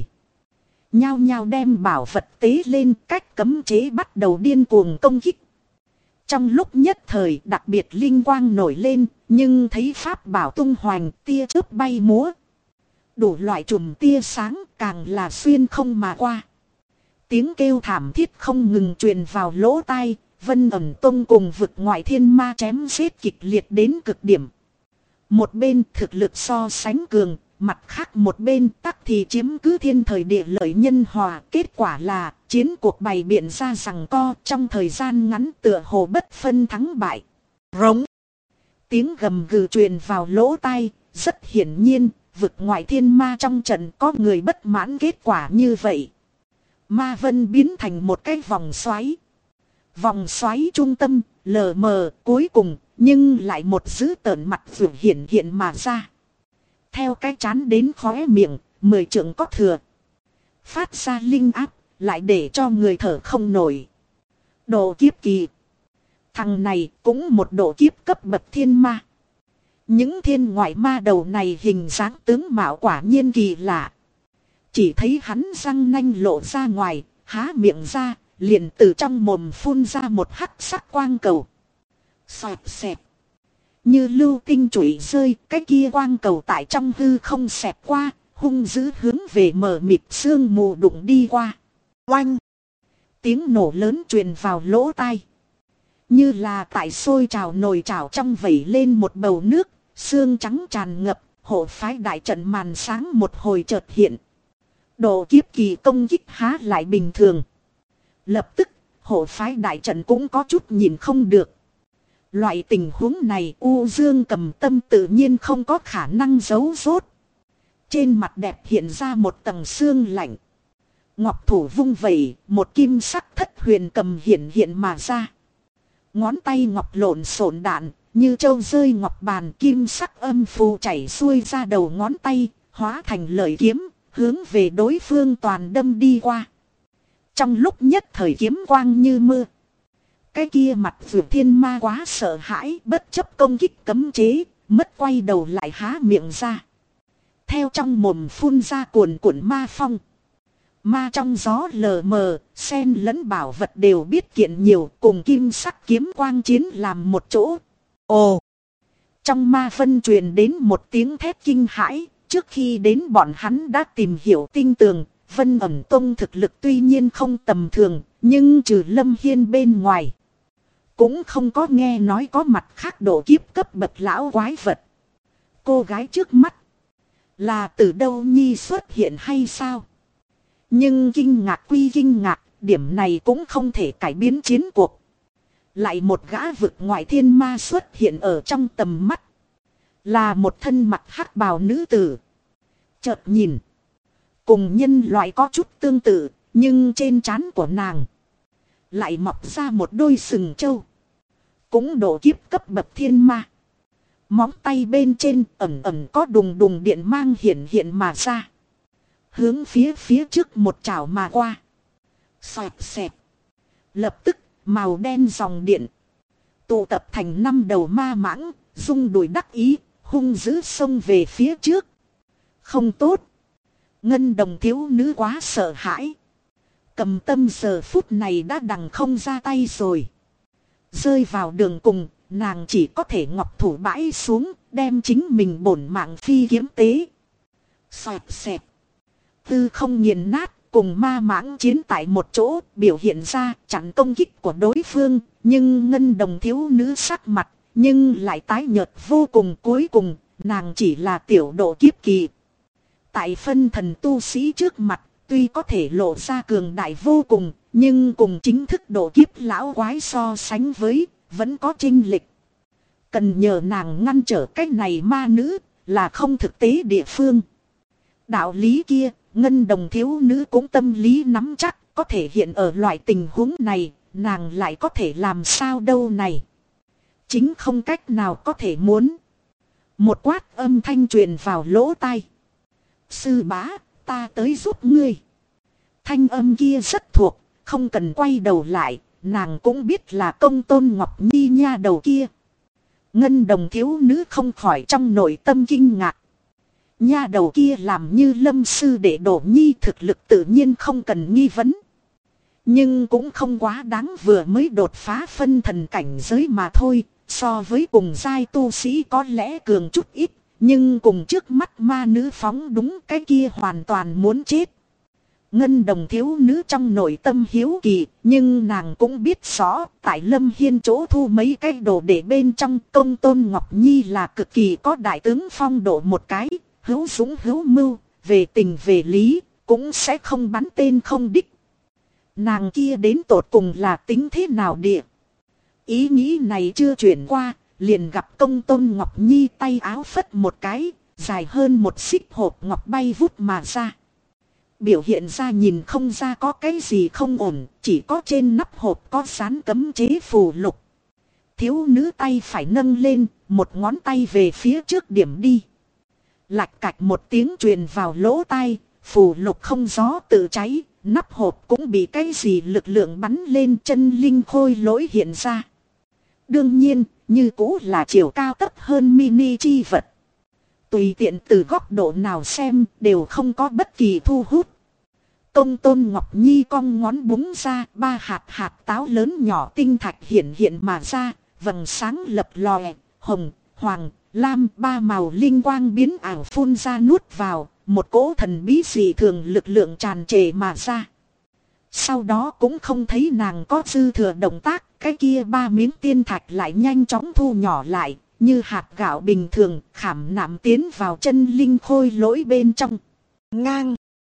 Nhao nhao đem bảo vật tế lên, cách cấm chế bắt đầu điên cuồng công kích. Trong lúc nhất thời đặc biệt linh quang nổi lên, nhưng thấy pháp bảo tung hoành, tia chớp bay múa. Đủ loại chùm tia sáng càng là xuyên không mà qua. Tiếng kêu thảm thiết không ngừng truyền vào lỗ tai. Vân Ẩn Tông cùng vực ngoại thiên ma chém giết kịch liệt đến cực điểm. Một bên thực lực so sánh cường, mặt khác một bên tắc thì chiếm cứ thiên thời địa lợi nhân hòa. Kết quả là chiến cuộc bày biện ra rằng co, trong thời gian ngắn tựa hồ bất phân thắng bại. Rống! Tiếng gầm gừ truyền vào lỗ tai. Rất hiển nhiên, vực ngoại thiên ma trong trận có người bất mãn kết quả như vậy. Ma vân biến thành một cái vòng xoáy. Vòng xoáy trung tâm, lờ mờ, cuối cùng, nhưng lại một dữ tợn mặt vượt hiện mà ra. Theo cái chán đến khóe miệng, 10 trượng có thừa. Phát ra linh áp, lại để cho người thở không nổi. Độ kiếp kỳ. Thằng này cũng một độ kiếp cấp bậc thiên ma. Những thiên ngoại ma đầu này hình dáng tướng mạo quả nhiên kỳ lạ. Chỉ thấy hắn răng nanh lộ ra ngoài, há miệng ra, liền từ trong mồm phun ra một hắc sắc quang cầu. Xoẹt xẹt. Như lưu tinh chủy rơi, cái kia quang cầu tại trong hư không xẹt qua, hung dữ hướng về mờ mịt sương mù đụng đi qua. Oanh! Tiếng nổ lớn truyền vào lỗ tai. Như là tại sôi trào nồi trào trong vẩy lên một bầu nước, sương trắng tràn ngập, hộ phái đại trận màn sáng một hồi chợt hiện. Độ kiếp kỳ công kích há lại bình thường. Lập tức, hộ phái đại trận cũng có chút nhìn không được. Loại tình huống này U Dương Cầm Tâm tự nhiên không có khả năng giấu giốt. Trên mặt đẹp hiện ra một tầng sương lạnh. Ngọc thủ vung vẩy, một kim sắc thất huyền cầm hiện mà ra. Ngón tay ngọc lộn xộn đạn, như châu rơi ngọc bàn, kim sắc âm phù chảy xuôi ra đầu ngón tay, hóa thành lợi kiếm, hướng về đối phương toàn đâm đi qua. Trong lúc nhất thời kiếm quang như mưa. Cái kia mặt vượt thiên ma quá sợ hãi, bất chấp công kích cấm chế, mất quay đầu lại há miệng ra. Theo trong mồm phun ra cuồn cuộn ma phong. Ma trong gió lờ mờ, sen lẫn bảo vật đều biết kiện nhiều, cùng kim sắc kiếm quang chiến làm một chỗ. Ồ! Trong ma phân truyền đến một tiếng thét kinh hãi, trước khi đến bọn hắn đã tìm hiểu tinh tường. Vân Ẩn Tông thực lực tuy nhiên không tầm thường, nhưng trừ Lâm Hiên bên ngoài. Cũng không có nghe nói có mặt khác độ kiếp cấp bậc lão quái vật. Cô gái trước mắt là từ đâu nhi xuất hiện hay sao? Nhưng kinh ngạc quy kinh ngạc, điểm này cũng không thể cải biến chiến cuộc. Lại một gã vực ngoại thiên ma xuất hiện ở trong tầm mắt. Là một thân mặc hắc bào nữ tử. Chợt nhìn, cùng nhân loại có chút tương tự, nhưng trên trán của nàng lại mọc ra một đôi sừng trâu. Cũng độ kiếp cấp bậc thiên ma. Móng tay bên trên ẩn ẩn có đùng đùng điện mang hiện hiện mà ra. Hướng phía trước một chảo mà qua. Xoẹt xẹt. Lập tức màu đen dòng điện tụ tập thành 5 đầu ma mãng, rung đùi đắc ý, hung dữ xông về phía trước. Không tốt. Ngân đồng thiếu nữ quá sợ hãi. Cầm tâm giờ phút này đã đằng không ra tay rồi. Rơi vào đường cùng, nàng chỉ có thể ngọc thủ bãi xuống, đem chính mình bổn mạng phi kiếm tế. Xoẹt xẹt. Tư không nghiền nát, cùng ma mãng chiến tại một chỗ, biểu hiện ra chặn công kích của đối phương. Nhưng ngân đồng thiếu nữ sắc mặt, nhưng lại tái nhợt vô cùng. Cuối cùng, nàng chỉ là tiểu độ kiếp kỳ. Tại phân thần tu sĩ trước mặt, tuy có thể lộ ra cường đại vô cùng, nhưng cùng chính thức độ kiếp lão quái so sánh với, vẫn có chênh lệch. Cần nhờ nàng ngăn trở cái này ma nữ, là không thực tế địa phương. Đạo lý kia, ngân đồng thiếu nữ cũng tâm lý nắm chắc, có thể hiện ở loại tình huống này, nàng lại có thể làm sao đâu này. Chính không cách nào có thể muốn. Một quát âm thanh truyền vào lỗ tai. Sư bá, ta tới giúp ngươi. Thanh âm kia rất thuộc, không cần quay đầu lại, nàng cũng biết là Công Tôn Ngọc Nhi nha đầu kia. Ngân đồng thiếu nữ không khỏi trong nội tâm kinh ngạc. Nha đầu kia làm như lâm sư đệ đổ nhi thực lực tự nhiên không cần nghi vấn. Nhưng cũng không quá đáng, vừa mới đột phá phân thần cảnh giới mà thôi. So với cùng giai tu sĩ có lẽ cường chút ít. Nhưng cùng trước mắt ma nữ phóng đúng cái kia hoàn toàn muốn chết. Ngân đồng thiếu nữ trong nội tâm hiếu kỳ, nhưng nàng cũng biết rõ tại Lâm Hiên chỗ thu mấy cái đồ để bên trong. Công Tôn Ngọc Nhi là cực kỳ có đại tướng phong độ một cái, hữu dũng hữu mưu, về tình về lý, cũng sẽ không bắn tên không đích. Nàng kia đến tột cùng là tính thế nào địa? Ý nghĩ này chưa chuyển qua, liền gặp Công Tôn Ngọc Nhi tay áo phất một cái, dài hơn một xích hộp ngọc bay vút mà ra. Biểu hiện ra nhìn không ra có cái gì không ổn, chỉ có trên nắp hộp có dán cấm chế phù lục. Thiếu nữ tay phải nâng lên, một ngón tay về phía trước điểm đi. Lạch cạch một tiếng truyền vào lỗ tai, phù lục không gió tự cháy, nắp hộp cũng bị cái gì lực lượng bắn lên, chân linh khôi lỗi hiện ra. Đương nhiên, như cũ là chiều cao thấp hơn mini chi vật. Tùy tiện từ góc độ nào xem đều không có bất kỳ thu hút. Công Tôn Ngọc Nhi cong ngón búng ra, 3 hạt táo lớn nhỏ tinh thạch hiện hiện mà ra, vầng sáng lập lòe, hồng, hoàng, lam, 3 màu linh quang biến ảo phun ra nuốt vào, một cỗ thần bí dị thường lực lượng tràn trề mà ra. Sau đó cũng không thấy nàng có dư thừa động tác, cái kia 3 miếng tiên thạch lại nhanh chóng thu nhỏ lại, như hạt gạo bình thường, khảm nạm tiến vào chân linh khôi lỗi bên trong. Ngang!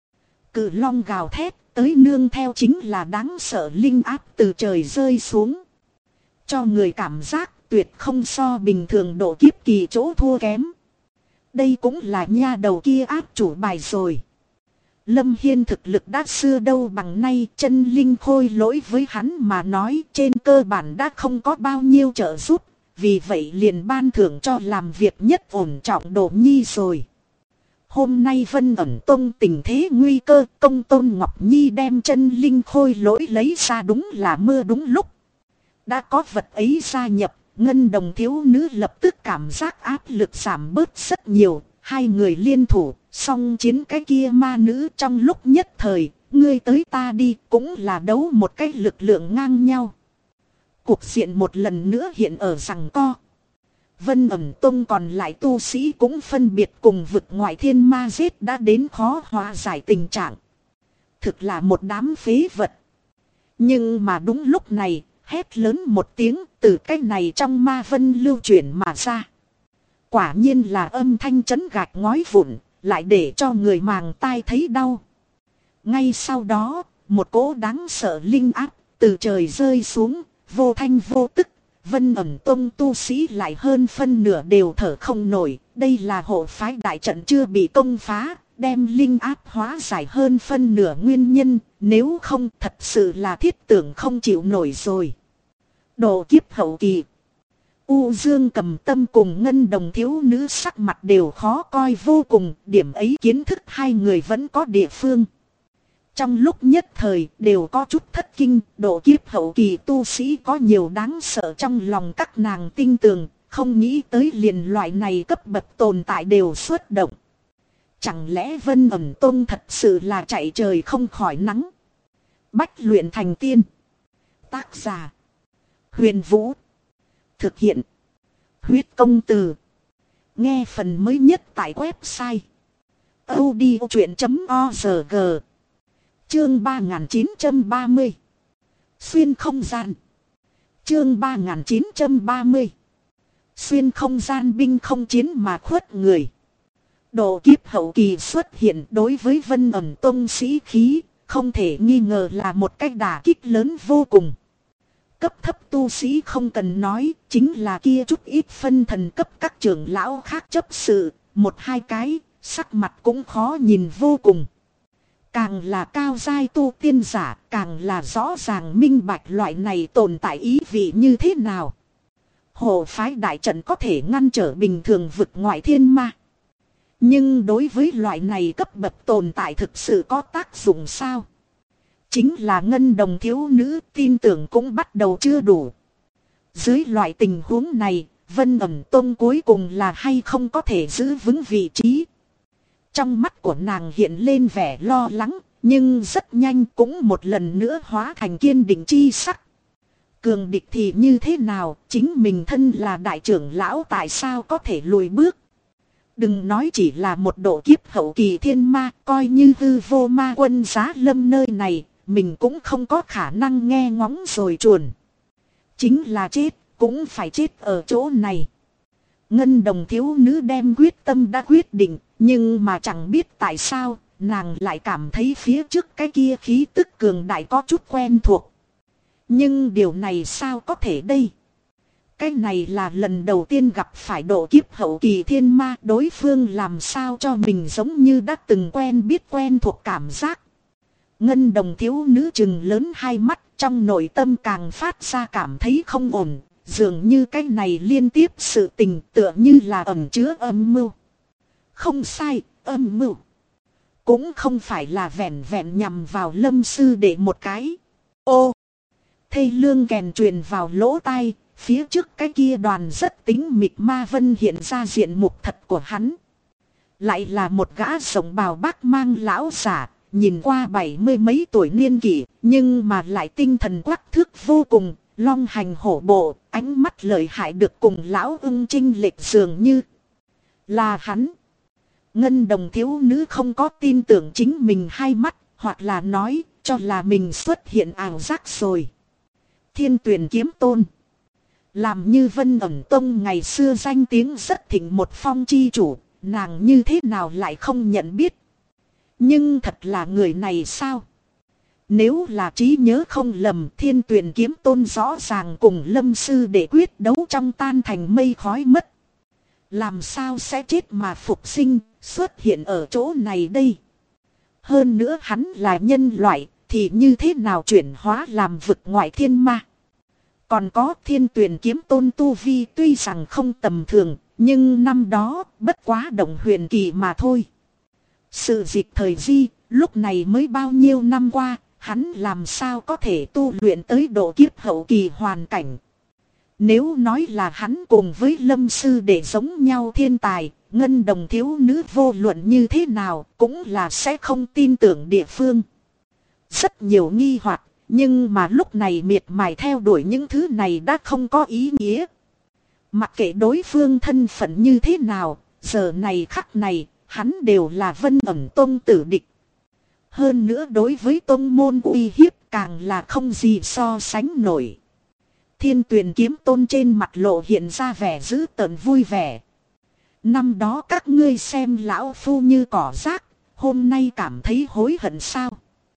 Cự long gào thét, tới nương theo chính là đáng sợ linh áp từ trời rơi xuống. Cho người cảm giác tuyệt không so bình thường độ kiếp kỳ chỗ thua kém. Đây cũng là nha đầu kia áp chủ bài rồi. Lâm Hiên thực lực đã xưa đâu bằng nay, chân linh khôi lỗi với hắn mà nói trên cơ bản đã không có bao nhiêu trợ giúp. Vì vậy liền ban thưởng cho làm việc nhất ổn trọng Đồ Nhi rồi. Hôm nay Vân ẩn tông tình thế nguy cơ, Công Tôn Ngọc Nhi đem chân linh khôi lỗi lấy ra đúng là mưa đúng lúc. Đã có vật ấy gia nhập, ngân đồng thiếu nữ lập tức cảm giác áp lực giảm bớt rất nhiều. Hai người liên thủ, song chiến cái kia ma nữ trong lúc nhất thời, ngươi tới ta đi, cũng là đấu một cái lực lượng ngang nhau. Cuộc diện một lần nữa hiện ở giằng co. Vân ẩn tông còn lại tu sĩ cũng phân biệt cùng vực ngoại thiên ma giết đã đến khó hóa giải tình trạng. Thực là một đám phế vật. Nhưng mà đúng lúc này, hét lớn một tiếng từ cái này trong ma vân lưu chuyển mà ra. Quả nhiên là âm thanh chấn gạch ngói vụn, lại để cho người màng tai thấy đau. Ngay sau đó, một cỗ đáng sợ linh áp từ trời rơi xuống, vô thanh vô tức. Vân ẩn tông tu sĩ lại hơn phân nửa đều thở không nổi. Đây là hộ phái đại trận chưa bị công phá, đem linh áp hóa giải hơn phân nửa nguyên nhân. Nếu không thật sự là thiết tưởng không chịu nổi rồi. Độ kiếp hậu kỳ. U Dương Cầm Tâm cùng Ngân Đồng thiếu nữ sắc mặt đều khó coi vô cùng. Điểm ấy kiến thức hai người vẫn có địa phương. Trong lúc nhất thời đều có chút thất kinh, độ kiếp hậu kỳ tu sĩ có nhiều đáng sợ trong lòng các nàng tin tưởng, không nghĩ tới liền loại này cấp bậc tồn tại đều xuất động. Chẳng lẽ Vân Ẩn Tông thật sự là chạy trời không khỏi nắng? Bách luyện thành tiên. Tác giả: Huyền Vũ. Thực hiện: Huyết Công Từ. Nghe phần mới nhất tại website audiochuyện.org. Chương 3930. Xuyên không gian. Chương 3930. Xuyên không gian binh không chiến mà khuất người. Độ kiếp hậu kỳ xuất hiện đối với Vân Ẩn Tông sĩ khí, không thể nghi ngờ là một cách đả kích lớn vô cùng. Cấp thấp tu sĩ không cần nói, chính là kia chút ít phân thần cấp các trưởng lão khác chấp sự, một hai cái, sắc mặt cũng khó nhìn vô cùng. Càng là cao giai tu tiên giả, càng là rõ ràng minh bạch loại này tồn tại ý vị như thế nào. Hộ phái đại trận có thể ngăn trở bình thường vực ngoại thiên ma. Nhưng đối với loại này cấp bậc tồn tại thực sự có tác dụng sao? Chính là Ngân Đồng thiếu nữ tin tưởng cũng bắt đầu chưa đủ. Dưới loại tình huống này, Vân Ẩn Tông cuối cùng là hay không có thể giữ vững vị trí. Trong mắt của nàng hiện lên vẻ lo lắng, nhưng rất nhanh cũng một lần nữa hóa thành kiên định chi sắc. Cường địch thì như thế nào, chính mình thân là đại trưởng lão tại sao có thể lùi bước. Đừng nói chỉ là một độ kiếp hậu kỳ thiên ma, coi như hư vô ma quân giá lâm nơi này, mình cũng không có khả năng nghe ngóng rồi chuồn. Chính là chết, cũng phải chết ở chỗ này. Ngân Đồng thiếu nữ đem quyết tâm đã quyết định, nhưng mà chẳng biết tại sao, nàng lại cảm thấy phía trước cái kia khí tức cường đại có chút quen thuộc. Nhưng điều này sao có thể đây? Cái này là lần đầu tiên gặp phải độ kiếp hậu kỳ thiên ma, đối phương làm sao cho mình giống như đã từng quen biết quen thuộc cảm giác. Ngân Đồng thiếu nữ trừng lớn hai mắt, trong nội tâm càng phát ra cảm thấy không ổn, dường như cái này liên tiếp sự tình tựa như là ẩn chứa âm mưu. Không sai, âm mưu. Cũng không phải là vẹn vẹn nhằm vào Lâm sư đệ một cái. Ô! Thây lương kèn truyền vào lỗ tai, phía trước cái kia đoàn rất tính mịt ma vân hiện ra diện mục thật của hắn. Lại là một gã rộng bào bác mang lão giả, nhìn qua 70 mấy tuổi niên kỷ, nhưng mà lại tinh thần quắc thước vô cùng, long hành hổ bộ, ánh mắt lợi hại được cùng lão ưng chinh lệch dường như là hắn. Ngân Đồng thiếu nữ không có tin tưởng chính mình hai mắt, hoặc là nói cho là mình xuất hiện ảo giác rồi. Thiên Tuyển Kiếm Tôn, làm như Vân Ẩn Tông ngày xưa danh tiếng rất thịnh một phong chi chủ, nàng như thế nào lại không nhận biết. Nhưng thật là người này sao? Nếu là trí nhớ không lầm, Thiên Tuyển Kiếm Tôn rõ ràng cùng Lâm sư để quyết đấu trong tan thành mây khói mất. Làm sao sẽ chết mà phục sinh, xuất hiện ở chỗ này đây? Hơn nữa hắn là nhân loại, thì như thế nào chuyển hóa làm vực ngoại thiên ma? Còn có Thiên Tuyển Kiếm Tôn tu vi tuy rằng không tầm thường, nhưng năm đó bất quá đồng huyền kỳ mà thôi. Sự dịch thời di, lúc này mới bao nhiêu năm qua, hắn làm sao có thể tu luyện tới độ kiếp hậu kỳ hoàn cảnh. Nếu nói là hắn cùng với Lâm sư để giống nhau thiên tài, Ngân Đồng thiếu nữ vô luận như thế nào cũng là sẽ không tin tưởng địa phương. Rất nhiều nghi hoặc, nhưng mà lúc này miệt mài theo đuổi những thứ này đã không có ý nghĩa. Mặc kệ đối phương thân phận như thế nào, giờ này khắc này, hắn đều là Vân Ẩn Tông tử địch. Hơn nữa đối với tông môn uy hiếp càng là không gì so sánh nổi. Thiên Tuyển Kiếm Tôn trên mặt lộ hiện ra vẻ dữ tợn vui vẻ. Năm đó các ngươi xem lão phu như cỏ rác, hôm nay cảm thấy hối hận sao?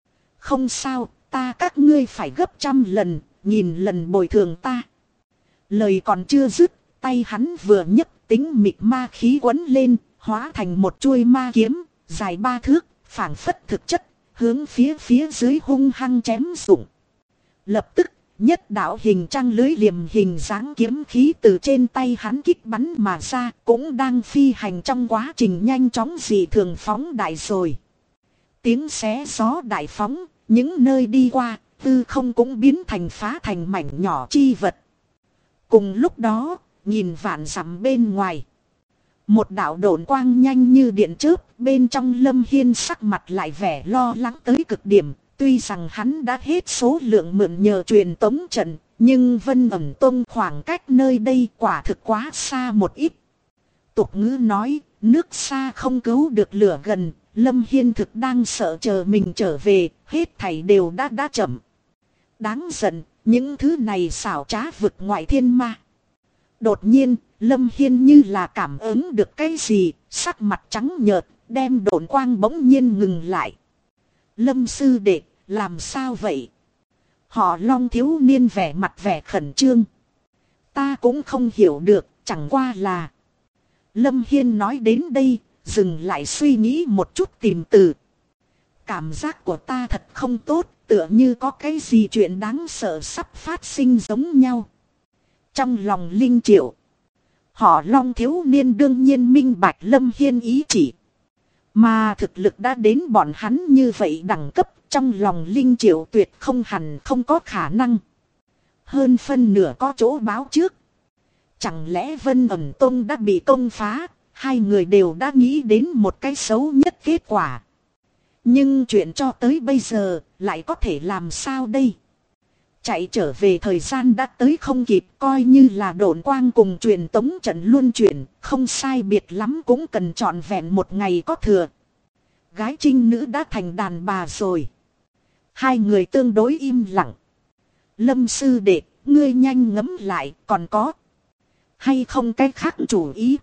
Không sao, các ngươi phải gấp 100 lần, 1000 lần bồi thường ta. Lời còn chưa dứt, tay hắn vừa nhấc, tính mịt ma khí quấn lên, hóa thành một chuôi ma kiếm, dài 3 thước, phảng phất thực chất, hướng phía dưới hung hăng chém rụng. Lập tức, nhất đạo hình trăng lưới liềm hình dáng kiếm khí từ trên tay hắn kích bắn mà ra, cũng đang phi hành trong quá trình nhanh chóng dị thường phóng đại rồi. Tiếng xé gió đại phóng, những nơi đi qua, tư không cũng biến thành phá thành mảnh nhỏ chi vật. Cùng lúc đó, nhìn vạn dặm bên ngoài. Một đạo độn quang nhanh như điện chớp, bên trong Lâm Hiên sắc mặt lại vẻ lo lắng tới cực điểm. Tuy rằng hắn đã hết số lượng mượn nhờ truyền tống trận, nhưng Vân Ẩn Tông khoảng cách nơi đây quả thực quá xa một ít. Tục ngữ nói, nước xa không cứu được lửa gần, Lâm Hiên thực đang sợ chờ mình trở về, hết thảy đều đã chậm. Đáng giận, những thứ này xảo trá vực ngoại thiên ma. Đột nhiên, Lâm Hiên như là cảm ứng được cái gì, sắc mặt trắng nhợt, đem độn quang bỗng nhiên ngừng lại. Lâm sư đệ, làm sao vậy? Họ Long thiếu niên vẻ mặt vẻ khẩn trương. Ta cũng không hiểu được, chẳng qua là... Lâm Hiên nói đến đây, dừng lại suy nghĩ một chút tìm từ. Cảm giác của ta thật không tốt, tựa như có cái gì chuyện đáng sợ sắp phát sinh giống nhau. Trong lòng Linh Triệu, họ Long thiếu niên đương nhiên minh bạch Lâm Hiên ý chỉ. Mà thực lực đã đến bọn hắn như vậy đẳng cấp, trong lòng Linh Triệu tuyệt không hẳn không có khả năng. Hơn phân nửa có chỗ báo trước. Chẳng lẽ Vân Ẩn Tông đã bị công phá, hai người đều đã nghĩ đến một cái xấu nhất kết quả. Nhưng chuyện cho tới bây giờ, lại có thể làm sao đây? Chạy trở về thời gian đã tới không kịp, coi như là độn quang cùng truyền tống trận luân chuyển, không sai biệt lắm cũng cần trọn vẹn một ngày có thừa. Gái trinh nữ đã thành đàn bà rồi. Hai người tương đối im lặng. Lâm sư đệ, ngươi nhanh ngẫm lại, còn có hay không cái khác chủ ý?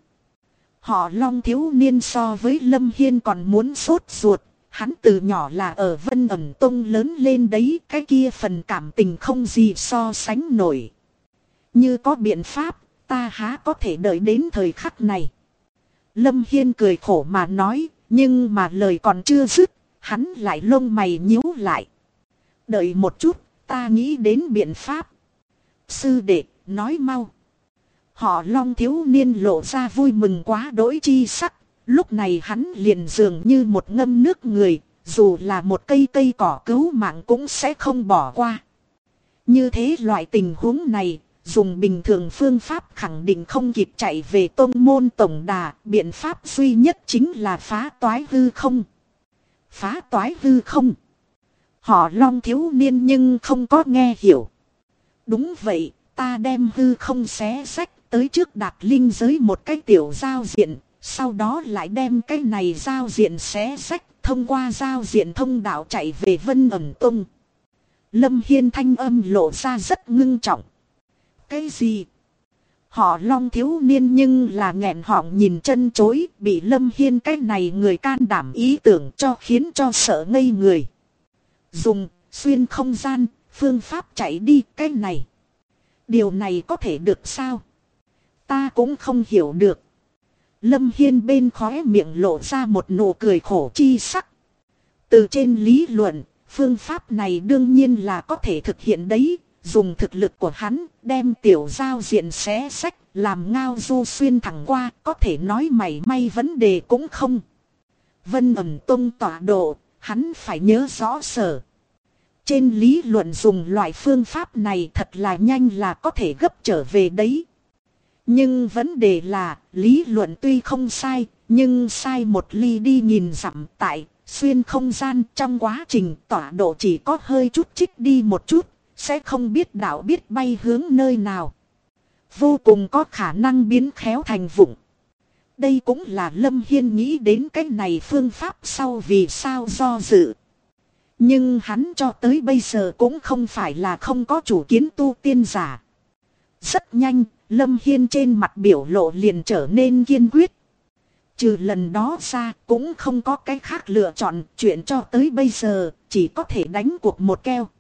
Họ Long thiếu niên so với Lâm Hiên còn muốn sốt ruột. Hắn từ nhỏ là ở Vân Ẩn Tông lớn lên đấy, cái kia phần cảm tình không gì so sánh nổi. Như có biện pháp, ta há có thể đợi đến thời khắc này. Lâm Hiên cười khổ mà nói, nhưng mà lời còn chưa dứt, hắn lại lông mày nhíu lại. Đợi một chút, ta nghĩ đến biện pháp. Sư đệ, nói mau. Họ Long thiếu niên lộ ra vui mừng quá đỗi chi sắc. Lúc này hắn liền dường như một ngâm nước người, dù là một cây cỏ cứu mạng cũng sẽ không bỏ qua. Như thế loại tình huống này, dùng bình thường phương pháp khẳng định không kịp chạy về tông môn tổng đà, biện pháp duy nhất chính là phá toái hư không. Phá toái hư không? Họ Long thiếu niên nhưng không có nghe hiểu. Đúng vậy, ta đem hư không xé rách tới trước Đạt Linh giới một cái tiểu giao diện. Sau đó lại đem cái này giao diện xé rách, thông qua giao diện thông đạo chạy về Vân Ẩn Tông. Lâm Hiên thanh âm lộ ra rất ngưng trọng. Cái gì? Họ Long thiếu niên nhưng là nghẹn họng nhìn chân chối, bị Lâm Hiên cái này người can đảm ý tưởng cho khiến cho sợ ngây người. Dùng xuyên không gian, phương pháp chạy đi cái này. Điều này có thể được sao? Ta cũng không hiểu được. Lâm Hiên bên khóe miệng lộ ra một nụ cười khổ chi sắc. Từ trên lý luận, phương pháp này đương nhiên là có thể thực hiện đấy. Dùng thực lực của hắn, đem tiểu giao diện xé sách, làm ngao du xuyên thẳng qua, có thể nói mảy may vấn đề cũng không. Vân Ẩn Tông tọa độ, hắn phải nhớ rõ sở. Trên lý luận dùng loại phương pháp này thật là nhanh là có thể gấp trở về đấy. Nhưng vấn đề là, lý luận tuy không sai, nhưng sai một ly đi nhìn dặm tại, xuyên không gian trong quá trình tọa độ chỉ có hơi chút trích đi một chút, sẽ không biết đạo biết bay hướng nơi nào. Vô cùng có khả năng biến khéo thành vụng. Đây cũng là Lâm Hiên nghĩ đến cái này phương pháp sau vì sao do dự. Nhưng hắn cho tới bây giờ cũng không phải là không có chủ kiến tu tiên giả. Rất nhanh, Lâm Hiên trên mặt biểu lộ liền trở nên kiên quyết. Trừ lần đó ra cũng không có cái khác lựa chọn, chuyện cho tới bây giờ chỉ có thể đánh cuộc một keo.